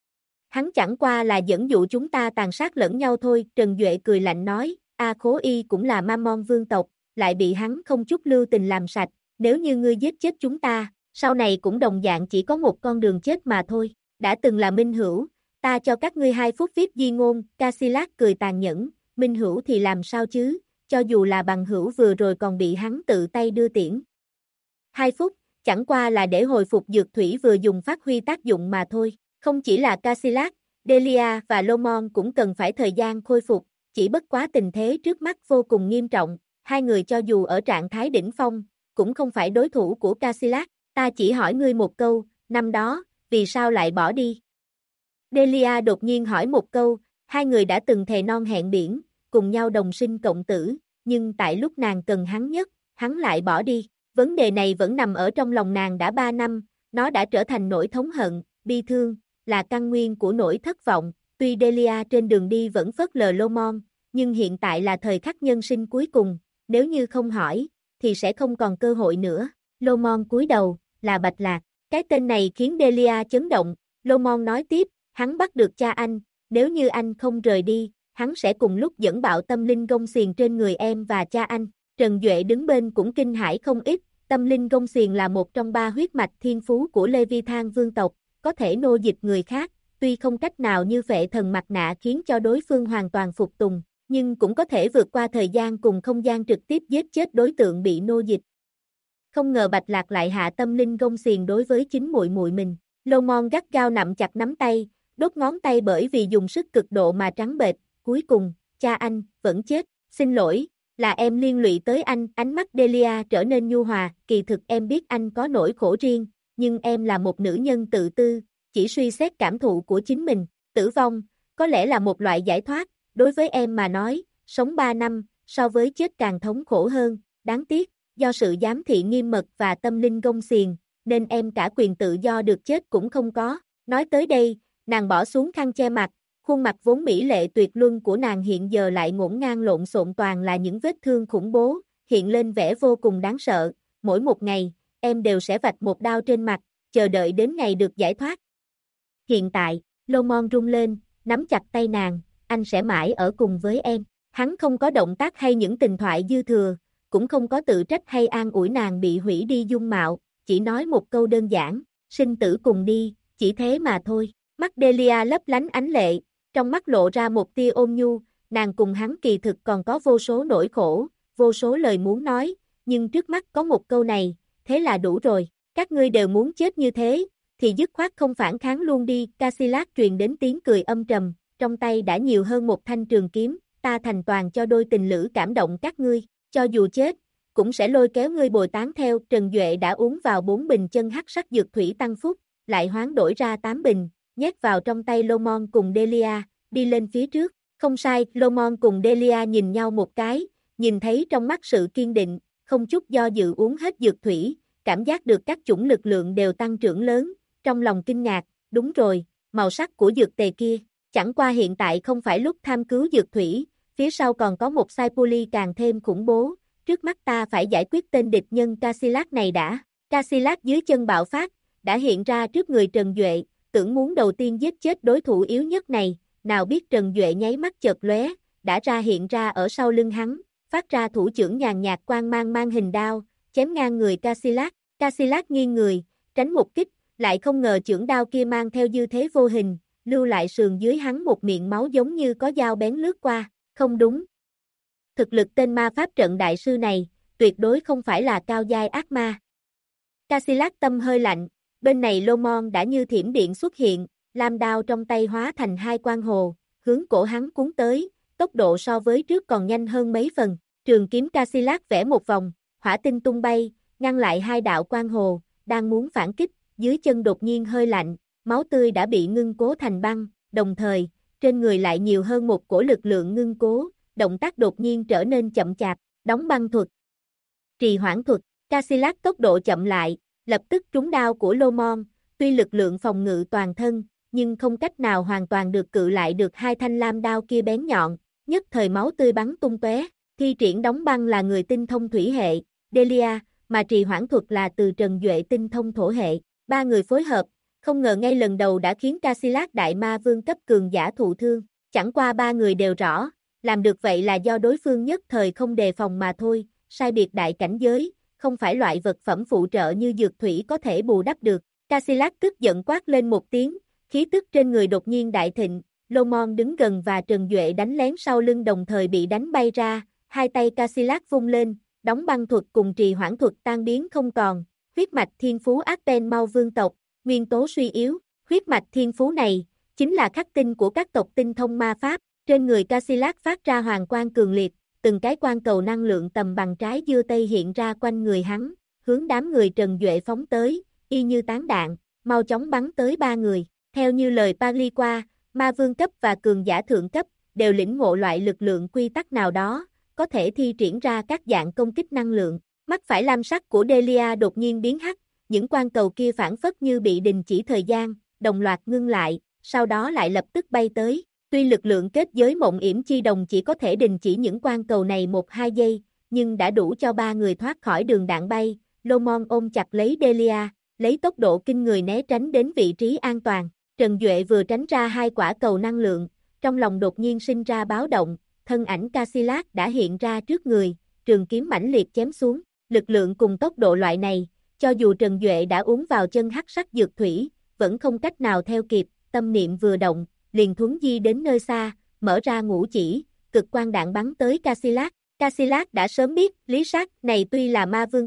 Hắn chẳng qua là dẫn dụ chúng ta tàn sát lẫn nhau thôi. Trần Duệ cười lạnh nói, A Khố Y cũng là ma môn vương tộc, lại bị hắn không chút lưu tình làm sạch, nếu như ngươi giết chết chúng ta, sau này cũng đồng dạng chỉ có một con đường chết mà thôi. Đã từng là minh hữu, ta cho các ngươi 2 phút viết di ngôn. Casillas cười tàn nhẫn, minh hữu thì làm sao chứ, cho dù là bằng hữu vừa rồi còn bị hắn tự tay đưa tiễn. 2 phút, chẳng qua là để hồi phục dược thủy vừa dùng phát huy tác dụng mà thôi. Không chỉ là Casillas, Delia và Lomon cũng cần phải thời gian khôi phục, chỉ bất quá tình thế trước mắt vô cùng nghiêm trọng, hai người cho dù ở trạng thái đỉnh phong, cũng không phải đối thủ của Casillas. Ta chỉ hỏi ngươi một câu, năm đó, vì sao lại bỏ đi? Delia đột nhiên hỏi một câu, hai người đã từng thề non hẹn biển, cùng nhau đồng sinh cộng tử, nhưng tại lúc nàng cần hắn nhất, hắn lại bỏ đi. Vấn đề này vẫn nằm ở trong lòng nàng đã 3 năm, nó đã trở thành nỗi thống hận, bi thương, là căn nguyên của nỗi thất vọng. Tuy Delia trên đường đi vẫn phớt lờ Lomon, nhưng hiện tại là thời khắc nhân sinh cuối cùng, nếu như không hỏi, thì sẽ không còn cơ hội nữa. Lomon cúi đầu, là Bạch Lạc. Cái tên này khiến Delia chấn động. Lomon nói tiếp, hắn bắt được cha anh, nếu như anh không rời đi, hắn sẽ cùng lúc dẫn bạo tâm linh gông xiềng trên người em và cha anh. Trần Duệ đứng bên cũng kinh hãi không ít, tâm linh gông xiềng là một trong 3 huyết mạch thiên phú của Leviathan vương tộc, có thể nô dịch người khác, tuy không cách nào như Phệ Thần mặt nạ khiến cho đối phương hoàn toàn phục tùng, nhưng cũng có thể vượt qua thời gian cùng không gian trực tiếp giết chết đối tượng bị nô dịch. không ngờ Bạch Lạc lại hạ tâm linh gông xiềng đối với chính muội muội mình. Lô Mon gắt gao nắm chặt nắm tay, đốt ngón tay bởi vì dùng sức cực độ mà trắng bệch, cuối cùng, cha anh, vẫn chết, xin lỗi, là em liên lụy tới anh, ánh mắt Delia trở nên nhu hòa, kỳ thực em biết anh có nỗi khổ riêng, nhưng em là một nữ nhân tự tư, chỉ suy xét cảm thụ của chính mình, tử vong, có lẽ là một loại giải thoát, đối với em mà nói, sống 3 năm, so với chết càng thống khổ hơn, đáng tiếc, do sự giám thị nghiêm mật và tâm linh gông xiềng, nên em cả quyền tự do được chết cũng không có. Nói tới đây, nàng bỏ xuống khăn che mặt, khuôn mặt vốn mỹ lệ tuyệt luân của nàng hiện giờ lại ngổn ngang lộn xộn toàn là những vết thương khủng bố, hiện lên vẻ vô cùng đáng sợ, mỗi một ngày, em đều sẽ vạch một đao trên mặt, chờ đợi đến ngày được giải thoát. Hiện tại, Lô Mon rung lên, nắm chặt tay nàng, anh sẽ mãi ở cùng với em. Hắn không có động tác hay những tình thoại dư thừa, cũng không có tự trách hay an ủi nàng bị hủy đi dung mạo, chỉ nói một câu đơn giản, sinh tử cùng đi, chỉ thế mà thôi. Mắt Delia lấp lánh ánh lệ, trong mắt lộ ra một tia ôn nhu, nàng cùng hắn kỳ thực còn có vô số nỗi khổ, vô số lời muốn nói, nhưng trước mắt có một câu này, thế là đủ rồi, các ngươi đều muốn chết như thế, thì dứt khoát không phản kháng luôn đi. Casillas truyền đến tiếng cười âm trầm, trong tay đã nhiều hơn một thanh trường kiếm, ta thành toàn cho đôi tình lữ cảm động các ngươi, cho dù chết, cũng sẽ lôi kéo ngươi bồi tán theo. Trần Duệ đã uống vào 4 bình chân hắc sắc dược thủy tăng phúc, lại hoán đổi ra 8 bình, nhét vào trong tay Lô Mon cùng Delia, đi lên phía trước, không sai, Lô Mon cùng Delia nhìn nhau một cái, nhìn thấy trong mắt sự kiên định, không chút do dự uống hết dược thủy, cảm giác được các chủng lực lượng đều tăng trưởng lớn, trong lòng kinh ngạc, đúng rồi, màu sắc của dược tề kia, chẳng qua hiện tại không phải lúc tham cứu dược thủy, phía sau còn có một sai poli càng thêm khủng bố, trước mắt ta phải giải quyết tên địch nhân Casillas này đã. Casillas dưới chân bạo phát, đã hiện ra trước người Trần Duệ, tưởng muốn đầu tiên giết chết đối thủ yếu nhất này, nào biết Trần Duệ nháy mắt chợt lóe, đã hiện ra ở sau lưng hắn, phát ra thủ chưởng nhàn nhạt quang mang hình đao, chém ngang người Casillas. Casillas nghiêng người, tránh một kích, lại không ngờ chưởng đao kia mang theo dư thế vô hình, lưu lại sườn dưới hắn một miệng máu giống như có dao bén lướt qua, không đúng. Thực lực tên ma pháp trận đại sư này, tuyệt đối không phải là cao giai ác ma. Casillas tâm hơi lạnh, bên này Lô Mon đã như thiểm điện xuất hiện, lam đao trong tay hóa thành hai quang hồ, hướng cổ hắn cuốn tới, tốc độ so với trước còn nhanh hơn mấy phần, trường kiếm Casillas vẽ một vòng, hỏa tinh tung bay, ngăn lại hai đạo quang hồ, đang muốn phản kích, dưới chân đột nhiên hơi lạnh, máu tươi đã bị ngưng cố thành băng, đồng thời, trên người lại nhiều hơn một cổ lực lượng ngưng cố, động tác đột nhiên trở nên chậm chạp, đóng băng thuật, trì hoãn thuật, Casillas tốc độ chậm lại, lập tức trúng đao của Lô Mon, tuy lực lượng phòng ngự toàn thân, nhưng không cách nào hoàn toàn được cự lại được hai thanh lam đao kia bén nhọn, nhất thời máu tươi bắn tung tóe. Thi triển đóng băng là người tinh thông thủy hệ, Delia, mà trì hoãn thuật là từ Trần Duệ tinh thông thổ hệ. Ba người phối hợp, không ngờ ngay lần đầu đã khiến Casillas đại ma vương cấp cường giả thụ thương. Chẳng qua ba người đều rõ, làm được vậy là do đối phương nhất thời không đề phòng mà thôi, sai biệt đại cảnh giới, không phải loại vật phẩm phụ trợ như dược thủy có thể bù đắp được. Casillas tức giận quát lên một tiếng, khí tức trên người đột nhiên đại thịnh, Lô Mon đứng gần và Trần Duệ đánh lén sau lưng đồng thời bị đánh bay ra, hai tay Casillas vung lên, đóng băng thuật cùng trì hoãn thuật tan biến không còn, huyết mạch thiên phú Arpen Mau vương tộc, nguyên tố suy yếu, huyết mạch thiên phú này, chính là khắc tinh của các tộc tinh thông ma pháp, trên người Casillas phát ra hoàng quang cường liệt, từng cái quang cầu năng lượng tầm bằng trái dưa tây hiện ra quanh người hắn, hướng đám người Trần Duệ phóng tới, y như tán đạn, mau chóng bắn tới ba người, theo như lời Pagli qua, ma vương cấp và cường giả thượng cấp, đều lĩnh ngộ loại lực lượng quy tắc nào đó, có thể thi triển ra các dạng công kích năng lượng. Mắt phải lam sắc của Delia đột nhiên biến hắc, những quang cầu kia phản phất như bị đình chỉ thời gian, đồng loạt ngưng lại, sau đó lại lập tức bay tới. Tuy lực lượng kết giới mộng yểm chi đồng chỉ có thể đình chỉ những quang cầu này 1-2 giây, nhưng đã đủ cho ba người thoát khỏi đường đạn bay. Lô Mon ôm chặt lấy Delia, lấy tốc độ kinh người né tránh đến vị trí an toàn. Trần Duệ vừa tránh ra hai quả cầu năng lượng, trong lòng đột nhiên sinh ra báo động, thân ảnh Casillas đã hiện ra trước người, trường kiếm mãnh liệt chém xuống. Lực lượng cùng tốc độ loại này, cho dù Trần Duệ đã uống vào chân hắc sắc dược thủy, vẫn không cách nào theo kịp, tâm niệm vừa động, liền thuấn di đến nơi xa, mở ra ngũ chỉ, cực quang đạn bắn tới Casillas. Casillas đã sớm biết, lý sát này tuy là ma vương cấp,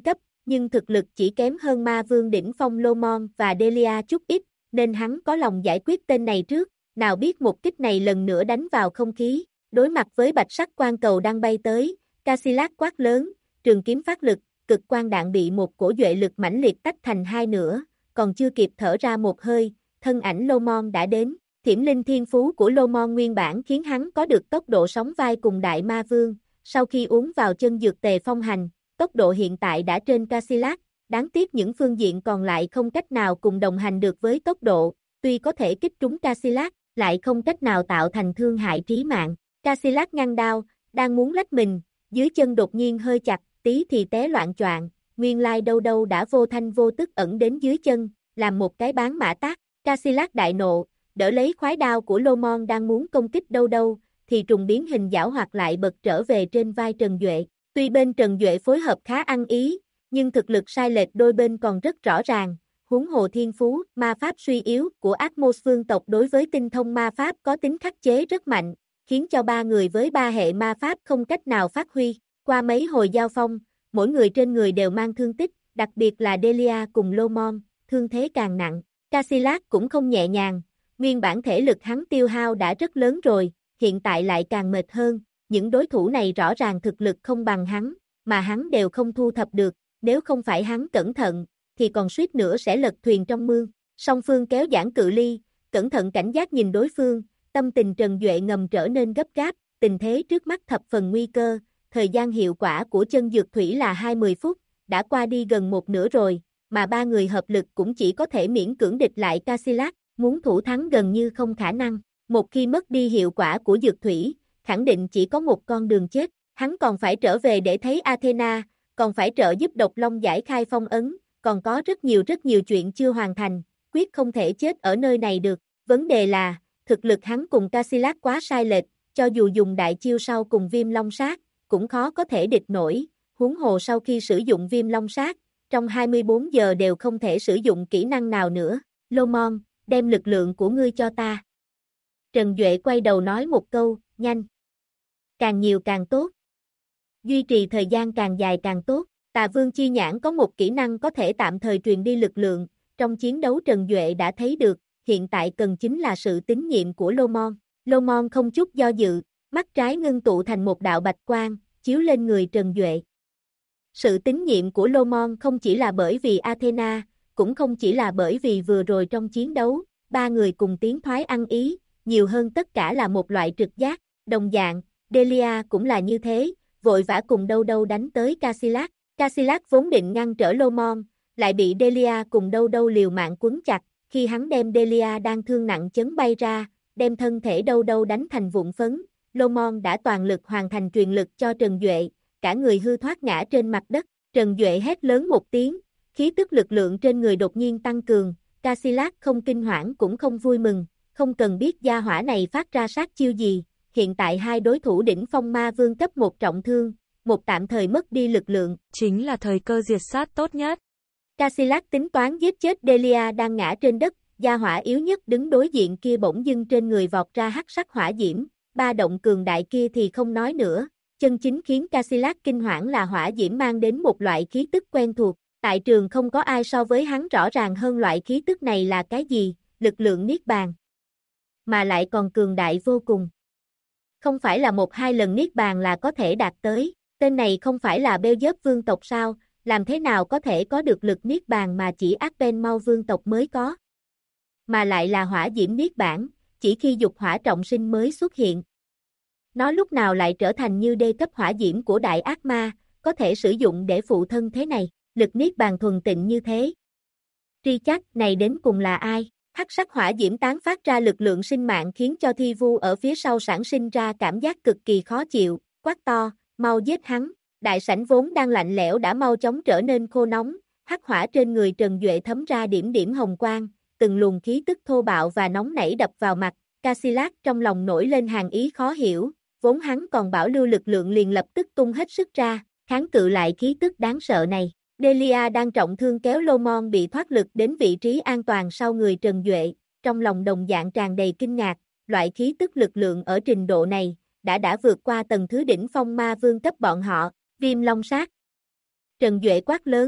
nhưng thực lực chỉ kém hơn ma vương đỉnh phong Lomon và Delia chút ít, nên hắn có lòng giải quyết tên này trước, nào biết một kích này lần nữa đánh vào không khí, đối mặt với bạch sắc quang cầu đang bay tới, Casillas quát lớn, trường kiếm phát lực, cực quang đạn bị một cổ duệ lực mãnh liệt tách thành hai nửa, còn chưa kịp thở ra một hơi, thân ảnh Lomon đã đến. Thiểm linh thiên phú của Lomon nguyên bản khiến hắn có được tốc độ sóng vai cùng đại ma vương, sau khi uống vào chân dược tề phong hành, tốc độ hiện tại đã trên Casillas, đáng tiếc những phương diện còn lại không cách nào cùng đồng hành được với tốc độ, tuy có thể kích trúng Casillas, lại không cách nào tạo thành thương hại trí mạng. Casillas ngăn đao, đang muốn lách mình, dưới chân đột nhiên hơi chặt, tí thì té loạn choạng, nguyên lai đâu đâu đã vô thanh vô tức ẩn đến dưới chân, làm một cái bán mã tác. Casillas đại nộ, đỡ lấy khoái đao của Lomon đang muốn công kích đâu đâu, thì trùng biến hình giảo hoạt lại bật trở về trên vai Trần Duệ. Tuy bên Trần Duệ phối hợp khá ăn ý, nhưng thực lực sai lệch đôi bên còn rất rõ ràng, huống hồ thiên phú, ma pháp suy yếu của Atmos vương tộc đối với tinh thông ma pháp có tính khắc chế rất mạnh, khiến cho ba người với ba hệ ma pháp không cách nào phát huy. Qua mấy hồi giao phong, mỗi người trên người đều mang thương tích, đặc biệt là Delia cùng Lomon, thương thế càng nặng. Casillas cũng không nhẹ nhàng, nguyên bản thể lực hắn tiêu hao đã rất lớn rồi, hiện tại lại càng mệt hơn, những đối thủ này rõ ràng thực lực không bằng hắn, mà hắn đều không thu thập được, nếu không phải hắn cẩn thận, thì còn suýt nữa sẽ lật thuyền trong mương. Song phương kéo giãn cự ly, cẩn thận cảnh giác nhìn đối phương, tâm tình Trần Duệ ngầm trở nên gấp gáp, tình thế trước mắt thập phần nguy cơ, thời gian hiệu quả của chân dược thủy là 20 phút, đã qua đi gần một nửa rồi, mà ba người hợp lực cũng chỉ có thể miễn cưỡng địch lại Casillas, muốn thủ thắng gần như không khả năng. Một khi mất đi hiệu quả của dược thủy, khẳng định chỉ có một con đường chết, hắn còn phải trở về để thấy Athena, còn phải trợ giúp Độc Long giải khai phong ấn, còn có rất nhiều chuyện chưa hoàn thành, quyết không thể chết ở nơi này được. Vấn đề là, thực lực hắn cùng Casillas quá sai lệch, cho dù dùng đại chiêu sau cùng Viêm Long Sát, cũng khó có thể địch nổi, huống hồ sau khi sử dụng Viêm Long Sát, trong 24 giờ đều không thể sử dụng kỹ năng nào nữa. Lomon, đem lực lượng của ngươi cho ta. Trần Duệ quay đầu nói một câu, nhanh. Càng nhiều càng tốt. Duy trì thời gian càng dài càng tốt. Tà Vương Chi Nhãn có một kỹ năng có thể tạm thời truyền đi lực lượng, trong chiến đấu Trần Duệ đã thấy được, hiện tại cần chính là sự tín nhiệm của Lomon. Lomon không chút do dự, mắt trái ngưng tụ thành một đạo bạch quang, chiếu lên người Trần Duệ. Sự tín nhiệm của Lomon không chỉ là bởi vì Athena, cũng không chỉ là bởi vì vừa rồi trong chiến đấu, ba người cùng tiến thoái ăn ý, nhiều hơn tất cả là một loại trực giác, đồng dạng, Delia cũng là như thế, vội vã cùng đâu đâu đánh tới Casillas. Casillas vốn định ngăn trở Lomon, lại bị Delia cùng đâu đâu liều mạng quấn chặt, khi hắn đem Delia đang thương nặng chấn bay ra, đem thân thể đâu đâu đánh thành vụn phấn, Lomon đã toàn lực hoàn thành truyền lực cho Trần Duệ, cả người hư thoát ngã trên mặt đất, Trần Duệ hét lớn một tiếng, khí tức lực lượng trên người đột nhiên tăng cường, Casillas không kinh hoảng cũng không vui mừng, không cần biết gia hỏa này phát ra sát chiêu gì, hiện tại hai đối thủ đỉnh phong ma vương cấp 1 trọng thương, một tạm thời mất đi lực lượng, chính là thời cơ diệt sát tốt nhất. Casillas tính toán giết chết Delia đang ngã trên đất, gia hỏa yếu nhất đứng đối diện kia bỗng dưng trên người vọt ra hắc sắc hỏa diễm, ba động cường đại kia thì không nói nữa, chân chính khiến Casillas kinh hoảng là hỏa diễm mang đến một loại khí tức quen thuộc, tại trường không có ai so với hắn rõ ràng hơn loại khí tức này là cái gì, lực lượng niết bàn, mà lại còn cường đại vô cùng. Không phải là một hai lần niết bàn là có thể đạt tới, tên này không phải là Beelzebub vương tộc sao, làm thế nào có thể có được lực niết bàn mà chỉ Archenmau vương tộc mới có. Mà lại là hỏa diễm niết bản, chỉ khi dục hỏa trọng sinh mới xuất hiện. Nó lúc nào lại trở thành như đê cấp hỏa diễm của đại ác ma, có thể sử dụng để phụ thân thế này, lực niết bàn thuần tịnh như thế. Richard này đến cùng là ai? Hắc sắc hỏa diễm tán phát ra lực lượng sinh mạng khiến cho thi vu ở phía sau sản sinh ra cảm giác cực kỳ khó chịu, quát to, mau giết hắn. Đại sảnh vốn đang lạnh lẽo đã mau chóng trở nên khô nóng, hắc hỏa trên người Trần Duệ thấm ra điểm điểm hồng quang, từng luồng khí tức thô bạo và nóng nảy đập vào mặt, Casillas trong lòng nổi lên hàng ý khó hiểu, vốn hắn còn bảo lưu lực lượng liền lập tức tung hết sức ra, kháng cự lại khí tức đáng sợ này. Delia đang trọng thương kéo Lomon bị thoát lực đến vị trí an toàn sau người Trần Duệ, trong lòng đồng dạng tràn đầy kinh ngạc, loại khí tức lực lượng ở trình độ này, đã vượt qua tầng thứ đỉnh phong ma vương cấp bọn họ, Viêm Long Sát. Trần Duệ quát lớn,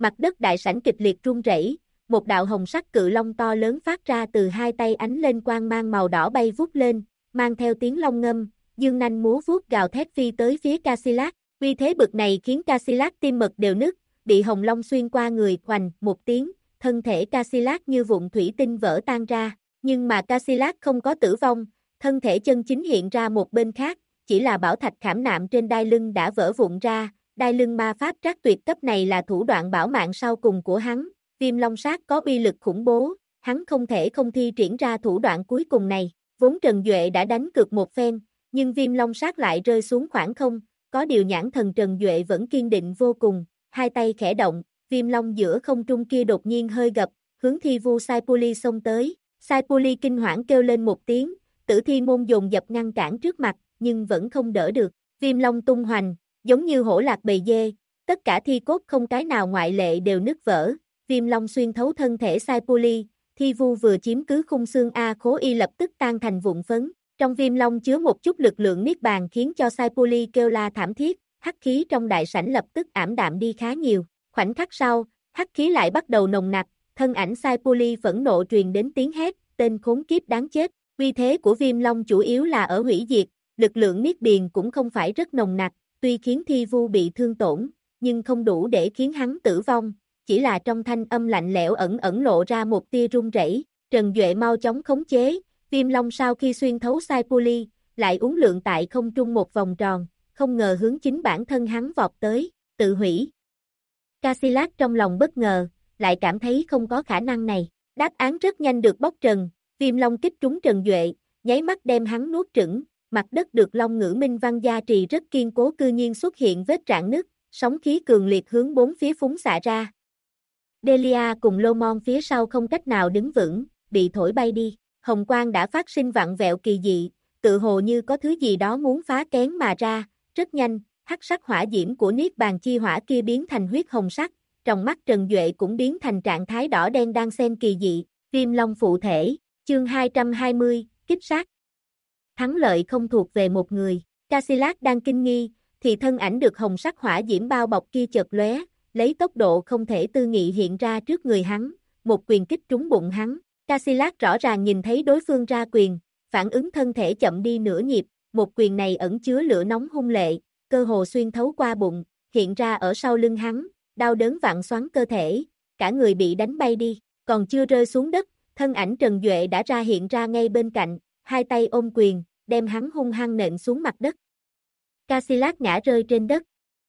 Mặt đất đại sảnh kịch liệt rung rẩy, một đạo hồng sắc cự long to lớn phát ra từ hai tay ánh lên quang mang màu đỏ bay vút lên, mang theo tiếng long ngâm, dương nanh múa vuốt gào thét phi tới phía Casillas. Uy thế bực này khiến Casillas tim mật đều nứt, bị hồng long xuyên qua người khoành một tiếng, thân thể Casillas như vụn thủy tinh vỡ tan ra, nhưng mà Casillas không có tử vong, thân thể chân chính hiện ra một bên khác, chỉ là bảo thạch khảm nạm trên đai lưng đã vỡ vụn ra, đai lưng ma pháp trác tuyệt cấp này là thủ đoạn bảo mạng sau cùng của hắn, Viêm Long Sát có uy lực khủng bố, hắn không thể không thi triển ra thủ đoạn cuối cùng này, vốn Trần Duệ đã đánh cược một phen, nhưng Viêm Long Sát lại rơi xuống khoảng không, có điều nhãn thần Trần Duệ vẫn kiên định vô cùng, hai tay khẽ động, Viêm Long giữa không trung kia đột nhiên hơi gập, hướng Thi Vu Saipuli xông tới, Saipuli kinh hoảng kêu lên một tiếng, Tử Thi môn dồn dập ngăn cản trước mặt, nhưng vẫn không đỡ được, Viêm Long tung hoành, giống như hổ lạc bầy dê, tất cả thi cốt không cái nào ngoại lệ đều nứt vỡ, Viêm Long xuyên thấu thân thể Saipuli, Thi Vu vừa chiếm cứ khung xương A Khố Y lập tức tan thành vụn phấn, trong Viêm Long chứa một chút lực lượng niết bàn khiến cho Saipuli kêu la thảm thiết, hắc khí trong đại sảnh lập tức ảm đạm đi khá nhiều, khoảnh khắc sau, hắc khí lại bắt đầu nồng nặc, thân ảnh Saipuli phẫn nộ truyền đến tiếng hét, tên khốn kiếp đáng chết, uy thế của Viêm Long chủ yếu là ở hủy diệt, lực lượng niết bàn cũng không phải rất nồng nặc, tuy khiến Thi Vu bị thương tổn, nhưng không đủ để khiến hắn tử vong, chỉ là trong thanh âm lạnh lẽo ẩn ẩn lộ ra một tia run rẩy. Trần Duệ mau chóng khống chế, Viêm Long sau khi xuyên thấu Saipuli, lại uốn lượn tại không trung một vòng tròn, không ngờ hướng chính bản thân hắn vọt tới, tự hủy. Casillas trong lòng bất ngờ, lại cảm thấy không có khả năng này, đáp án rất nhanh được bóc trần, Viêm Long kích trúng Trần Duệ, nháy mắt đem hắn nuốt chửng, mặt đất được Long Ngữ Minh Văn gia trì rất kiên cố cư nhiên xuất hiện vết rạn nứt, sóng khí cường liệt hướng bốn phía phúng xạ ra. Delia cùng Lomon phía sau không cách nào đứng vững, bị thổi bay đi, hồng quang đã phát sinh vặn vẹo kỳ dị, tự hồ như có thứ gì đó muốn phá kén mà ra, rất nhanh, hắc sắc hỏa diễm của niết bàn chi hỏa kia biến thành huyết hồng sắc, trong mắt Trần Duệ cũng biến thành trạng thái đỏ đen đang xen kỳ dị, Viêm Long phụ thể, chương 220, kích sát. Thắng lợi không thuộc về một người, Casillas đang kinh nghi, thì thân ảnh được hồng sắc hỏa diễm bao bọc kia chợt lóe, lấy tốc độ không thể tư nghị hiện ra trước người hắn, một quyền kích trúng bụng hắn. Casillas rõ ràng nhìn thấy đối phương ra quyền, phản ứng thân thể chậm đi nửa nhịp, một quyền này ẩn chứa lửa nóng hung lệ, cơ hồ xuyên thấu qua bụng, hiện ra ở sau lưng hắn, đau đớn vặn xoắn cơ thể, cả người bị đánh bay đi, còn chưa rơi xuống đất, thân ảnh Trần Duệ đã ra hiện ra ngay bên cạnh, hai tay ôm quyền, đem hắn hung hăng nện xuống mặt đất. Casillas ngã rơi trên đất.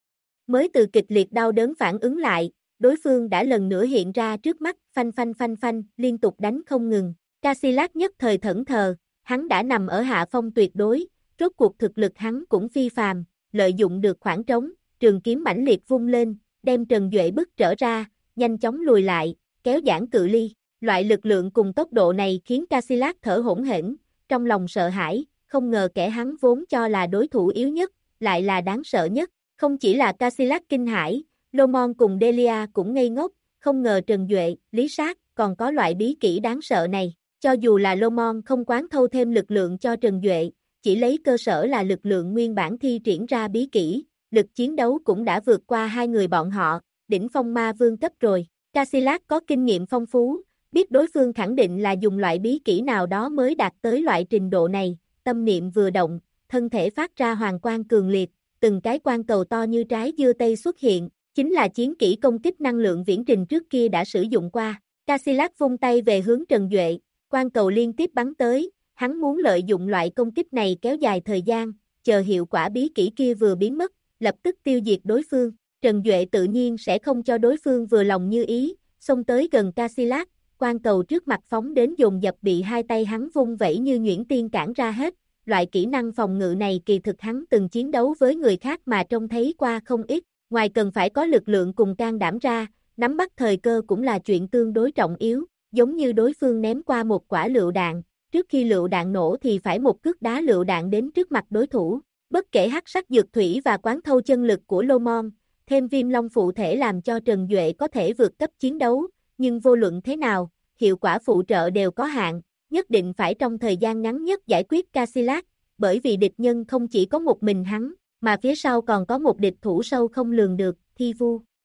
Mới từ kịch liệt đau đớn phản ứng lại, đối phương đã lần nữa hiện ra trước mắt, phanh phanh phanh phanh, liên tục đánh không ngừng. Casillas nhất thời thẫn thờ, hắn đã nằm ở hạ phong tuyệt đối, rốt cuộc thực lực hắn cũng phi phàm, lợi dụng được khoảng trống, trường kiếm mãnh liệt vung lên, đem Trần Duệ bức trở ra, nhanh chóng lùi lại, kéo giãn cự ly. Loại lực lượng cùng tốc độ này khiến Casillas thở hổn hển, trong lòng sợ hãi, không ngờ kẻ hắn vốn cho là đối thủ yếu nhất, lại là đáng sợ nhất. Không chỉ là Casillas kinh hãi, Lomon cùng Delia cũng ngây ngốc, không ngờ Trần Duệ, Lý Sát, còn có loại bí kỹ đáng sợ này. Cho dù là Lomon không quán thâu thêm lực lượng cho Trần Duệ, chỉ lấy cơ sở là lực lượng nguyên bản thi triển ra bí kỹ, lực chiến đấu cũng đã vượt qua hai người bọn họ, đỉnh phong ma vương cấp rồi. Casillas có kinh nghiệm phong phú, biết đối phương khẳng định là dùng loại bí kỹ nào đó mới đạt tới loại trình độ này, tâm niệm vừa động, thân thể phát ra hoàng quang cường liệt, từng cái quang cầu to như trái dưa tây xuất hiện, chính là chiến kỹ công kích năng lượng viễn trình trước kia đã sử dụng qua. Casillas vung tay về hướng Trần Duệ, quang cầu liên tiếp bắn tới, hắn muốn lợi dụng loại công kích này kéo dài thời gian, chờ hiệu quả bí kỹ kia vừa biến mất, lập tức tiêu diệt đối phương. Trần Duệ tự nhiên sẽ không cho đối phương vừa lòng như ý, xông tới gần Casillas, quang cầu trước mặt phóng đến dồn dập bị hai tay hắn vung vẩy như nhuyễn tiên cản ra hết. Loại kỹ năng phòng ngự này kỳ thực hắn từng chiến đấu với người khác mà trông thấy qua không ít, ngoài cần phải có lực lượng cùng can đảm ra, nắm bắt thời cơ cũng là chuyện tương đối trọng yếu, giống như đối phương ném qua một quả lựu đạn, trước khi lựu đạn nổ thì phải một cước đá lựu đạn đến trước mặt đối thủ, bất kể hắc sắc dược thủy và quán thâu chân lực của Lomon, thêm Viêm Long phụ thể làm cho Trần Duệ có thể vượt cấp chiến đấu, nhưng vô luận thế nào, hiệu quả phụ trợ đều có hạn. Nhất định phải trong thời gian ngắn nhất giải quyết Casillas, bởi vì địch nhân không chỉ có một mình hắn, mà phía sau còn có một địch thủ sâu không lường được, Thi Vu.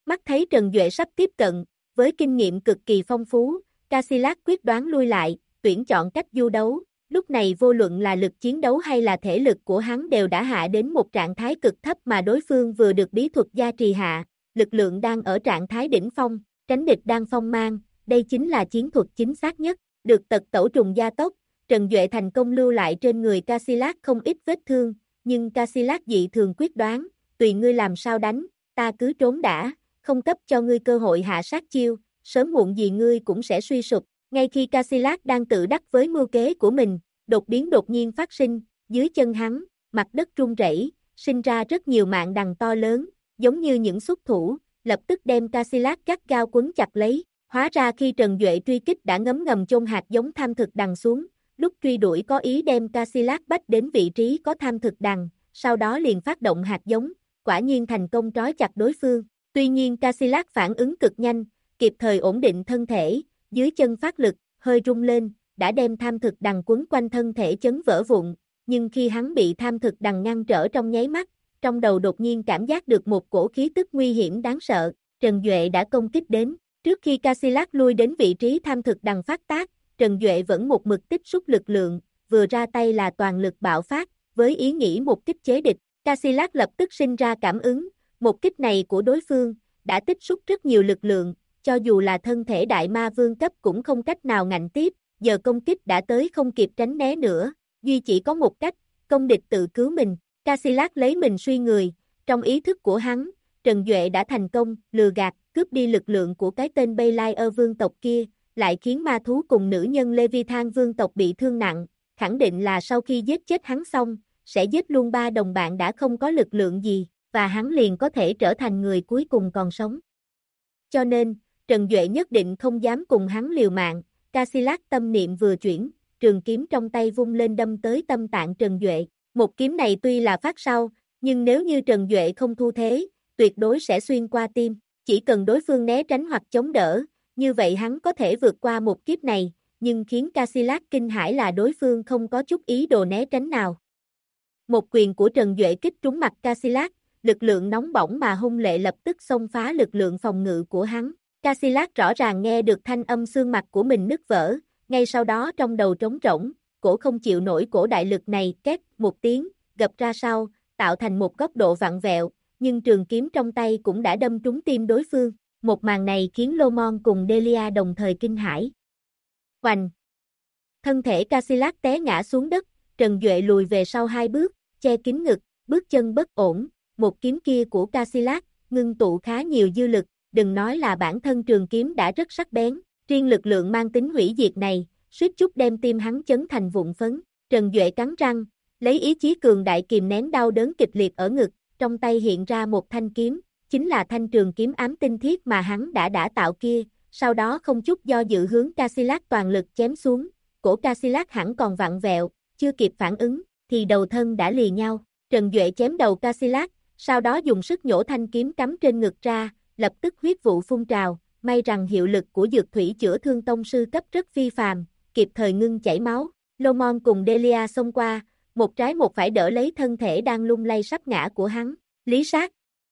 Mắt thấy Trần Duệ sắp tiếp cận, với kinh nghiệm cực kỳ phong phú, Casillas quyết đoán lui lại, tuyển chọn cách du đấu. Lúc này vô luận là lực chiến đấu hay là thể lực của hắn đều đã hạ đến một trạng thái cực thấp mà đối phương vừa được bí thuật gia trì hạ, lực lượng đang ở trạng thái đỉnh phong, tránh địch đang phong mang, đây chính là chiến thuật chính xác nhất. Được tật tẩu trùng gia tốc, Trần Duệ thành công lưu lại trên người Casillas không ít vết thương, nhưng Casillas dị thường quyết đoán, tùy ngươi làm sao đánh, ta cứ trốn đã, không cấp cho ngươi cơ hội hạ sát chiêu, sớm muộn gì ngươi cũng sẽ suy sụp. Ngay khi Casillas đang tự đắc với mưu kế của mình, đột biến đột nhiên phát sinh, dưới chân hắn, mặt đất rung rẩy, sinh ra rất nhiều mạn đằng to lớn, giống như những xuất thủ, lập tức đem Casillas gắt gao quấn chặt lấy. Hóa ra khi Trần Duệ truy kích đã ngấm ngầm chôn hạt giống tham thực đằng xuống, lúc truy đuổi có ý đem Casillas bách đến vị trí có tham thực đằng, sau đó liền phát động hạt giống, quả nhiên thành công trói chặt đối phương. Tuy nhiên Casillas phản ứng cực nhanh, kịp thời ổn định thân thể, dưới chân phát lực, hơi rung lên, đã đem tham thực đằng quấn quanh thân thể chấn vỡ vụn, nhưng khi hắn bị tham thực đằng ngăn trở trong nháy mắt, trong đầu đột nhiên cảm giác được một cổ khí tức nguy hiểm đáng sợ, Trần Duệ đã công kích đến. Trước khi Casillas lui đến vị trí tham thực đằng phát tác, Trần Duệ vẫn một mực tích xúc lực lượng, vừa ra tay là toàn lực bạo phát, với ý nghĩ một kích chế địch. Casillas lập tức sinh ra cảm ứng, một kích này của đối phương, đã tích xúc rất nhiều lực lượng, cho dù là thân thể đại ma vương cấp cũng không cách nào ngạnh tiếp, giờ công kích đã tới không kịp tránh né nữa, duy chỉ có một cách, công địch tự cứu mình. Casillas lấy mình suy người, trong ý thức của hắn, Trần Duệ đã thành công, lừa gạt, cướp đi lực lượng của cái tên Belair vương tộc kia, lại khiến ma thú cùng nữ nhân Leviathan vương tộc bị thương nặng, khẳng định là sau khi giết chết hắn xong, sẽ giết luôn ba đồng bạn đã không có lực lượng gì, và hắn liền có thể trở thành người cuối cùng còn sống. Cho nên, Trần Duệ nhất định không dám cùng hắn liều mạng, Casillas tâm niệm vừa chuyển, trường kiếm trong tay vung lên đâm tới tâm tạng Trần Duệ. Một kiếm này tuy là phát sau, nhưng nếu như Trần Duệ không thu thế, tuyệt đối sẽ xuyên qua tim. Chỉ cần đối phương né tránh hoặc chống đỡ, như vậy hắn có thể vượt qua một kiếp này, nhưng khiến Casillas kinh hãi là đối phương không có chút ý đồ né tránh nào. Một quyền của Trần Duệ kích trúng mặt Casillas, lực lượng nóng bỏng mà hung lệ lập tức xông phá lực lượng phòng ngự của hắn. Casillas rõ ràng nghe được thanh âm xương mặt của mình nứt vỡ, ngay sau đó trong đầu trống rỗng, cổ không chịu nổi cổ đại lực này, két một tiếng, gập ra sau, tạo thành một góc độ vặn vẹo, nhưng trường kiếm trong tay cũng đã đâm trúng tim đối phương. Một màn này khiến Lomon cùng Delia đồng thời kinh hãi. Hoành! Thân thể Casillas té ngã xuống đất, Trần Duệ lùi về sau hai bước, che kín ngực, bước chân bất ổn, một kiếm kia của Casillas, ngưng tụ khá nhiều dư lực, đừng nói là bản thân trường kiếm đã rất sắc bén, riêng lực lượng mang tính hủy diệt này, suýt chút đem tim hắn chấn thành vụn phấn. Trần Duệ cắn răng, lấy ý chí cường đại kìm nén đau đớn kịch liệt ở ngực, trong tay hiện ra một thanh kiếm, chính là thanh trường kiếm ám tinh thiết mà hắn đã tạo kia, sau đó không chút do dự hướng Casillas toàn lực chém xuống, cổ Casillas hẳn còn vặn vẹo, chưa kịp phản ứng, thì đầu thân đã lìa nhau. Trần Duệ chém đầu Casillas, sau đó dùng sức nhổ thanh kiếm cắm trên ngực ra, lập tức huyết vụ phun trào, may rằng hiệu lực của dược thủy chữa thương tông sư cấp rất phi phàm, kịp thời ngưng chảy máu. Lomon cùng Delia xông qua, một trái một phải đỡ lấy thân thể đang lung lay sắp ngã của hắn. Lý sát!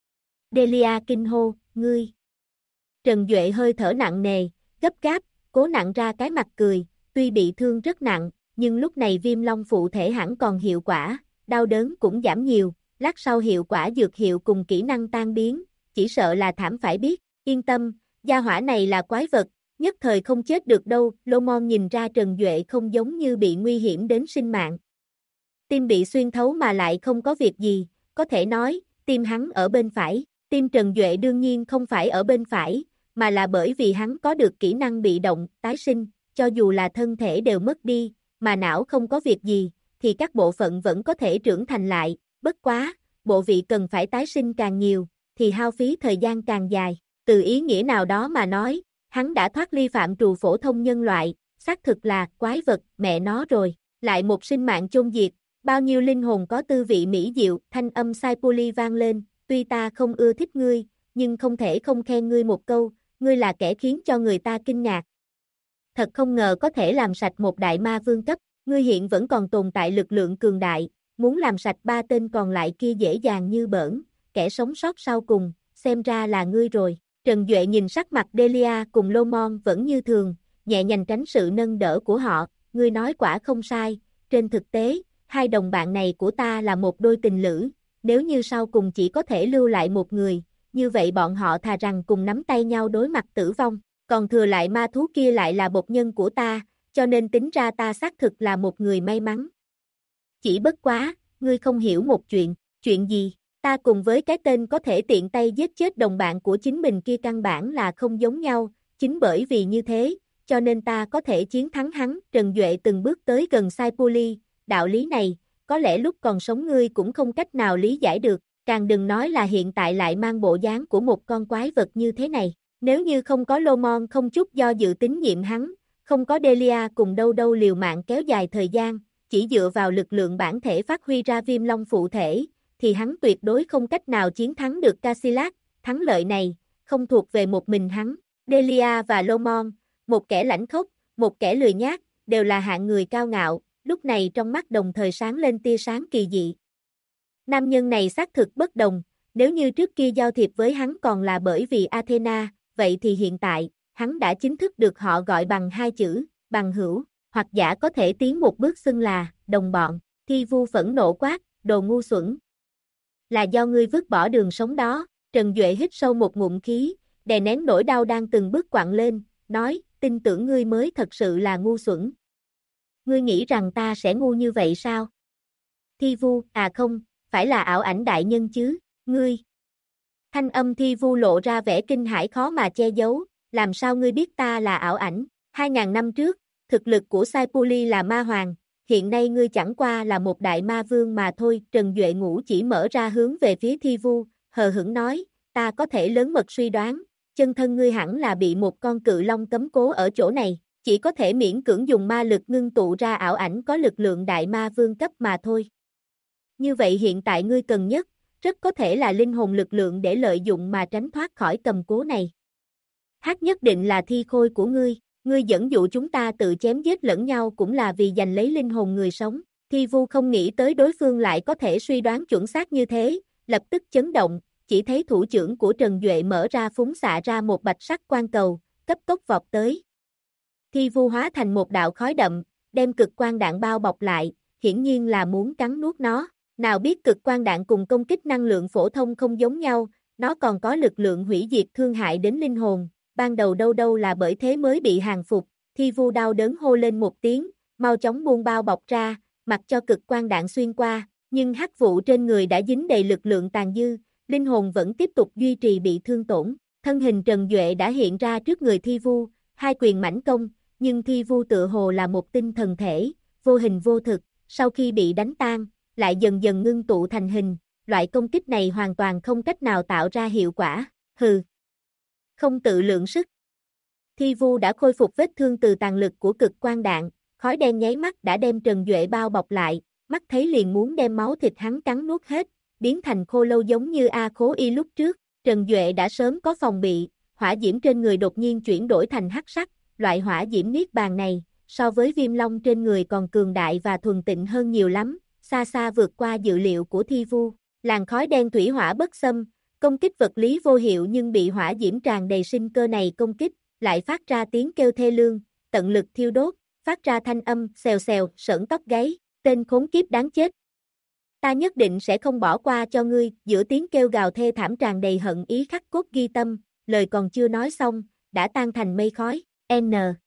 Delia kinh hô, ngươi! Trần Duệ hơi thở nặng nề, gấp gáp, cố nặng ra cái mặt cười, tuy bị thương rất nặng, nhưng lúc này viêm long phụ thể hẳn còn hiệu quả, đau đớn cũng giảm nhiều, lát sau hiệu quả dược hiệu cùng kỹ năng tan biến, chỉ sợ là thảm phải biết. Yên tâm, gia hỏa này là quái vật, nhất thời không chết được đâu. Lomon nhìn ra Trần Duệ không giống như bị nguy hiểm đến sinh mạng. Tim bị xuyên thấu mà lại không có việc gì, có thể nói, tim hắn ở bên phải. Tim Trần Duệ đương nhiên không phải ở bên phải, mà là bởi vì hắn có được kỹ năng bị động, tái sinh, cho dù là thân thể đều mất đi, mà não không có việc gì, thì các bộ phận vẫn có thể trưởng thành lại, bất quá, bộ vị cần phải tái sinh càng nhiều, thì hao phí thời gian càng dài. Từ ý nghĩa nào đó mà nói, hắn đã thoát ly phạm trù phổ thông nhân loại, xác thực là quái vật, mẹ nó rồi, lại một sinh mạng chôn diệt, bao nhiêu linh hồn có tư vị mỹ diệu. Thanh âm Saipuli vang lên, tuy ta không ưa thích ngươi, nhưng không thể không khen ngươi một câu, ngươi là kẻ khiến cho người ta kinh ngạc. Thật không ngờ có thể làm sạch một đại ma vương cấp, ngươi hiện vẫn còn tồn tại lực lượng cường đại, muốn làm sạch ba tên còn lại kia dễ dàng như bỡn, kẻ sống sót sau cùng, xem ra là ngươi rồi. Trần Duệ nhìn sắc mặt Delia cùng Lô Mon vẫn như thường, nhẹ nhàng tránh sự nâng đỡ của họ, ngươi nói quả không sai, trên thực tế, hai đồng bạn này của ta là một đôi tình lữ, nếu như sau cùng chỉ có thể lưu lại một người, như vậy bọn họ thà rằng cùng nắm tay nhau đối mặt tử vong, còn thừa lại ma thú kia lại là bộc nhân của ta, cho nên tính ra ta xác thực là một người may mắn. Chỉ bất quá, ngươi không hiểu một chuyện gì? Ta cùng với cái tên có thể tiện tay giết chết đồng bạn của chính mình kia căn bản là không giống nhau, chính bởi vì như thế, cho nên ta có thể chiến thắng hắn. Trần Duệ từng bước tới gần Sai Poli, đạo lý này, có lẽ lúc còn sống ngươi cũng không cách nào lý giải được, càng đừng nói là hiện tại lại mang bộ dáng của một con quái vật như thế này. Nếu như không có Lô Mon không chút do dự tín nhiệm hắn, không có Delia cùng đâu đâu liều mạng kéo dài thời gian, chỉ dựa vào lực lượng bản thể phát huy ra viêm long phụ thể, thì hắn tuyệt đối không cách nào chiến thắng được Casillas, thắng lợi này, không thuộc về một mình hắn. Delia và Lô Mon, một kẻ lãnh khốc, một kẻ lười nhác, đều là hạng người cao ngạo, lúc này trong mắt đồng thời sáng lên tia sáng kỳ dị. Nam nhân này xác thực bất đồng, nếu như trước kia giao thiệp với hắn còn là bởi vì Athena, vậy thì hiện tại, hắn đã chính thức được họ gọi bằng hai chữ, bằng hữu, hoặc giả có thể tiến một bước xưng là, đồng bọn. Thi Vu phẫn nộ quát, đồ ngu xuẩn. Là do ngươi vứt bỏ đường sống đó. Trần Duệ hít sâu một ngụm khí, đè nén nỗi đau đang từng bước quặn lên, nói, tin tưởng ngươi mới thật sự là ngu xuẩn. Ngươi nghĩ rằng ta sẽ ngu như vậy sao? Thi Vu, à không, phải là ảo ảnh đại nhân chứ, ngươi. Thanh âm Thi Vu lộ ra vẻ kinh hãi khó mà che giấu, làm sao ngươi biết ta là ảo ảnh? 2000 năm trước, thực lực của Sai Poli là ma hoàng, hiện nay ngươi chẳng qua là một đại ma vương mà thôi. Trần Duệ ngũ chỉ mở ra hướng về phía Thi Vu, hờ hững nói, ta có thể lớn mật suy đoán, chân thân ngươi hẳn là bị một con cự long cấm cố ở chỗ này, chỉ có thể miễn cưỡng dùng ma lực ngưng tụ ra ảo ảnh có lực lượng đại ma vương cấp mà thôi. Như vậy hiện tại ngươi cần nhất, rất có thể là linh hồn lực lượng để lợi dụng mà tránh thoát khỏi cầm cố này. Hát nhất định là thi khôi của ngươi dẫn dụ chúng ta tự chém giết lẫn nhau cũng là vì giành lấy linh hồn người sống. Thi Vu không nghĩ tới đối phương lại có thể suy đoán chuẩn xác như thế, lập tức chấn động, chỉ thấy thủ trưởng của Trần Duệ mở ra phúng xạ ra một bạch sắc quang cầu, cấp tốc vọt tới. Thi Vu hóa thành một đạo khói đậm, đem cực quang đạn bao bọc lại, hiển nhiên là muốn cắn nuốt nó. Nào biết cực quang đạn cùng công kích năng lượng phổ thông không giống nhau, nó còn có lực lượng hủy diệt thương hại đến linh hồn, ban đầu đâu là bởi thế mới bị hàng phục. Thi Vu đau đớn hô lên một tiếng, mau chóng buông bao bọc ra, mặc cho cực quang đạn xuyên qua, nhưng hắc vụ trên người đã dính đầy lực lượng tàn dư, linh hồn vẫn tiếp tục duy trì bị thương tổn. Thân hình Trần Duệ đã hiện ra trước người Thi Vu, hai quyền mãnh công, nhưng Thi Vu tựa hồ là một tinh thần thể, vô hình vô thực, sau khi bị đánh tan, lại dần dần ngưng tụ thành hình, loại công kích này hoàn toàn không cách nào tạo ra hiệu quả. Hừ, không tự lượng sức. Thi Vu đã khôi phục vết thương từ tàn lực của cực quang đạn, khói đen nháy mắt đã đem Trần Duệ bao bọc lại, mắt thấy liền muốn đem máu thịt hắn cắn nuốt hết, biến thành khô lâu giống như A Khố Y lúc trước. Trần Duệ đã sớm có phòng bị, hỏa diễm trên người đột nhiên chuyển đổi thành hắc sắc, loại hỏa diễm niết bàn này, so với viêm long trên người còn cường đại và thuần tịnh hơn nhiều lắm, xa xa vượt qua dự liệu của Thi Vu. Làn khói đen thủy hỏa bất xâm, công kích vật lý vô hiệu nhưng bị hỏa diễm tràn đầy sinh cơ này công kích, lại phát ra tiếng kêu thê lương, tận lực thiêu đốt, phát ra thanh âm xèo xèo, sởn tóc gáy, tên khốn kiếp đáng chết. Ta nhất định sẽ không bỏ qua cho ngươi. Giữa tiếng kêu gào thê thảm tràn đầy hận ý khắc cốt ghi tâm, lời còn chưa nói xong, đã tan thành mây khói. N.